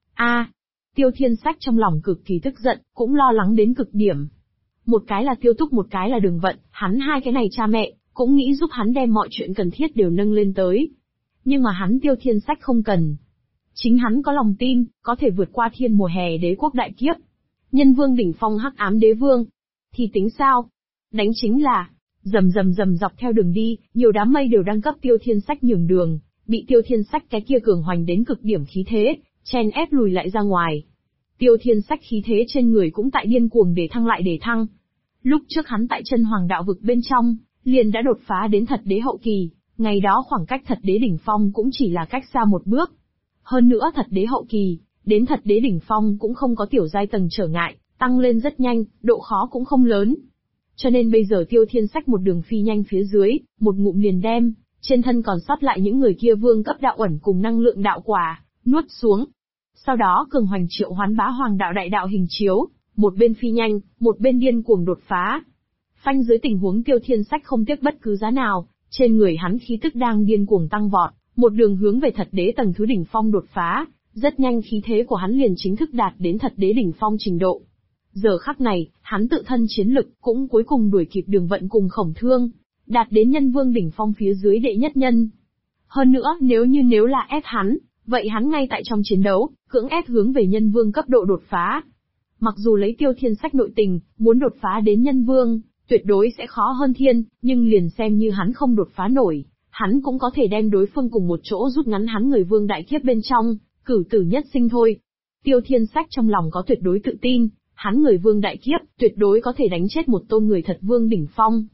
Tiêu Thiên Sách trong lòng cực kỳ tức giận, cũng lo lắng đến cực điểm. Một cái là Tiêu Túc, một cái là Đường Vận, hắn hai cái này cha mẹ, cũng nghĩ giúp hắn đem mọi chuyện cần thiết đều nâng lên tới. Nhưng mà hắn Tiêu Thiên Sách không cần. Chính hắn có lòng tin, có thể vượt qua thiên mùa hè đế quốc đại kiếp. Nhân vương đỉnh phong hắc ám đế vương. Thì tính sao? Đánh chính là, rầm dọc theo đường đi, nhiều đám mây đều đang cấp Tiêu Thiên Sách nhường đường, bị Tiêu Thiên Sách cái kia cường hoành đến cực điểm khí thế, chen ép lùi lại ra ngoài. Tiêu Thiên Sách khí thế trên người cũng tại điên cuồng để thăng. Lúc trước hắn tại chân hoàng đạo vực bên trong, liền đã đột phá đến thật đế hậu kỳ, ngày đó khoảng cách thật đế đỉnh phong cũng chỉ là cách xa một bước. Hơn nữa thật đế hậu kỳ, đến thật đế đỉnh phong cũng không có tiểu giai tầng trở ngại, tăng lên rất nhanh, độ khó cũng không lớn. Cho nên bây giờ Tiêu Thiên Sách một đường phi nhanh phía dưới, một ngụm liền đem, trên thân còn sót lại những người kia vương cấp đạo ẩn cùng năng lượng đạo quả, nuốt xuống. Sau đó cường hoành triệu hoán bá hoàng đạo đại đạo hình chiếu, một bên phi nhanh, một bên điên cuồng đột phá. Phanh dưới tình huống Tiêu Thiên Sách không tiếc bất cứ giá nào, trên người hắn khí tức đang điên cuồng tăng vọt, một đường hướng về thật đế tầng thứ đỉnh phong đột phá, rất nhanh khí thế của hắn liền chính thức đạt đến thật đế đỉnh phong trình độ. Giờ khắc này, hắn tự thân chiến lực cũng cuối cùng đuổi kịp Đường Vận cùng Khổng Thương, đạt đến nhân vương đỉnh phong phía dưới đệ nhất nhân. Hơn nữa, nếu là ép hắn, vậy hắn ngay tại trong chiến đấu, cưỡng ép hướng về nhân vương cấp độ đột phá. Mặc dù lấy Tiêu Thiên Sách nội tình, muốn đột phá đến nhân vương, tuyệt đối sẽ khó hơn thiên, nhưng liền xem như hắn không đột phá nổi, hắn cũng có thể đem đối phương cùng một chỗ rút ngắn hắn người vương đại kiếp bên trong, cửu tử nhất sinh thôi. Tiêu Thiên Sách trong lòng có tuyệt đối tự tin, hắn người vương đại kiếp, tuyệt đối có thể đánh chết một tôn người thật vương đỉnh phong.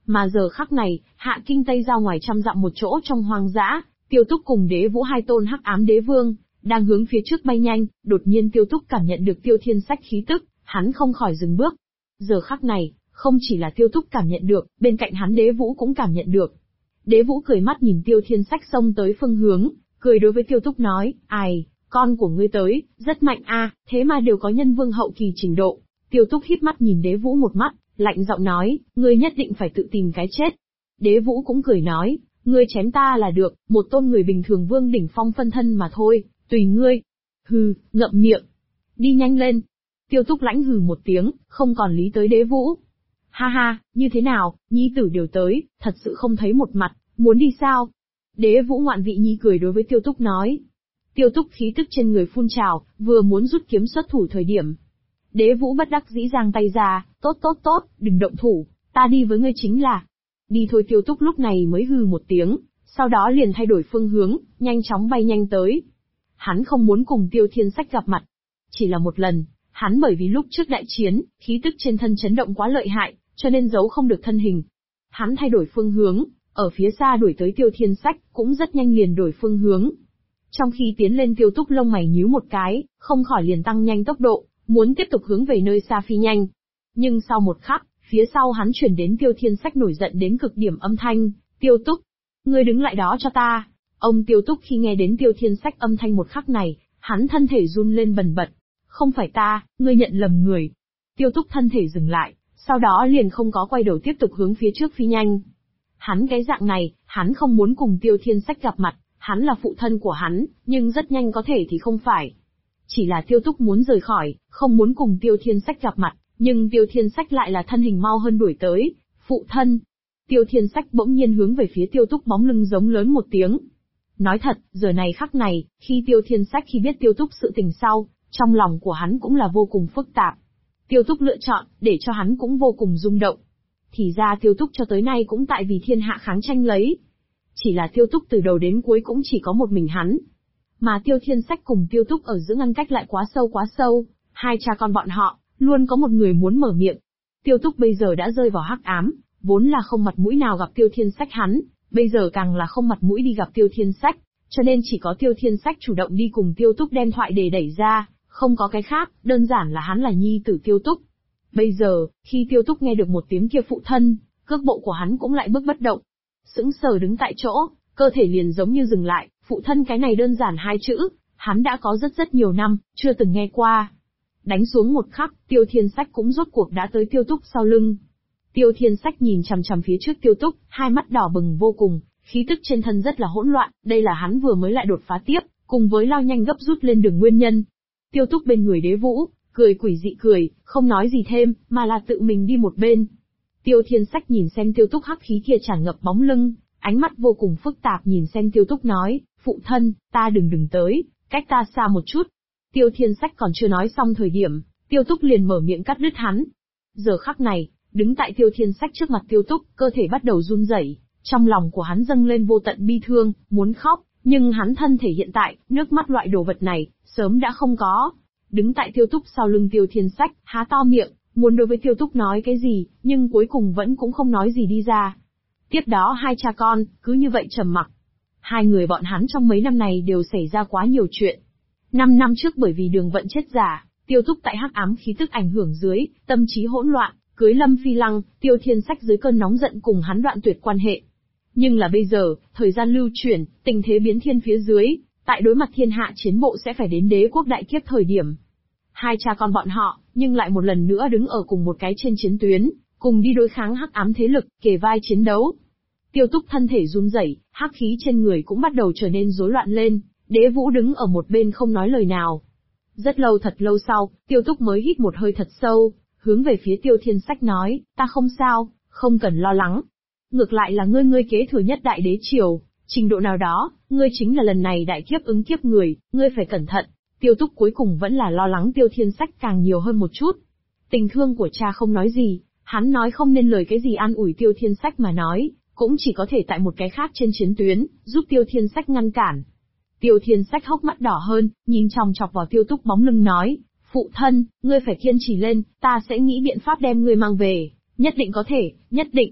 Mà giờ khắc này, Hạ Kinh Tây giao ngoài trăm dặm một chỗ trong hoang dã, Tiêu Túc cùng Đế Vũ hai tôn hắc ám đế vương, đang hướng phía trước bay nhanh, đột nhiên Tiêu Túc cảm nhận được Tiêu Thiên Sách khí tức, hắn không khỏi dừng bước. Giờ khắc này, không chỉ là Tiêu Túc cảm nhận được, bên cạnh hắn Đế Vũ cũng cảm nhận được. Đế Vũ cười mắt nhìn Tiêu Thiên Sách xông tới phương hướng, cười đối với Tiêu Túc nói, ai, con của ngươi tới, rất mạnh a, thế mà đều có nhân vương hậu kỳ trình độ. Tiêu Túc híp mắt nhìn Đế Vũ một mắt, lạnh giọng nói, ngươi nhất định phải tự tìm cái chết. Đế Vũ cũng cười nói, ngươi chém ta là được, một tôn người bình thường vương đỉnh phong phân thân mà thôi, tùy ngươi. Hừ, ngậm miệng. Đi nhanh lên. Tiêu Túc lãnh hừ một tiếng, không còn lý tới Đế Vũ. Ha ha, như thế nào, nhi tử đều tới, thật sự không thấy một mặt, muốn đi sao? Đế Vũ ngoạn vị nhi cười đối với Tiêu Túc nói. Tiêu Túc khí tức trên người phun trào, vừa muốn rút kiếm xuất thủ thời điểm. Đế Vũ bất đắc dĩ giang tay ra, tốt, đừng động thủ, ta đi với ngươi chính là. Đi thôi. Tiêu Túc lúc này mới hừ một tiếng, sau đó liền thay đổi phương hướng, nhanh chóng bay nhanh tới. Hắn không muốn cùng Tiêu Thiên Sách gặp mặt. Chỉ là một lần, hắn bởi vì lúc trước đại chiến, khí tức trên thân chấn động quá lợi hại, cho nên giấu không được thân hình. Hắn thay đổi phương hướng, ở phía xa đuổi tới Tiêu Thiên Sách, cũng rất nhanh liền đổi phương hướng. Trong khi tiến lên Tiêu Túc lông mày nhíu một cái, không khỏi liền tăng nhanh tốc độ, muốn tiếp tục hướng về nơi xa phi nhanh. Nhưng sau một khắc, phía sau hắn chuyển đến Tiêu Thiên Sách nổi giận đến cực điểm âm thanh, Tiêu Túc, ngươi đứng lại đó cho ta. Ông Tiêu Túc khi nghe đến Tiêu Thiên Sách âm thanh một khắc này, hắn thân thể run lên bần bật. Không phải ta, ngươi nhận lầm người. Tiêu Túc thân thể dừng lại, sau đó liền không có quay đầu tiếp tục hướng phía trước phi nhanh. Hắn cái dạng này, hắn không muốn cùng Tiêu Thiên Sách gặp mặt, hắn là phụ thân của hắn, nhưng rất nhanh có thể thì không phải. Chỉ là Tiêu Túc muốn rời khỏi, không muốn cùng Tiêu Thiên Sách gặp mặt, nhưng Tiêu Thiên Sách lại là thân hình mau hơn đuổi tới. Phụ thân. Tiêu Thiên Sách bỗng nhiên hướng về phía Tiêu Túc bóng lưng giống lớn một tiếng. Nói thật, giờ này khắc này, khi Tiêu Thiên Sách khi biết Tiêu Túc sự tình sau, trong lòng của hắn cũng là vô cùng phức tạp. Tiêu Túc lựa chọn, để cho hắn cũng vô cùng rung động. Thì ra Tiêu Túc cho tới nay cũng tại vì thiên hạ kháng tranh lấy. Chỉ là Tiêu Túc từ đầu đến cuối cũng chỉ có một mình hắn. Mà Tiêu Thiên Sách cùng Tiêu Túc ở giữa ngăn cách lại quá sâu, hai cha con bọn họ, luôn có một người muốn mở miệng. Tiêu Túc bây giờ đã rơi vào hắc ám, vốn là không mặt mũi nào gặp Tiêu Thiên Sách hắn, bây giờ càng là không mặt mũi đi gặp Tiêu Thiên Sách, cho nên chỉ có Tiêu Thiên Sách chủ động đi cùng Tiêu Túc đem thoại đề đẩy ra, không có cái khác, đơn giản là hắn là nhi tử Tiêu Túc. Bây giờ, khi Tiêu Túc nghe được một tiếng kia phụ thân, cước bộ của hắn cũng lại bước bất động. Sững sờ đứng tại chỗ, cơ thể liền giống như dừng lại, phụ thân cái này đơn giản hai chữ, hắn đã có rất nhiều năm, chưa từng nghe qua. Đánh xuống một khắc, Tiêu Thiên Sách cũng rốt cuộc đã tới Tiêu Túc sau lưng. Tiêu Thiên Sách nhìn chằm chằm phía trước Tiêu Túc, hai mắt đỏ bừng vô cùng, khí tức trên thân rất là hỗn loạn, đây là hắn vừa mới lại đột phá tiếp, cùng với lao nhanh gấp rút lên đường nguyên nhân. Tiêu Túc bên người Đế Vũ, cười quỷ dị cười, không nói gì thêm, mà là tự mình đi một bên. Tiêu Thiên Sách nhìn xem Tiêu Túc hắc khí kia tràn ngập bóng lưng, ánh mắt vô cùng phức tạp nhìn xem Tiêu Túc nói, phụ thân, ta đừng tới, cách ta xa một chút. Tiêu Thiên Sách còn chưa nói xong thời điểm, Tiêu Túc liền mở miệng cắt đứt hắn. Giờ khắc này, đứng tại Tiêu Thiên Sách trước mặt Tiêu Túc, cơ thể bắt đầu run rẩy, trong lòng của hắn dâng lên vô tận bi thương, muốn khóc, nhưng hắn thân thể hiện tại, nước mắt loại đồ vật này, sớm đã không có. Đứng tại Tiêu Túc sau lưng Tiêu Thiên Sách, há to miệng, muốn đối với Tiêu Túc nói cái gì, nhưng cuối cùng vẫn cũng không nói gì đi ra. Tiếp đó hai cha con, cứ như vậy trầm mặc. Hai người bọn hắn trong mấy năm này đều xảy ra quá nhiều chuyện. 5 năm trước bởi vì Đường Vận chết giả, Tiêu Túc tại hắc ám khí tức ảnh hưởng dưới, tâm trí hỗn loạn, cưới Lâm Phi Lăng, Tiêu Thiên Sách dưới cơn nóng giận cùng hắn đoạn tuyệt quan hệ. Nhưng là bây giờ, thời gian lưu chuyển, tình thế biến thiên phía dưới, tại đối mặt thiên hạ chiến bộ sẽ phải đến đế quốc đại kiếp thời điểm. Hai cha con bọn họ, nhưng lại một lần nữa đứng ở cùng một cái trên chiến tuyến, cùng đi đối kháng hắc ám thế lực, kề vai chiến đấu. Tiêu Túc thân thể run rẩy, hắc khí trên người cũng bắt đầu trở nên rối loạn lên, Đế Vũ đứng ở một bên không nói lời nào. Thật lâu sau, Tiêu Túc mới hít một hơi thật sâu, hướng về phía Tiêu Thiên Sách nói, ta không sao, không cần lo lắng. Ngược lại là ngươi kế thừa nhất đại đế triều, trình độ nào đó, ngươi chính là lần này đại kiếp ứng kiếp người, ngươi phải cẩn thận. Tiêu Túc cuối cùng vẫn là lo lắng Tiêu Thiên Sách càng nhiều hơn một chút. Tình thương của cha không nói gì, hắn nói không nên lời cái gì an ủi Tiêu Thiên Sách mà nói, cũng chỉ có thể tại một cái khác trên chiến tuyến, giúp Tiêu Thiên Sách ngăn cản. Tiêu Thiên Sách hốc mắt đỏ hơn, nhìn chòng chọc vào Tiêu Túc bóng lưng nói, phụ thân, ngươi phải kiên trì lên, ta sẽ nghĩ biện pháp đem ngươi mang về, nhất định có thể, nhất định.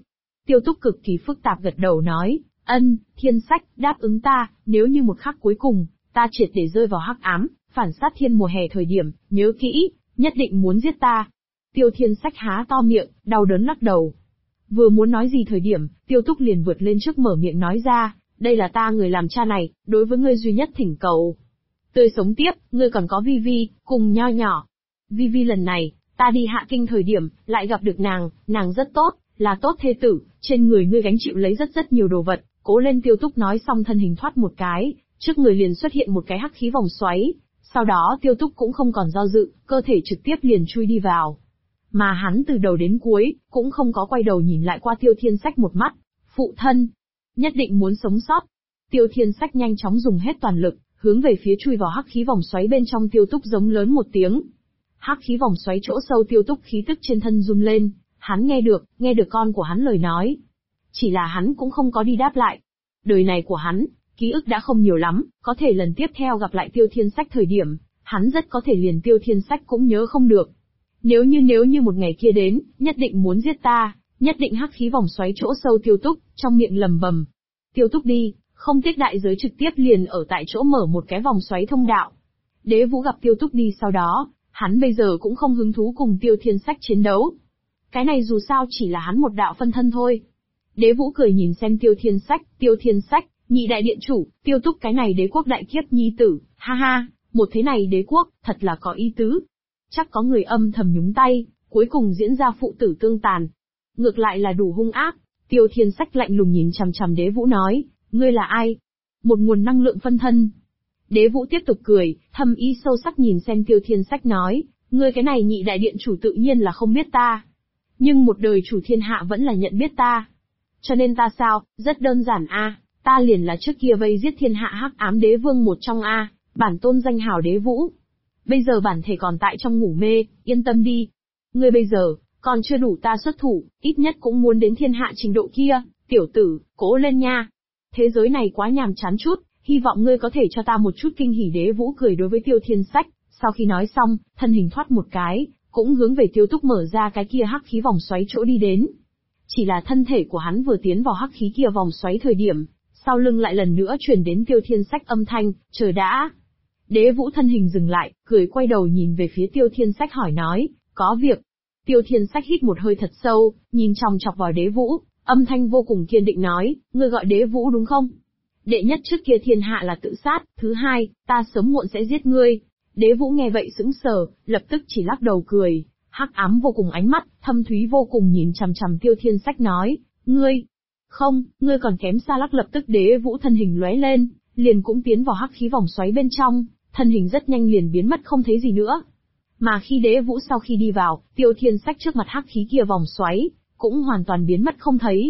Tiêu Túc cực kỳ phức tạp gật đầu nói, Thiên Sách, đáp ứng ta, nếu như một khắc cuối cùng, ta triệt để rơi vào hắc ám, phản sát thiên mùa hè thời điểm, nhớ kỹ, nhất định muốn giết ta. Tiêu Thiên Sách há to miệng, đau đớn lắc đầu. Vừa muốn nói gì thời điểm, Tiêu Túc liền vượt lên trước mở miệng nói ra, đây là ta người làm cha này, đối với ngươi duy nhất thỉnh cầu. Tươi sống tiếp, ngươi còn có Vi Vi, cùng Nho Nhỏ. Vi Vi lần này, ta đi Hạ Kinh thời điểm, lại gặp được nàng rất tốt, là tốt thê tử, trên người ngươi gánh chịu lấy rất nhiều đồ vật, cố lên. Tiêu Túc nói xong thân hình thoát một cái, trước người liền xuất hiện một cái hắc khí vòng xoáy, sau đó Tiêu Túc cũng không còn do dự, cơ thể trực tiếp liền chui đi vào. Mà hắn từ đầu đến cuối, cũng không có quay đầu nhìn lại qua Tiêu Thiên Sách một mắt. Phụ thân, nhất định muốn sống sót. Tiêu Thiên Sách nhanh chóng dùng hết toàn lực, hướng về phía chui vào hắc khí vòng xoáy bên trong. Tiêu Túc giống lớn một tiếng. Hắc khí vòng xoáy chỗ sâu, Tiêu Túc khí tức trên thân run lên, hắn nghe được con của hắn lời nói. Chỉ là hắn cũng không có đi đáp lại. Đời này của hắn, ký ức đã không nhiều lắm, có thể lần tiếp theo gặp lại Tiêu Thiên Sách thời điểm, hắn rất có thể liền Tiêu Thiên Sách cũng nhớ không được. Nếu như một ngày kia đến, nhất định muốn giết ta, nhất định. Hắc khí vòng xoáy chỗ sâu, Tiêu Túc trong miệng lầm bầm. Tiêu Túc đi, không tiếc đại giới trực tiếp liền ở tại chỗ mở một cái vòng xoáy thông đạo. Đế Vũ gặp Tiêu Túc đi sau đó, hắn bây giờ cũng không hứng thú cùng Tiêu Thiên Sách chiến đấu. Cái này dù sao chỉ là hắn một đạo phân thân thôi. Đế Vũ cười nhìn xem Tiêu Thiên Sách, nhị đại điện chủ, Tiêu Túc cái này đế quốc đại kiếp nhi tử, ha ha, một thế này đế quốc, thật là có ý tứ. Chắc có người âm thầm nhúng tay, cuối cùng diễn ra phụ tử tương tàn. Ngược lại là đủ hung ác. Tiêu Thiên Sách lạnh lùng nhìn chằm chằm Đế Vũ nói, ngươi là ai? Một nguồn năng lượng phân thân. Đế Vũ tiếp tục cười, thâm ý sâu sắc nhìn xem Tiêu Thiên Sách nói, ngươi cái này nhị đại điện chủ tự nhiên là không biết ta. Nhưng một đời chủ thiên hạ vẫn là nhận biết ta. Cho nên ta sao, rất đơn giản a, ta liền là trước kia vây giết thiên hạ hắc ám đế vương một trong a, bản tôn danh hào Đế Vũ. Bây giờ bản thể còn tại trong ngủ mê, yên tâm đi. Ngươi bây giờ, còn chưa đủ ta xuất thủ, ít nhất cũng muốn đến thiên hạ trình độ kia, tiểu tử, cố lên nha. Thế giới này quá nhàm chán chút, hy vọng ngươi có thể cho ta một chút kinh hỉ. Đế Vũ cười đối với Tiêu Thiên Sách, sau khi nói xong, thân hình thoát một cái, cũng hướng về Tiêu Túc mở ra cái kia hắc khí vòng xoáy chỗ đi đến. Chỉ là thân thể của hắn vừa tiến vào hắc khí kia vòng xoáy thời điểm, sau lưng lại lần nữa truyền đến Tiêu Thiên Sách âm thanh, chờ đã. Đế Vũ thân hình dừng lại, cười quay đầu nhìn về phía Tiêu Thiên Sách hỏi nói, có việc. Tiêu Thiên Sách hít một hơi thật sâu, nhìn chòng chọc vào Đế Vũ, âm thanh vô cùng kiên định nói, ngươi gọi Đế Vũ đúng không? Đệ nhất trước kia thiên hạ là tự sát, thứ hai, ta sớm muộn sẽ giết ngươi. Đế Vũ nghe vậy sững sờ, lập tức chỉ lắc đầu cười, hắc ám vô cùng ánh mắt, thâm thúy vô cùng nhìn chằm chằm Tiêu Thiên Sách nói, ngươi, không, ngươi còn kém xa. Lập tức Đế Vũ thân hình lóe lên, liền cũng tiến vào hắc khí vòng xoáy bên trong, thân hình rất nhanh liền biến mất không thấy gì nữa. Mà khi Đế Vũ sau khi đi vào, Tiêu Thiên Sách trước mặt hắc khí kia vòng xoáy, cũng hoàn toàn biến mất không thấy.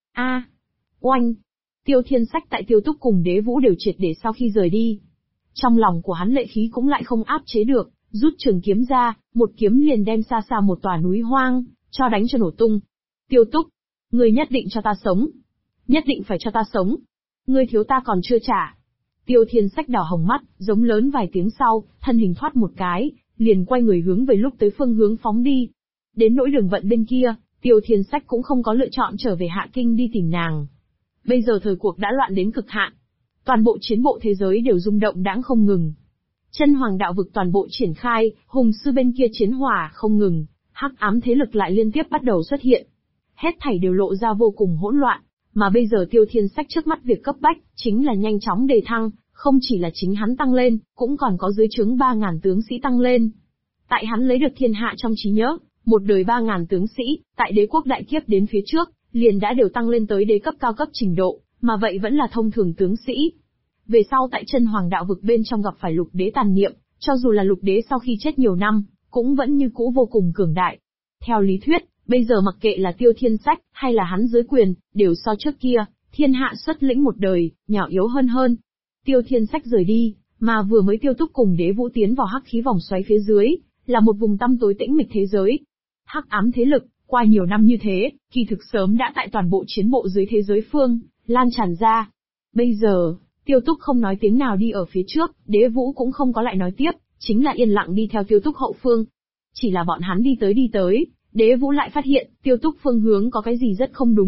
Oanh! Tiêu Thiên Sách tại Tiêu Túc cùng Đế Vũ đều triệt để sau khi rời đi. Trong lòng của hắn lệ khí cũng lại không áp chế được, rút trường kiếm ra, một kiếm liền đem xa xa một tòa núi hoang, cho đánh cho nổ tung. Tiêu Túc! Ngươi nhất định cho ta sống! Nhất định phải cho ta sống! Ngươi thiếu ta còn chưa trả! Tiêu Thiên Sách đỏ hồng mắt, giống lớn vài tiếng sau, thân hình thoát một cái, liền quay người hướng về lúc tới phương hướng phóng đi. Đến nỗi Đường Vận bên kia, Tiêu Thiên Sách cũng không có lựa chọn trở về Hạ Kinh đi tìm nàng. Bây giờ thời cuộc đã loạn đến cực hạn. Toàn bộ chiến bộ thế giới đều rung động đãng không ngừng. Chân Hoàng đạo vực toàn bộ triển khai, hùng sư bên kia chiến hỏa không ngừng, hắc ám thế lực lại liên tiếp bắt đầu xuất hiện. Hết thảy đều lộ ra vô cùng hỗn loạn, mà bây giờ Tiêu Thiên Sách trước mắt việc cấp bách, chính là nhanh chóng đề thăng, không chỉ là chính hắn tăng lên, cũng còn có dưới trướng 3.000 tướng sĩ tăng lên. Tại hắn lấy được thiên hạ trong trí nhớ, một đời 3.000 tướng sĩ, tại đế quốc đại kiếp đến phía trước, liền đã đều tăng lên tới đế cấp cao cấp trình độ, mà vậy vẫn là thông thường tướng sĩ. Về sau tại Chân Hoàng đạo vực bên trong gặp phải lục đế tàn niệm, cho dù là lục đế sau khi chết nhiều năm, cũng vẫn như cũ vô cùng cường đại. Theo lý thuyết, bây giờ mặc kệ là Tiêu Thiên Sách, hay là hắn dưới quyền, đều so trước kia, thiên hạ xuất lĩnh một đời, nhỏ yếu hơn. Tiêu Thiên Sách rời đi, mà vừa mới Tiêu Túc cùng Đế Vũ tiến vào hắc khí vòng xoáy phía dưới, là một vùng tăm tối tĩnh mịch thế giới. Hắc ám thế lực, qua nhiều năm như thế, kỳ thực sớm đã tại toàn bộ chiến bộ dưới thế giới phương, lan tràn ra. Bây giờ, Tiêu Túc không nói tiếng nào đi ở phía trước, Đế Vũ cũng không có lại nói tiếp, chính là yên lặng đi theo Tiêu Túc hậu phương. Chỉ là bọn hắn đi tới, Đế Vũ lại phát hiện, Tiêu Túc phương hướng có cái gì rất không đúng,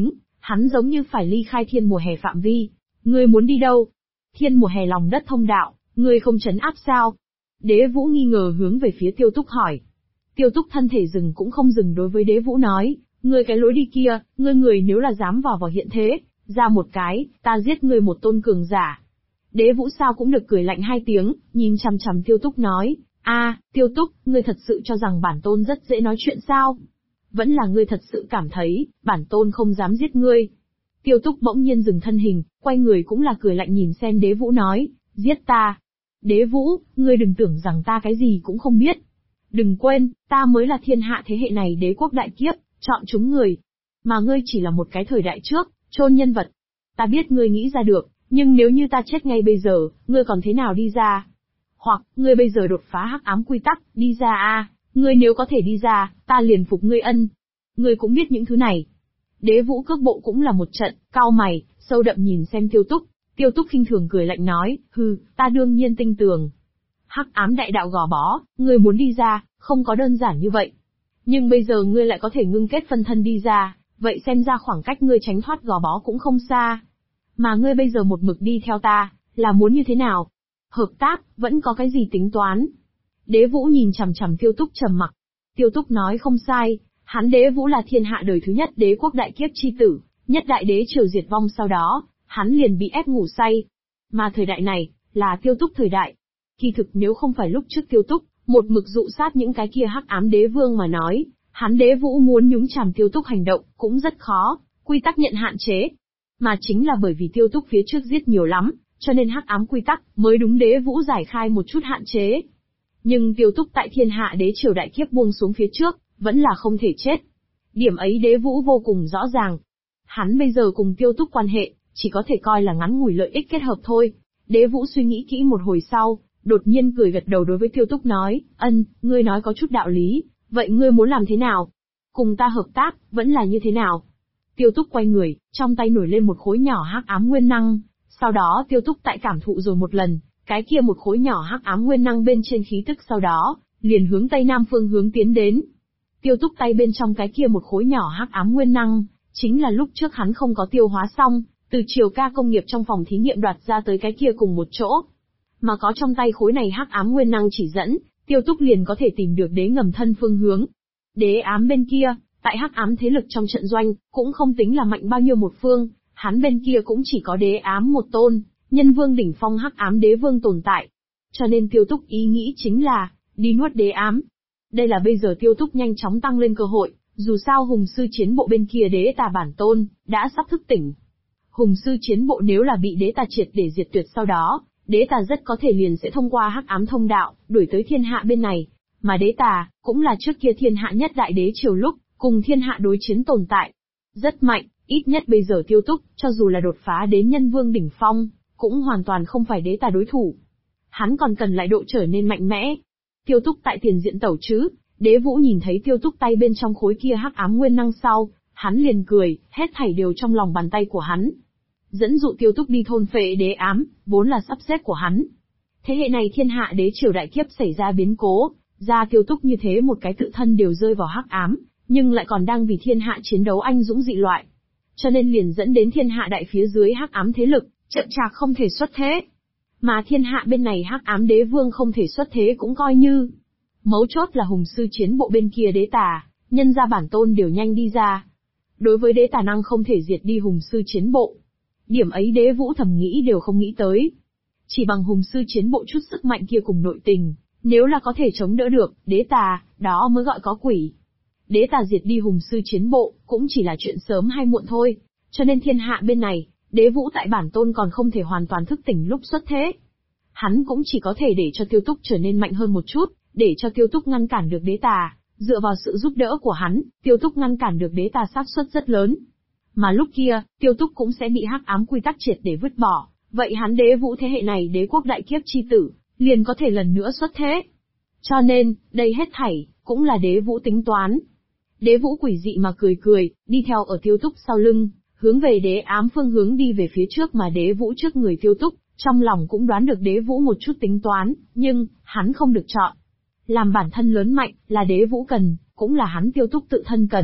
Hắn giống như phải ly khai thiên mùa hè phạm vi. Ngươi muốn đi đâu? Thiên mùa hè lòng đất thông đạo, ngươi không trấn áp sao? Đế Vũ nghi ngờ hướng về phía Tiêu Túc hỏi. Tiêu Túc thân thể dừng cũng không dừng đối với Đế Vũ nói, ngươi cái lối đi kia, ngươi nếu là dám vào hiện thế, ra một cái, ta giết ngươi một tôn cường giả. Đế Vũ sao cũng được cười lạnh hai tiếng, nhìn chằm chằm Tiêu Túc nói, Tiêu Túc, ngươi thật sự cho rằng bản tôn rất dễ nói chuyện sao? Vẫn là ngươi thật sự cảm thấy, bản tôn không dám giết ngươi. Tiêu Túc bỗng nhiên dừng thân hình, quay người cũng là cười lạnh nhìn xem Đế Vũ nói, giết ta. Đế Vũ, ngươi đừng tưởng rằng ta cái gì cũng không biết. Đừng quên, ta mới là thiên hạ thế hệ này đế quốc đại kiếp, chọn chúng người. Mà ngươi chỉ là một cái thời đại trước, chôn nhân vật. Ta biết ngươi nghĩ ra được, nhưng nếu như ta chết ngay bây giờ, ngươi còn thế nào đi ra? Hoặc, ngươi bây giờ đột phá hắc ám quy tắc, đi ra ngươi nếu có thể đi ra, ta liền phục ngươi ân. Ngươi cũng biết những thứ này. Đế Vũ cước bộ cũng là một trận, cau mày, sâu đậm nhìn xem Tiêu Túc. Tiêu Túc khinh thường cười lạnh nói, ta đương nhiên tin tưởng. Hắc ám đại đạo gò bó, ngươi muốn đi ra, không có đơn giản như vậy. Nhưng bây giờ ngươi lại có thể ngưng kết phân thân đi ra, vậy xem ra khoảng cách ngươi tránh thoát gò bó cũng không xa. Mà ngươi bây giờ một mực đi theo ta, là muốn như thế nào? Hợp tác, vẫn có cái gì tính toán? Đế Vũ nhìn chằm chằm Tiêu Túc trầm mặc. Tiêu Túc nói không sai, hắn Đế Vũ là thiên hạ đời thứ nhất đế quốc đại kiếp chi tử, nhất đại đế triều diệt vong sau đó, hắn liền bị ép ngủ say. Mà thời đại này, là Tiêu Túc thời đại. Kỳ thực nếu không phải lúc trước Tiêu Túc, một mực dụ sát những cái kia hắc ám đế vương mà nói, hắn Đế Vũ muốn nhúng chàm Tiêu Túc hành động, cũng rất khó, quy tắc nhận hạn chế. Mà chính là bởi vì Tiêu Túc phía trước giết nhiều lắm, cho nên hắc ám quy tắc mới đúng Đế Vũ giải khai một chút hạn chế. Nhưng Tiêu Túc tại thiên hạ đế triều đại kiếp buông xuống phía trước, vẫn là không thể chết. Điểm ấy Đế Vũ vô cùng rõ ràng. Hắn bây giờ cùng Tiêu Túc quan hệ, chỉ có thể coi là ngắn ngủi lợi ích kết hợp thôi. Đế Vũ suy nghĩ kỹ một hồi sau, đột nhiên cười gật đầu đối với Tiêu Túc nói, ngươi nói có chút đạo lý, vậy ngươi muốn làm thế nào? Cùng ta hợp tác, vẫn là như thế nào? Tiêu Túc quay người, trong tay nổi lên một khối nhỏ hắc ám nguyên năng, sau đó Tiêu Túc tại cảm thụ rồi một lần, cái kia một khối nhỏ hắc ám nguyên năng bên trên khí tức sau đó, liền hướng tây nam phương hướng tiến đến. Tiêu Túc tay bên trong cái kia một khối nhỏ hắc ám nguyên năng, chính là lúc trước hắn không có tiêu hóa xong, từ Triều Ca công nghiệp trong phòng thí nghiệm đoạt ra tới cái kia cùng một chỗ. Mà có trong tay khối này hắc ám nguyên năng chỉ dẫn, Tiêu Túc liền có thể tìm được đế ngầm thân phương hướng. Đế ám bên kia, tại hắc ám thế lực trong trận doanh, cũng không tính là mạnh bao nhiêu một phương, hắn bên kia cũng chỉ có đế ám một tôn, nhân vương đỉnh phong hắc ám đế vương tồn tại. Cho nên Tiêu Túc ý nghĩ chính là, đi nuốt đế ám. Đây là bây giờ Tiêu Túc nhanh chóng tăng lên cơ hội, dù sao hùng sư chiến bộ bên kia đế tà bản tôn, đã sắp thức tỉnh. Hùng sư chiến bộ nếu là bị đế tà triệt để diệt tuyệt sau đó, đế tà rất có thể liền sẽ thông qua hắc ám thông đạo, đuổi tới thiên hạ bên này. Mà đế tà, cũng là trước kia thiên hạ nhất đại đế triều lúc, cùng thiên hạ đối chiến tồn tại. Rất mạnh, ít nhất bây giờ Tiêu Túc, cho dù là đột phá đến nhân vương đỉnh phong, cũng hoàn toàn không phải đế tà đối thủ. Hắn còn cần lại độ trở nên mạnh mẽ. Tiêu Túc tại tiền diện tẩu chứ, Đế Vũ nhìn thấy Tiêu Túc tay bên trong khối kia hắc ám nguyên năng sau, hắn liền cười, hết thảy đều trong lòng bàn tay của hắn. Dẫn dụ Tiêu Túc đi thôn phệ đế ám, vốn là sắp xếp của hắn. Thế hệ này thiên hạ đế triều đại kiếp xảy ra biến cố, ra Tiêu Túc như thế một cái tự thân đều rơi vào hắc ám, nhưng lại còn đang vì thiên hạ chiến đấu anh dũng dị loại. Cho nên liền dẫn đến thiên hạ đại phía dưới hắc ám thế lực, chậm chạp không thể xuất thế. Mà thiên hạ bên này hắc ám đế vương không thể xuất thế cũng coi như. Mấu chốt là hùng sư chiến bộ bên kia đế tà, nhân ra bản tôn đều nhanh đi ra. Đối với đế tà năng không thể diệt đi hùng sư chiến bộ. Điểm ấy Đế Vũ thầm nghĩ đều không nghĩ tới. Chỉ bằng hùng sư chiến bộ chút sức mạnh kia cùng nội tình, nếu là có thể chống đỡ được, đế tà, đó mới gọi có quỷ. Đế tà diệt đi hùng sư chiến bộ, cũng chỉ là chuyện sớm hay muộn thôi. Cho nên thiên hạ bên này, Đế Vũ tại bản tôn còn không thể hoàn toàn thức tỉnh lúc xuất thế. Hắn cũng chỉ có thể để cho Tiêu Túc trở nên mạnh hơn một chút, để cho Tiêu Túc ngăn cản được đế tà. Dựa vào sự giúp đỡ của hắn, Tiêu Túc ngăn cản được đế tà xác suất rất lớn. Mà lúc kia, Tiêu Túc cũng sẽ bị hắc ám quy tắc triệt để vứt bỏ, vậy hắn Đế Vũ thế hệ này đế quốc đại kiếp chi tử, liền có thể lần nữa xuất thế. Cho nên, đây hết thảy, cũng là Đế Vũ tính toán. Đế Vũ quỷ dị mà cười cười, đi theo ở Tiêu Túc sau lưng, hướng về đế ám phương hướng đi về phía trước mà Đế Vũ trước người Tiêu Túc, trong lòng cũng đoán được Đế Vũ một chút tính toán, nhưng, hắn không được chọn. Làm bản thân lớn mạnh, là Đế Vũ cần, cũng là hắn Tiêu Túc tự thân cần.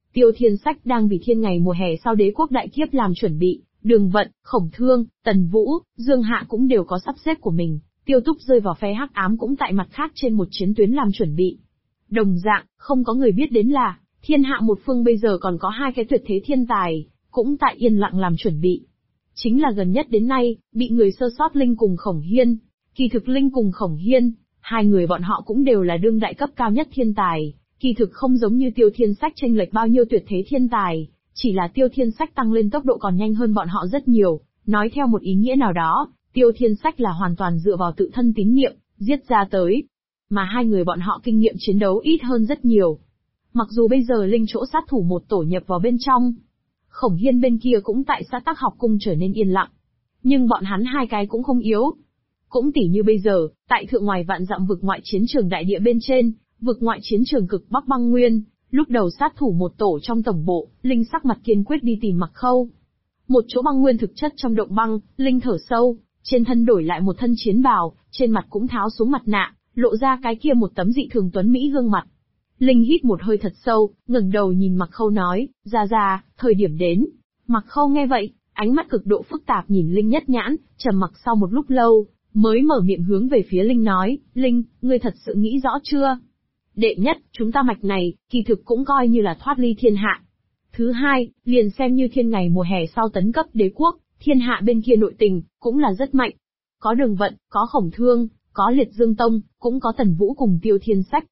Tiêu Thiên Sách đang vì thiên ngày mùa hè sau đế quốc đại kiếp làm chuẩn bị, Đường Vận, Khổng Thương, Tần Vũ, Dương Hạ cũng đều có sắp xếp của mình, Tiêu Túc rơi vào phe hắc ám cũng tại mặt khác trên một chiến tuyến làm chuẩn bị. Đồng dạng, không có người biết đến là, thiên hạ một phương bây giờ còn có hai cái tuyệt thế thiên tài, cũng tại yên lặng làm chuẩn bị. Chính là gần nhất đến nay, bị người sơ sót Linh cùng Khổng Hiên. Kỳ thực Linh cùng Khổng Hiên, hai người bọn họ cũng đều là đương đại cấp cao nhất thiên tài, kỳ thực không giống như Tiêu Thiên Sách chênh lệch bao nhiêu tuyệt thế thiên tài, chỉ là Tiêu Thiên Sách tăng lên tốc độ còn nhanh hơn bọn họ rất nhiều, nói theo một ý nghĩa nào đó, Tiêu Thiên Sách là hoàn toàn dựa vào tự thân tín niệm, giết ra tới. Mà hai người bọn họ kinh nghiệm chiến đấu ít hơn rất nhiều. Mặc dù bây giờ Linh chỗ sát thủ một tổ nhập vào bên trong, Khổng Hiên bên kia cũng tại xã Tắc Học Cung trở nên yên lặng. Nhưng bọn hắn hai cái cũng không yếu. Cũng tỉ như bây giờ, tại thượng ngoài vạn dặm vực ngoại chiến trường đại địa bên trên, vực ngoại chiến trường cực Bắc băng nguyên, lúc đầu sát thủ một tổ trong tổng bộ, Linh sắc mặt kiên quyết đi tìm Mặc Khâu. Một chỗ băng nguyên thực chất trong động băng, Linh thở sâu, trên thân đổi lại một thân chiến bào, trên mặt cũng tháo xuống mặt nạ, lộ ra cái kia một tấm dị thường tuấn mỹ gương mặt. Linh hít một hơi thật sâu, ngẩng đầu nhìn Mặc Khâu nói, ra, thời điểm đến. Mặc Khâu nghe vậy, ánh mắt cực độ phức tạp nhìn Linh nhất nhãn, trầm mặc sau một lúc lâu, mới mở miệng hướng về phía Linh nói, Linh, ngươi thật sự nghĩ rõ chưa? Đệ nhất, chúng ta mạch này, kỳ thực cũng coi như là thoát ly thiên hạ. Thứ hai, liền xem như thiên ngày mùa hè sau tấn cấp đế quốc, thiên hạ bên kia nội tình, cũng là rất mạnh. Có Đường Vận, có Khổng Thương, có Liệt Dương Tông, cũng có Tần Vũ cùng Tiêu Thiên Sách.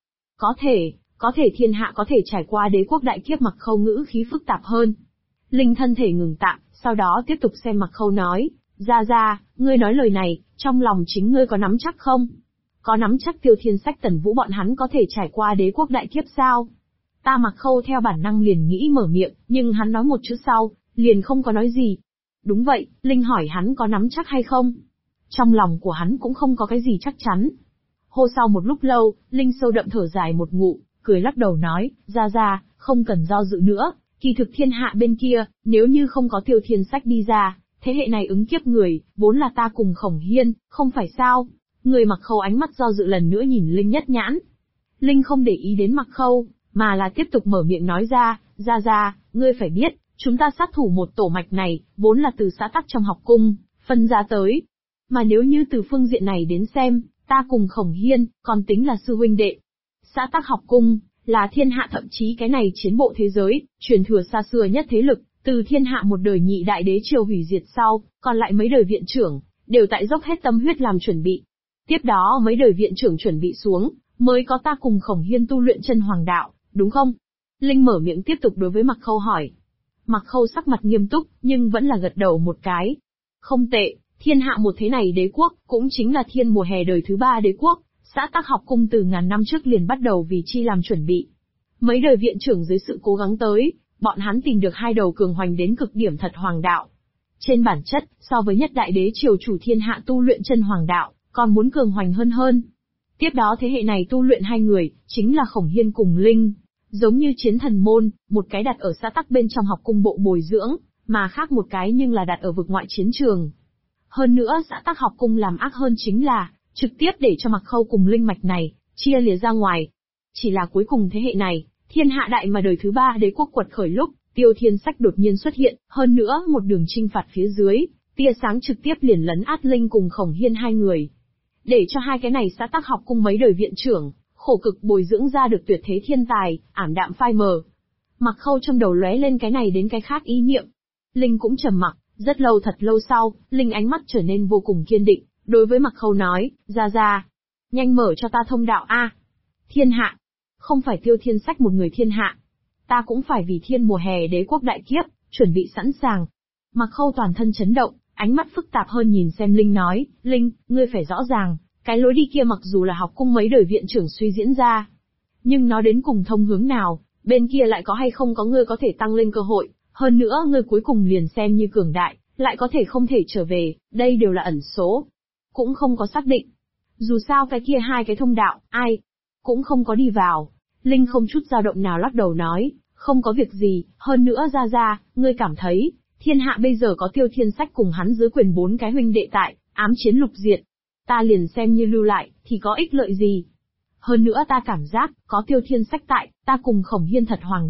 Có thể thiên hạ có thể trải qua đế quốc đại kiếp. Mặc Khâu ngữ khí phức tạp hơn. Linh thân thể ngừng tạm, sau đó tiếp tục xem Mặc Khâu nói, ra, ngươi nói lời này, trong lòng chính ngươi có nắm chắc không? Có nắm chắc Tiêu Thiên Sách Tần Vũ bọn hắn có thể trải qua đế quốc đại kiếp sao? Ta Mặc Khâu theo bản năng liền nghĩ mở miệng, nhưng hắn nói một chữ sau, liền không có nói gì. Đúng vậy, Linh hỏi hắn có nắm chắc hay không? Trong lòng của hắn cũng không có cái gì chắc chắn. Hô sau một lúc lâu, Linh sâu đậm thở dài một ngụ, cười lắc đầu nói, ra, không cần do dự nữa, kỳ thực thiên hạ bên kia, nếu như không có Tiêu Thiên Sách đi ra, thế hệ này ứng kiếp người, vốn là ta cùng Khổng Hiên, không phải sao? Người Mặc Khâu ánh mắt do dự lần nữa nhìn Linh nhất nhãn. Linh không để ý đến Mặc Khâu, mà là tiếp tục mở miệng nói ra, ngươi phải biết, chúng ta sát thủ một tổ mạch này, vốn là từ xã Tắc trong học cung, phân ra tới. Mà nếu như từ phương diện này đến xem, ta cùng Khổng Hiên, còn tính là sư huynh đệ. Xã Tắc học cung, là thiên hạ thậm chí cái này chiến bộ thế giới, truyền thừa xa xưa nhất thế lực, từ thiên hạ một đời nhị đại đế triều hủy diệt sau, còn lại mấy đời viện trưởng, đều tại dốc hết tâm huyết làm chuẩn bị. Tiếp đó mấy đời viện trưởng chuẩn bị xuống, mới có ta cùng Khổng Hiên tu luyện chân hoàng đạo, đúng không? Linh mở miệng tiếp tục đối với Mặc Khâu hỏi. Mặc Khâu sắc mặt nghiêm túc, nhưng vẫn là gật đầu một cái. Không tệ, thiên hạ một thế này đế quốc, cũng chính là thiên mùa hè đời thứ 3 đế quốc, xã Tắc học cung từ ngàn năm trước liền bắt đầu vì chi làm chuẩn bị. Mấy đời viện trưởng dưới sự cố gắng tới, bọn hắn tìm được hai đầu cường hoành đến cực điểm thật hoàng đạo. Trên bản chất, so với nhất đại đế triều chủ thiên hạ tu luyện chân hoàng đạo, còn muốn cường hoành hơn. Tiếp đó thế hệ này tu luyện hai người, chính là Khổng Hiên cùng Linh. Giống như chiến thần môn, một cái đặt ở xã Tắc bên trong học cung bộ bồi dưỡng, mà khác một cái nhưng là đặt ở vực ngoại chiến trường. Hơn nữa xã Tắc học cung làm ác hơn chính là, trực tiếp để cho Mặc Khâu cùng Linh mạch này, chia lìa ra ngoài. Chỉ là cuối cùng thế hệ này, thiên hạ đại mà đời thứ 3 đế quốc quật khởi lúc, Tiêu Thiên Sách đột nhiên xuất hiện, hơn nữa một đường chinh phạt phía dưới, tia sáng trực tiếp liền lấn át Linh cùng Khổng Hiên hai người. Để cho hai cái này xã Tắc học cung mấy đời viện trưởng, khổ cực bồi dưỡng ra được tuyệt thế thiên tài, ảm đạm phai mờ. Mặc Khâu trong đầu lóe lên cái này đến cái khác ý niệm. Linh cũng trầm mặc, rất lâu thật lâu sau, Linh ánh mắt trở nên vô cùng kiên định, đối với Mặc Khâu nói, ra, nhanh mở cho ta thông đạo a. Thiên hạ, không phải Tiêu Thiên Sách một người thiên hạ, ta cũng phải vì thiên mùa hè đế quốc đại kiếp, chuẩn bị sẵn sàng. Mặc Khâu toàn thân chấn động, ánh mắt phức tạp hơn nhìn xem Linh nói, Linh, ngươi phải rõ ràng, cái lối đi kia mặc dù là học cung mấy đời viện trưởng suy diễn ra, nhưng nó đến cùng thông hướng nào, bên kia lại có hay không có ngươi có thể tăng lên cơ hội, hơn nữa ngươi cuối cùng liền xem như cường đại, lại có thể không thể trở về, đây đều là ẩn số. Cũng không có xác định. Dù sao cái kia hai cái thông đạo, ai cũng không có đi vào. Linh không chút dao động nào lắc đầu nói, không có việc gì, hơn nữa ra, ngươi cảm thấy, thiên hạ bây giờ có Tiêu Thiên Sách cùng hắn dưới quyền 4 cái huynh đệ tại, ám chiến lục diệt. Ta liền xem như lưu lại, thì có ích lợi gì. Hơn nữa ta cảm giác, có Tiêu Thiên Sách tại, ta cùng Khổng Hiên thật hoàng đạo,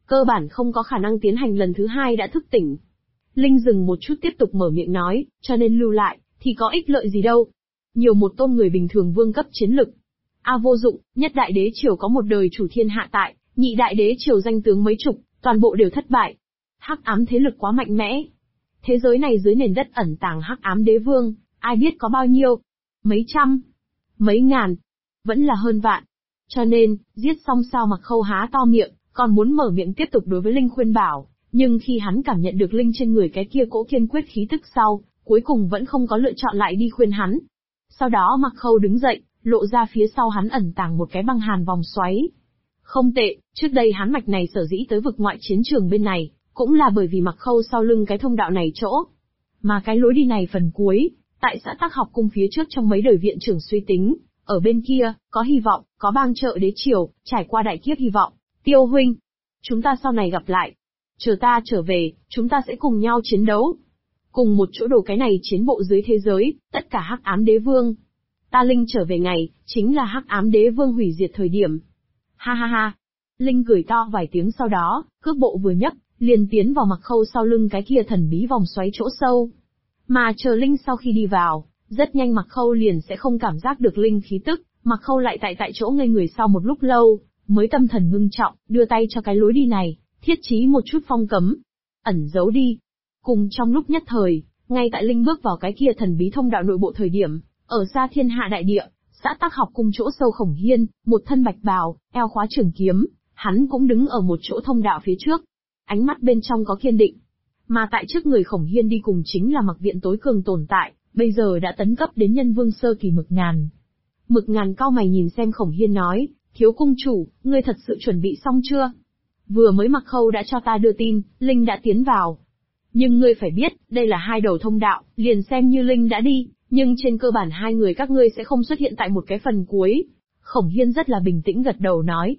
cơ bản không có khả năng tiến hành lần thứ hai đã thức tỉnh. Linh dừng một chút tiếp tục mở miệng nói, cho nên lưu lại, thì có ích lợi gì đâu. Nhiều một tôn người bình thường vương cấp chiến lực. Vô dụng, nhất đại đế triều có một đời chủ thiên hạ tại, nhị đại đế triều danh tướng mấy chục, toàn bộ đều thất bại. Hắc ám thế lực quá mạnh mẽ. Thế giới này dưới nền đất ẩn tàng hắc ám đế vương, ai biết có bao nhiêu? Mấy trăm? Mấy ngàn? Vẫn là hơn vạn. Cho nên, giết xong sao Mặc Khâu há to miệng, còn muốn mở miệng tiếp tục đối với Linh khuyên bảo, nhưng khi hắn cảm nhận được Linh trên người cái kia cỗ kiên quyết khí tức sau, cuối cùng vẫn không có lựa chọn lại đi khuyên hắn. Sau đó Mặc Khâu đứng dậy, lộ ra phía sau hắn ẩn tàng một cái băng hàn vòng xoáy. Không tệ, trước đây hắn mạch này sở dĩ tới vực ngoại chiến trường bên này, cũng là bởi vì Mặc Khâu sau lưng cái thông đạo này chỗ. Mà cái lối đi này phần cuối, tại xã Tắc Học Cung phía trước trong mấy đời viện trưởng suy tính, ở bên kia, có hy vọng, có bang trợ đế triều, trải qua đại kiếp hy vọng. Tiêu huynh, chúng ta sau này gặp lại. Chờ ta trở về, chúng ta sẽ cùng nhau chiến đấu. Cùng một chỗ đồ cái này chiến bộ dưới thế giới, tất cả hắc ám đế vương. Ta Linh trở về ngày, chính là hắc ám đế vương hủy diệt thời điểm. Ha ha ha. Linh cười to vài tiếng sau đó, cước bộ vừa nhấc, liền tiến vào Mặc Khâu sau lưng cái kia thần bí vòng xoáy chỗ sâu. Mà chờ Linh sau khi đi vào, rất nhanh Mặc Khâu liền sẽ không cảm giác được Linh khí tức, Mặc Khâu lại tại chỗ ngây người sau một lúc lâu, mới tâm thần ngưng trọng, đưa tay cho cái lối đi này, thiết trí một chút phong cấm. Ẩn giấu đi. Cùng trong lúc nhất thời, ngay tại Linh bước vào cái kia thần bí thông đạo nội bộ thời điểm, ở xa thiên hạ đại địa, xã Tắc Học Cung chỗ sâu Khổng Hiên, một thân bạch bào, eo khóa trường kiếm, hắn cũng đứng ở một chỗ thông đạo phía trước. Ánh mắt bên trong có kiên định. Mà tại trước người Khổng Hiên đi cùng chính là mặc viện tối cường tồn tại, bây giờ đã tấn cấp đến nhân vương sơ kỳ Mực Ngàn. Mực Ngàn cau mày nhìn xem Khổng Hiên nói, thiếu cung chủ, ngươi thật sự chuẩn bị xong chưa? Vừa mới Mặc Khâu đã cho ta đưa tin, Linh đã tiến vào. Nhưng ngươi phải biết, đây là hai đầu thông đạo, liền xem như Linh đã đi, nhưng trên cơ bản hai người các ngươi sẽ không xuất hiện tại một cái phần cuối. Khổng Hiên rất là bình tĩnh gật đầu nói,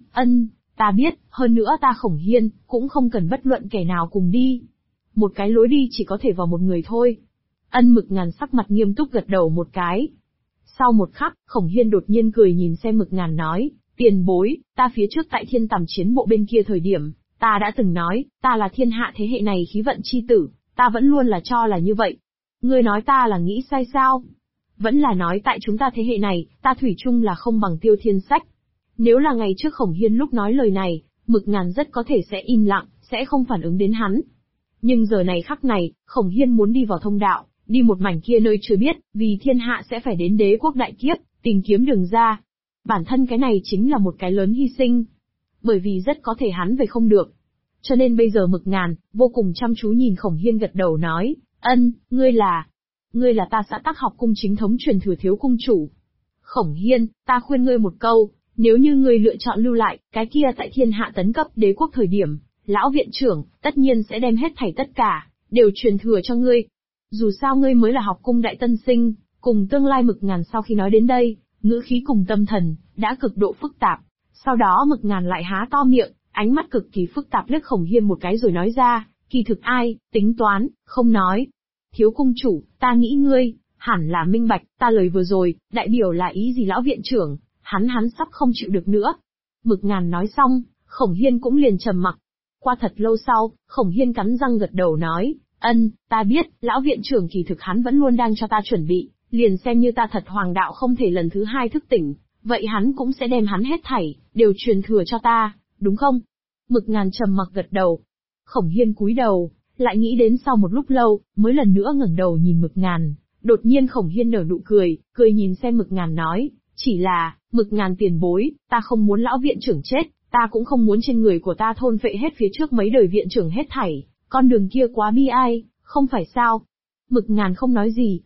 ta biết, hơn nữa ta Khổng Hiên, cũng không cần bất luận kẻ nào cùng đi. Một cái lối đi chỉ có thể vào một người thôi. Mực Ngàn sắc mặt nghiêm túc gật đầu một cái. Sau một khắc, Khổng Hiên đột nhiên cười nhìn xem Mực Ngàn nói, tiền bối, ta phía trước tại thiên tầm chiến bộ bên kia thời điểm, ta đã từng nói, ta là thiên hạ thế hệ này khí vận chi tử, ta vẫn luôn là cho là như vậy. Ngươi nói ta là nghĩ sai sao? Vẫn là nói tại chúng ta thế hệ này, ta thủy chung là không bằng Tiêu Thiên Sách. Nếu là ngày trước Khổng Hiên lúc nói lời này, Mực Ngàn rất có thể sẽ im lặng, sẽ không phản ứng đến hắn. Nhưng giờ này khắc này, Khổng Hiên muốn đi vào thông đạo, đi một mảnh kia nơi chưa biết, vì thiên hạ sẽ phải đến đế quốc đại kiếp, tìm kiếm đường ra. Bản thân cái này chính là một cái lớn hy sinh. Bởi vì rất có thể hắn về không được. Cho nên bây giờ Mực Ngàn, vô cùng chăm chú nhìn Khổng Hiên gật đầu nói, ngươi là ta xã Tắc Học Cung chính thống truyền thừa thiếu cung chủ. Khổng Hiên, ta khuyên ngươi một câu, nếu như ngươi lựa chọn lưu lại, cái kia tại thiên hạ tấn cấp đế quốc thời điểm, lão viện trưởng, tất nhiên sẽ đem hết thảy tất cả, đều truyền thừa cho ngươi. Dù sao ngươi mới là học cung đại tân sinh, cùng tương lai Mực Ngàn sau khi nói đến đây, ngữ khí cùng tâm thần, đã cực độ phức tạp. Sau đó Mực Ngàn lại há to miệng, ánh mắt cực kỳ phức tạp liếc Khổng Hiên một cái rồi nói ra, kỳ thực ai, tính toán, không nói. Thiếu cung chủ, ta nghĩ ngươi, hẳn là minh bạch, ta lời vừa rồi, đại biểu là ý gì lão viện trưởng, hắn sắp không chịu được nữa. Mực Ngàn nói xong, Khổng Hiên cũng liền trầm mặc. Qua thật lâu sau, Khổng Hiên cắn răng gật đầu nói, ta biết, lão viện trưởng kỳ thực hắn vẫn luôn đang cho ta chuẩn bị, liền xem như ta thật hoàng đạo không thể lần thứ hai thức tỉnh, vậy hắn cũng sẽ đem hắn hết thảy, đều truyền thừa cho ta, đúng không? Mực Ngàn trầm mặc gật đầu. Khổng Hiên cúi đầu, lại nghĩ đến sau một lúc lâu, mới lần nữa ngẩng đầu nhìn Mực Ngàn. Đột nhiên Khổng Hiên nở nụ cười, cười nhìn xem Mực Ngàn nói, chỉ là, Mực Ngàn tiền bối, ta không muốn lão viện trưởng chết, ta cũng không muốn trên người của ta thôn phệ hết phía trước mấy đời viện trưởng hết thảy, con đường kia quá bi ai, không phải sao? Mực Ngàn không nói gì,